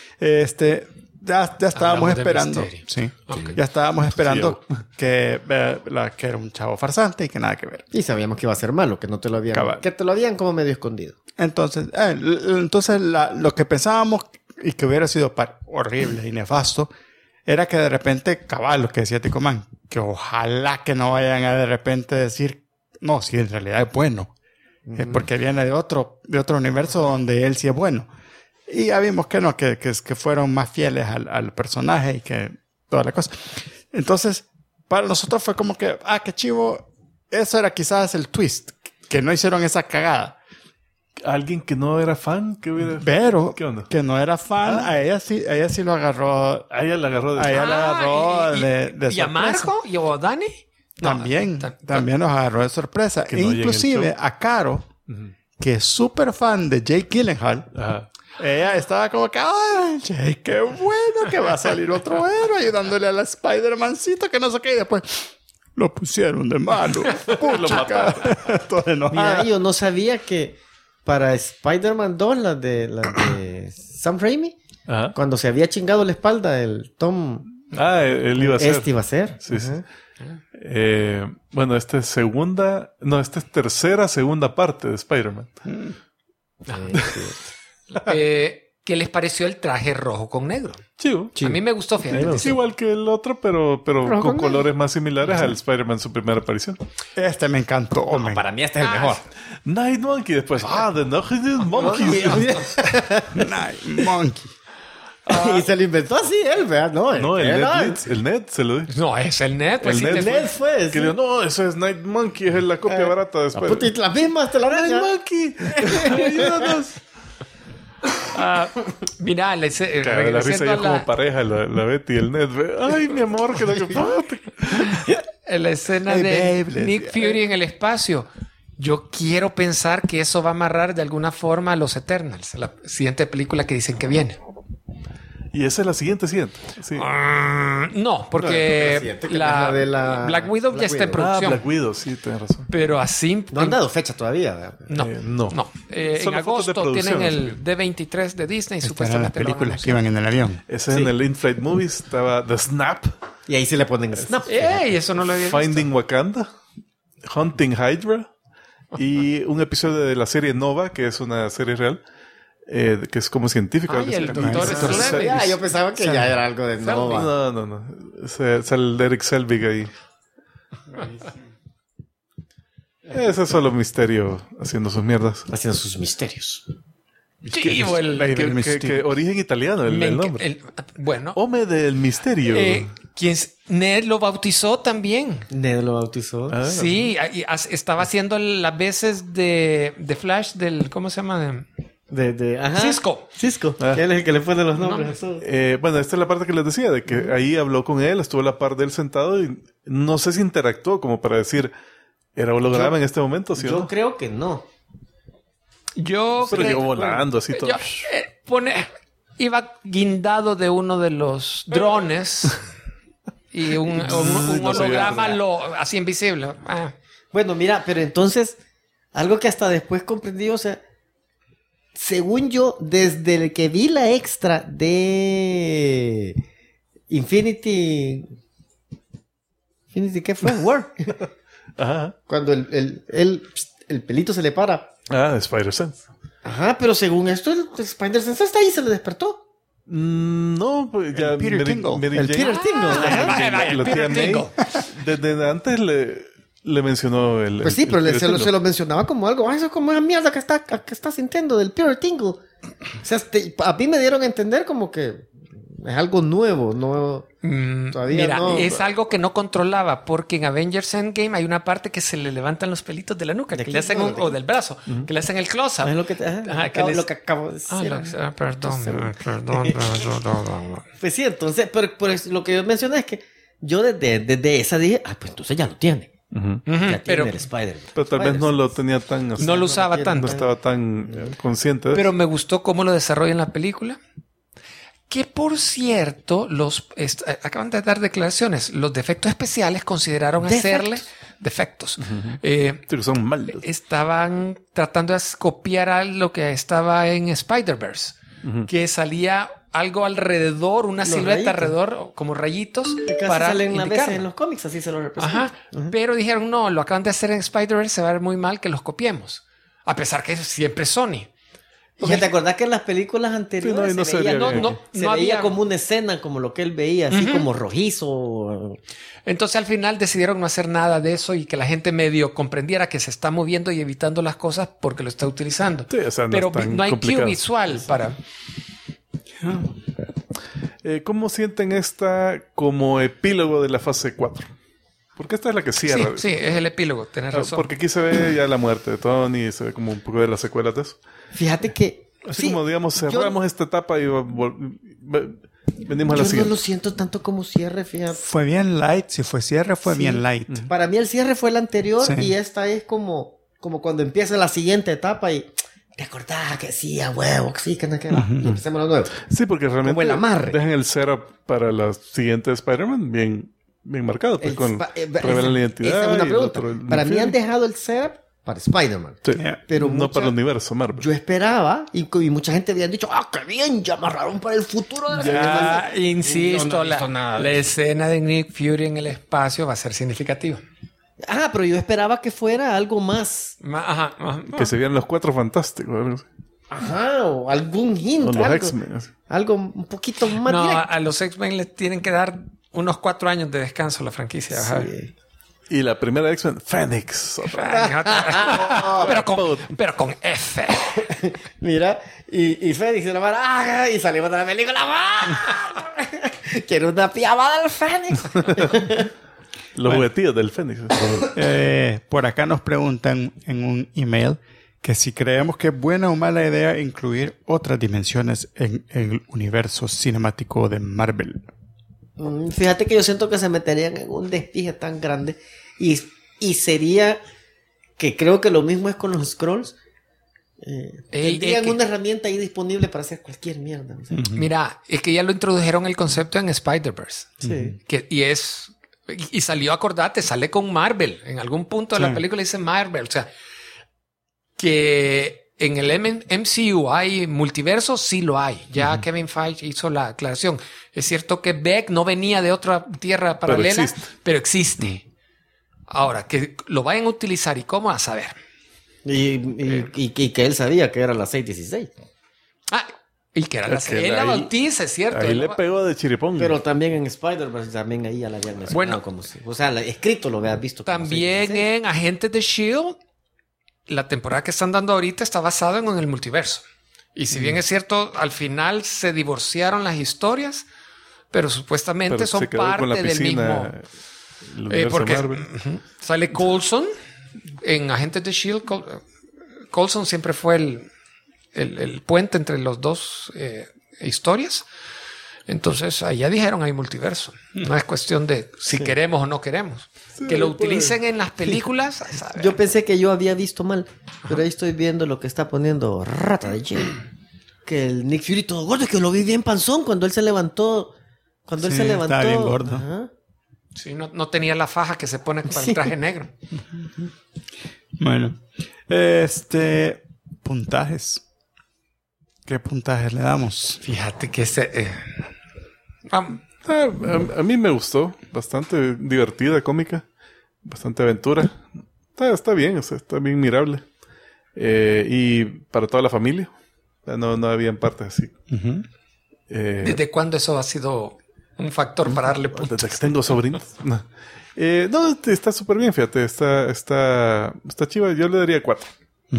ya estábamos esperando. Sí. Okay. Ya estábamos esperando que era un chavo farsante y que nada que ver. Y sabíamos que iba a ser malo, que no te lo habían... Cabal. Que te lo habían como medio escondido. Entonces lo que pensábamos y que hubiera sido horrible y nefasto era que de repente, cabal, lo que decía Tico Man, que ojalá que no vayan a de repente decir, no, si en realidad es bueno. Porque viene de otro universo donde él sí es bueno. Y ya vimos que no, que fueron más fieles al personaje y que toda la cosa. Entonces, para nosotros fue como que, qué chivo. Eso era quizás el twist, que no hicieron esa cagada. Alguien que no era fan, pero ¿qué onda? Que no era fan, a ella sí lo agarró. A ella la agarró de sorpresa. ¿Y a Marco? ¿Y a Dani? También nos agarró de sorpresa. No, inclusive a Caro, que es súper fan de Jake Gyllenhaal. Ajá. Ella estaba como que, ¡ay, Jake, qué bueno que va a salir otro héroe ayudándole a la Spider-Mancito, que no sé qué! Y después lo pusieron de malo. Lo mataron. Mira, yo no sabía que para Spider-Man 2, la de Sam Raimi, cuando se había chingado la espalda el Tom Él iba a ser. Este iba a ser. Sí, sí. Bueno, esta es segunda parte de Spider-Man. ¿Qué les pareció el traje rojo con negro? Chivo. A mí me gustó, fíjate. Es igual que el otro, pero con colores más similares al Spider-Man su primera aparición. Este me encantó. No, para mí este es el mejor. Night Monkey, después, The Night Monkey. Night Monkey. Y se lo inventó así él, ¿verdad? No, el Ned se lo dijo. No, es el Ned. Pues El sí Ned te fue. fue. Que dijo, no, eso es Night Monkey, es la copia barata de Spider-Man. Puta, y las mismas te la Night daña. Monkey, ayúdanos. Mira, Caga de la risa yo como pareja, la Betty y el Ned. Ay, mi amor, que la escena Hey, de babe, Nick Fury en el espacio. Yo quiero pensar que eso va a amarrar de alguna forma a los Eternals, a la siguiente película que dicen que viene. Y esa es la siguiente. Sí. No, porque siguiente, que es la de la- Black Widow ya Black está en Widow. producción. Black Widow, sí, tienes razón. Pero así... No han dado fecha todavía, ¿verdad? No. no. En Solo fotos de agosto producción, tienen el D23 de Disney. Estas eran las Supuestamente lo van a películas que anunciar. iban en el avión. Ese en el In-Flight Movies estaba The Snap, Y ahí sí le ponen snap. ¡Ey! Eso no lo había visto. Finding Wakanda, Hunting Hydra y un episodio de la serie Nova, que es una serie real, que es como científica. Ay, el algo doctor así. Slevin. Ah, yo pensaba que ya era algo de Nova. No. Sale el Eric Selvig ahí. Ese es solo Misterio haciendo sus mierdas. Haciendo sus misterios. Sí, o el... Que origen italiano el nombre. Bueno, Home del Misterio. Ned lo bautizó también. Ned lo bautizó. Ah, Sí, estaba haciendo las veces de Flash del... ¿Cómo se llama? Ajá. Cisco. Cisco. Ah. Que él es el que le pone los nombres a todo. Bueno, esta es la parte que les decía, de que ahí habló con él, estuvo a la par de él sentado y no sé si interactuó como para decir, ¿era holograma en este momento? ¿Sí o Yo no? creo que no. Pero llegó volando así todo. Iba guindado de uno de los drones y un No sé, holograma así invisible. Ah. Bueno, mira, pero entonces, algo que hasta después comprendí, o sea, según yo, desde el que vi la extra de Infinity, ¿qué fue? War. Ajá. Cuando el pelito se le para. Spider-Sense. Ajá, pero según esto, el Spider-Sense está ahí, se le despertó. No, pues ya El Peter Tingle. Mary El Jane- Peter Tingle. Ajá. la tía May, desde antes le mencionó el... Pues sí, el pero Peter se lo Tingle. mencionaba como algo. Eso es como una mierda que está sintiendo del Peter Tingle. O sea, a mí me dieron a entender como que es algo nuevo, no... Todavía Mira, no. es algo que no controlaba porque en Avengers Endgame hay una parte que se le levantan los pelitos de la nuca, ¿De que aquí? le hacen o del brazo, que le hacen el close-up. Es lo que, lo que acabo de decir. Perdón. Pues sí, entonces, pero lo que yo mencioné es que yo desde esa dije, pues entonces ya lo tiene. Ujú. Ya tiene Pero, el Spider-Man. Pero tal vez no lo tenía tan... no lo usaba no tanto. No estaba tan consciente de Pero eso. me gustó cómo lo desarrolla en la película. Que por cierto, acaban de dar declaraciones. Los defectos especiales consideraron hacerle defectos. Sí, que son malos. Estaban tratando de copiar a lo que estaba en Spider-Verse, que salía algo alrededor, una Los silueta rayitos. alrededor, como rayitos, Que casi para salen a veces indicarlo. en los cómics, así se lo representan. Ajá. Pero dijeron, no, lo acaban de hacer en Spider-Verse, se va a ver muy mal que los copiemos. A pesar que siempre es Sony. ¿Y que te acordás que en las películas anteriores Sí, no se veía, sería bien. se no veía había- como una escena, como lo que él veía, así como rojizo? Entonces al final decidieron no hacer nada de eso y que la gente medio comprendiera que se está moviendo y evitando las cosas porque lo está utilizando. Sí, o sea, no Pero es tan no hay complicado. cue visual para... ¿Cómo sienten esta como epílogo de la fase 4? Porque esta es la que Sí, cierra. sí, es el epílogo, tenés razón. Porque aquí se ve ya la muerte de Tony, se ve como un poco de las secuelas de eso. Fíjate que... Así sí, como, digamos, yo- cerramos esta etapa y venimos a la Yo no siguiente. lo siento tanto como cierre, fíjate. Fue bien light. Si fue cierre, fue Sí. bien light. Para mí el cierre fue el anterior Sí. y esta es como cuando empieza la siguiente etapa y te acordás que sí, a huevo, que sí, que no, que no. Y empecemos lo nuevo. Sí, porque realmente Como el amarre. dejan el setup para la siguiente Spider-Man bien marcado. Pues, El con spa- revelan la esa identidad. es una y el pregunta. otro, el Para mí Fury. han dejado el setup para Spider-Man. Sí. Pero no para el universo Marvel. Yo esperaba, y mucha gente había dicho, qué bien, ya amarraron para el futuro de la Ya, serie". insisto, No he visto nada. la escena de Nick Fury en el espacio va a ser significativa. Pero yo esperaba que fuera algo más. Ajá. Que se vean los Cuatro Fantásticos. Algo así. O algún hint. O los algo, X-Men. Así. algo un poquito más No, directo. a los X-Men les tienen que dar unos 4 años de descanso a la franquicia. Ajá. Sí. Y la primera X-Men, Phoenix. pero con F. Mira, y Fénix se la vara, y salimos de la película. Quiero una pijamada del Fénix. Los juguetillos del Fénix. Por acá nos preguntan en un email que si creemos que es buena o mala idea incluir otras dimensiones en el universo cinemático de Marvel. Fíjate que yo siento que se meterían en un despije tan grande y sería que creo que lo mismo es con los Skrulls. Tendrían una herramienta ahí disponible para hacer cualquier mierda. O sea. Mira, es que ya lo introdujeron el concepto en Spider-Verse. Sí. Y salió, acordate, sale con Marvel. En algún punto de la película dice Marvel. O sea, que en el MCU hay multiverso, sí lo hay. Ya Kevin Feige hizo la aclaración. Es cierto que Beck no venía de otra tierra paralela, pero existe. Ahora, que lo vayan a utilizar y cómo, a saber. Y que él sabía que era la 616. Y que era Es que él la ahí- bautiza, es cierto. Ahí Él le la- pegó de chiripón. Pero también en Spider-Man, también ahí ya la habían mencionado. Bueno. Como o sea, escrito lo habías visto. como También 616. en Agentes de S.H.I.E.L.D., la temporada que están dando ahorita está basada en el multiverso. Y si bien es cierto, al final se divorciaron las historias, pero supuestamente Pero son se quedó con parte la del piscina, mismo. el universo Porque Marvel. sale Coulson en Agentes de S.H.I.E.L.D. Coulson siempre fue el puente entre los dos historias. Entonces, ahí ya dijeron hay multiverso. No es cuestión de si queremos o no queremos. Que lo utilicen en las películas. a saber. Yo pensé que yo había visto mal, pero ahí estoy viendo lo que está poniendo Rata de Jay. Que el Nick Fury todo gordo, que lo vi bien panzón cuando él se levantó. Cuando él Sí, se levantó. estaba bien gordo. Ajá. Sí, no tenía la faja que se pone para Sí. el traje negro. Bueno, puntajes. ¿Qué puntajes le damos? Fíjate que A mí me gustó. Bastante divertida, cómica. Bastante aventura. Está bien, o sea, está bien mirable. Y para toda la familia. No habían partes así. ¿desde cuándo eso ha sido un factor para darle puntos? Desde que tengo sobrinos. No, está súper bien, fíjate. Está chiva. Yo le daría 4.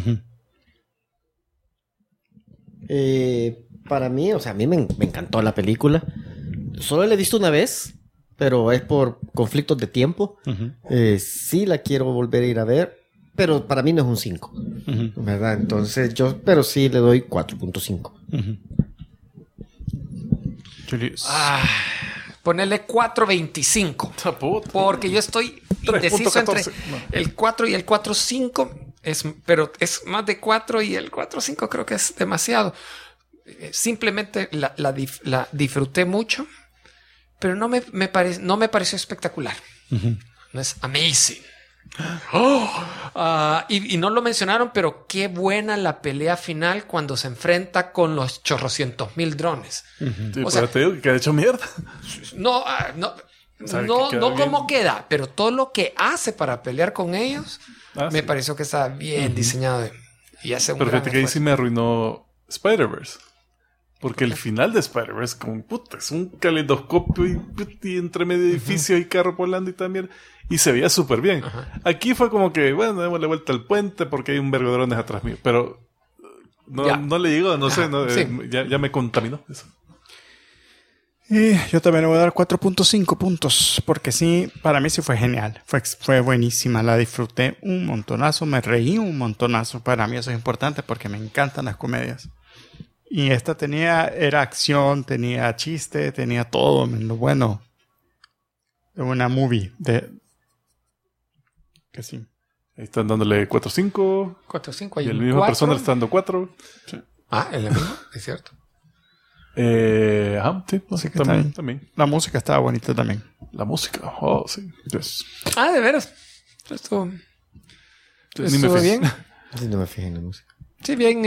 Para mí, o sea, a mí me encantó la película. Solo la he visto una vez, pero es por conflictos de tiempo. Sí la quiero volver a ir a ver, pero para mí no es un 5. ¿Verdad? Entonces pero sí le doy 4.5. Julius. Ponerle 4.25. Porque yo estoy indeciso entre 3.14. No. el 4 y el 4.5. Pero es más de 4 y el 4.5 creo que es demasiado. Simplemente la disfruté mucho, pero no me pareció espectacular. No es amazing. Y no lo mencionaron, pero qué buena la pelea final cuando se enfrenta con los 800,000 drones. Sí, O sea, te digo que ha hecho mierda. No, Sabe no, que queda no bien. cómo queda, pero todo lo que hace para pelear con ellos me Sí. pareció que está bien diseñado y hace un Pero gran fíjate que ahí sí esfuerzo. me arruinó Spider-Verse. Porque el final de Spider-Verse, como puta, es un calidoscopio y entre medio edificio y carro volando y también. Y se veía súper bien. Aquí fue como que, bueno, démosle vuelta al puente porque hay un vergo de drones atrás mío. Pero Ya. no le digo, no sé, sí. ya me contaminó eso. Y yo también le voy a dar 4.5 puntos, porque sí, para mí sí fue genial. Fue buenísima, la disfruté un montonazo, me reí un montonazo. Para mí eso es importante porque me encantan las comedias. Y esta era acción, tenía chiste, tenía todo, lo bueno de una movie. Que sí. Ahí están dándole 4-5. 4-5 Y hay el un mismo 4. persona está dando 4. El mismo, es cierto. Sí, no Sí sé, que está bien. también. La música estaba bonita también. La música, sí. Yes. De veras. Esto... Ni me Estuvo fijé. bien. Sí, no me fijé en la música. Sí, bien.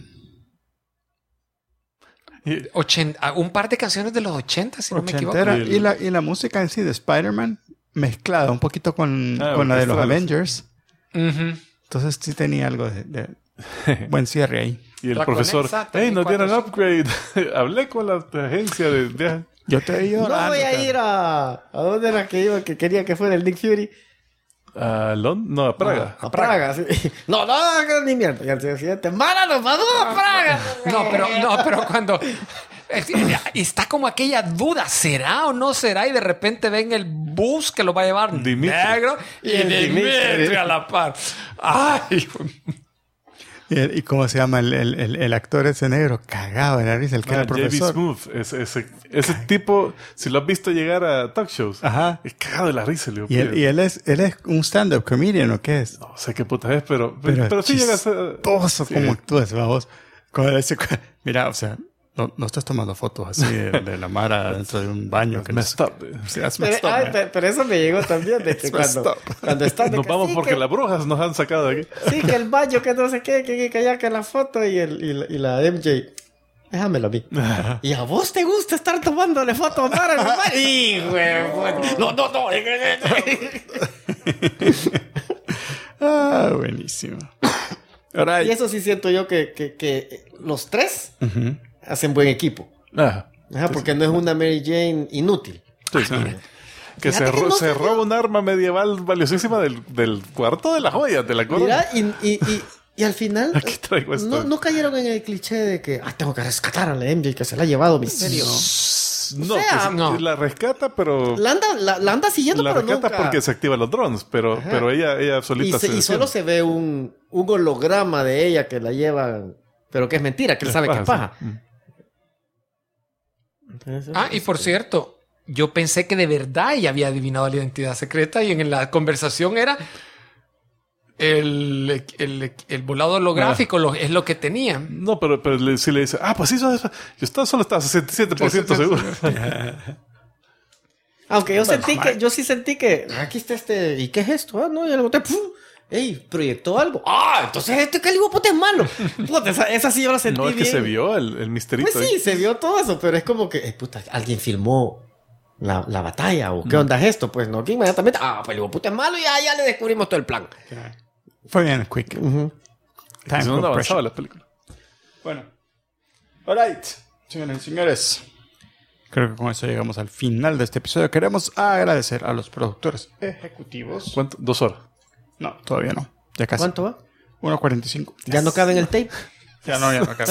Y- Un par de canciones de los 80, si no me equivoco. Ochentera. Y el- Y la música en sí de Spider-Man mezclada un poquito con la de los orquestral. Avengers. Ujú. Entonces sí tenía algo de buen cierre ahí. Y el La profesor, Conexa hey, nos dieron 34. upgrade. Hablé con la agencia de viaje. Yo te he ido No voy a ir ¿A dónde era que iba? Que quería que fuera el Nick Fury. ¿A Londres? No, a Praga. A Praga, sí. No, ni mierda. Y al día siguiente, ¡Mara, nos vamos a Praga! Pero cuando está como aquella duda, ¿será o no será? Y de repente ven el bus que lo va a llevar Dimitri. negro y Dimitri a la par. ¡Ay! ¿Y cómo se llama el actor ese negro? Cagado de la risa, el que era JB profesor. Smooth. Ese tipo, si lo has visto llegar a talk shows, Ajá. es cagado de la risa. Le digo, Y él es un stand-up comedian, ¿o qué es? no sé qué puta es, pero sí llegas a... chistoso Sí. como actúas, vamos. Mira, o sea, no estás tomando fotos así de la Mara dentro de un baño. Que Messed up. Sí, that's messed Pero, up, man. pero eso me llegó también de que It's messed cuando están de Nos que vamos sí, porque que, las brujas nos han sacado de aquí. sí, que el baño, que no sé qué, que ya que la foto y la MJ. Déjamelo a mí. ¿Y a vos te gusta estar tomándole fotos a Mara? ¡Hijo de puta! No. Ah, buenísimo. Alright. Y eso sí siento yo que los tres hacen buen equipo. Ajá. Ajá, porque no es una Mary Jane inútil. Sí, sí. Que Fíjate que no se sabía. roba un arma medieval valiosísima del cuarto de las joyas de la corona. Mira, y al final Aquí traigo esto. no cayeron en el cliché de que tengo que rescatar a la MJ que se la ha llevado Misterio. No, O sea, que no. la rescata, pero... La anda siguiendo, La pero rescata nunca. porque se activan los drones, pero ella Y, solita y solo se ve un holograma de ella que la llevan, pero que es mentira, que él sabe que es paja. Entonces, Y por cierto, yo pensé que de verdad ella había adivinado la identidad secreta y en la conversación era el volado holográfico es lo que tenía. No, pero si le dice, pues sí, yo solo estaba 67% seguro. Aunque yo sí sentí que aquí está ¿y qué es esto? No, ya le boté, ¡pum! ¡Ey! Proyectó algo. Entonces este calibopote es malo. Puta, esa sí yo la sentí No, es que bien. se vio el misterito. Pues sí, se vio todo eso, pero es como que, puta, alguien filmó la batalla o qué onda es esto. Pues no, que inmediatamente, pues el puta es malo y ya le descubrimos todo el plan. Fue bien quick. Si Time no, no compression. avanzaba la película. Bueno. Alright, señoras y señores. Creo que con eso llegamos al final de este episodio. Queremos agradecer a los productores ejecutivos. ¿Cuánto? 2 horas. No, todavía no. Ya casi. ¿Cuánto va? 1:45. ¿Ya no cabe en el tape? Ya no cabe.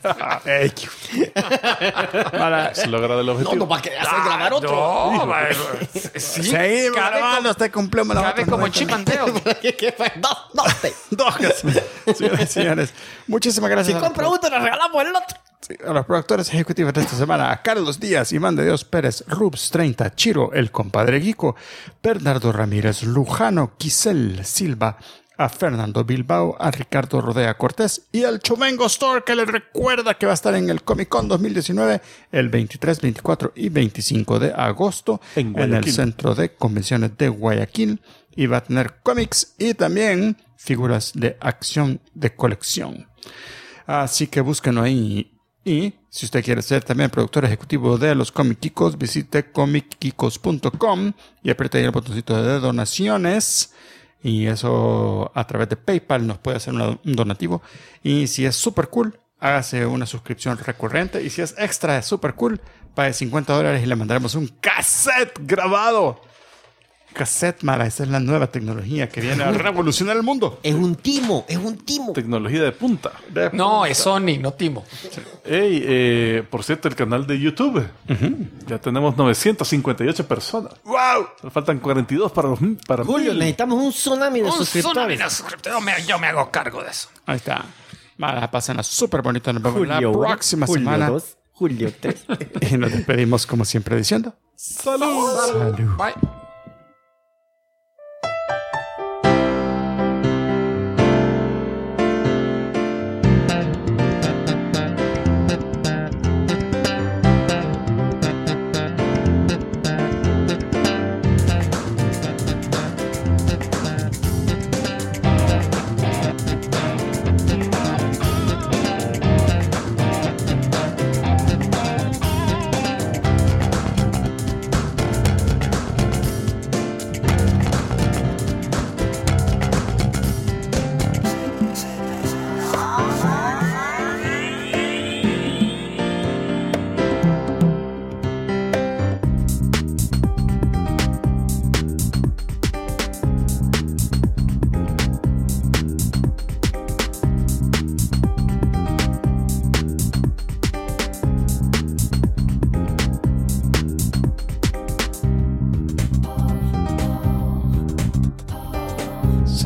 Se logra el objetivo. para que hacer grabar otro. No, sí, Seguimos cabe grabando hasta que cumplimos la cabe otra como 90. Chip and Dale. ¿Qué fue? Dos tapes. Dos. Señoras y señores, muchísimas gracias. Si a los compra uno, nos regalamos el otro. a los productores ejecutivos de esta semana, a Carlos Díaz, Iván de Dios Pérez, Rubs 30, Chiro, el compadre Guico, Bernardo Ramírez, Lujano, Quisel Silva, a Fernando Bilbao, a Ricardo Rodea Cortés y al Chumengo Store, que les recuerda que va a estar en el Comic Con 2019 el 23, 24 y 25 de agosto En en el Guayaquil. Centro de Convenciones de Guayaquil, y va a tener cómics y también figuras de acción de colección. Así que búsquenlo ahí. Y si usted quiere ser también productor ejecutivo de los Comic Kikos, visite comickikos.com y apriete ahí el botoncito de donaciones. Y eso a través de PayPal nos puede hacer un donativo. Y si es super cool, hágase una suscripción recurrente. Y si es extra super cool, pague $50 y le mandaremos un cassette grabado. Cassette, mala, esa es la nueva tecnología que viene a revolucionar el mundo. Es un timo, es un timo. Tecnología de punta. No, es Sony, no Timo. Hey, por cierto, el canal de YouTube. Ya tenemos 958 personas. ¡Wow! Nos faltan 42 para Julio, 1000. necesitamos un tsunami de Un suscriptores. tsunami de suscriptores. Yo me hago cargo de eso. Ahí está. Mala, pásenla súper bonito. Nos vemos la Julio próxima 1, semana. Julio 2, Julio 3. Y nos despedimos como siempre diciendo... ¡Salud! Salud. Bye.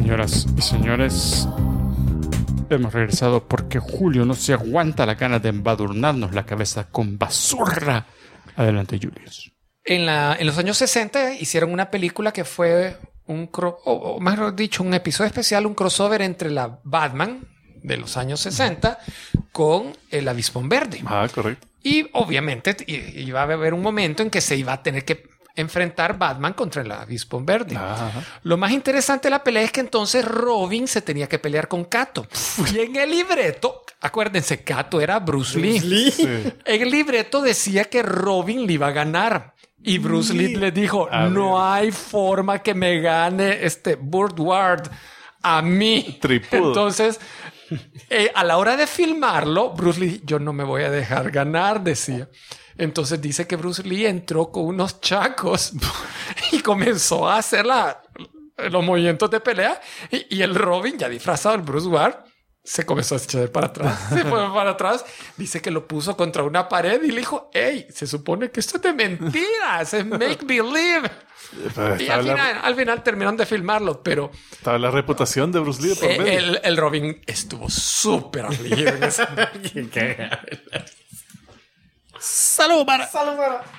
Señoras y señores, hemos regresado porque Julio no se aguanta la gana de embadurnarnos la cabeza con basura. Adelante, Julius. En los años 60 hicieron una película que fue o más dicho, un episodio especial, un crossover entre la Batman de los años 60 con el Avispón Verde. Ah, correcto. Y obviamente iba a haber un momento en que se iba a tener que enfrentar Batman contra el Avispón Verde. Ajá. Lo más interesante de la pelea es que entonces Robin se tenía que pelear con Kato. Y en el libreto, acuérdense, Kato era Bruce Lee. Sí. En el libreto decía que Robin le iba a ganar. Y Bruce Lee le dijo, no hay forma que me gane Burt Ward a mí. Tripudo. Entonces, a la hora de filmarlo, Bruce Lee, yo no me voy a dejar ganar, decía. Entonces dice que Bruce Lee entró con unos chacos y comenzó a hacer los movimientos de pelea. Y el Robin, ya disfrazado, el Bruce Ward, se comenzó a echar para atrás. Se fue para atrás. Dice que lo puso contra una pared y le dijo, hey, se supone que esto es de mentiras, es make believe. Y al final terminaron de filmarlo, pero... Estaba la reputación de Bruce Lee por medio. El Robin estuvo súper afligido en ese... ¡Salud, Mara! ¡Salud, Mara!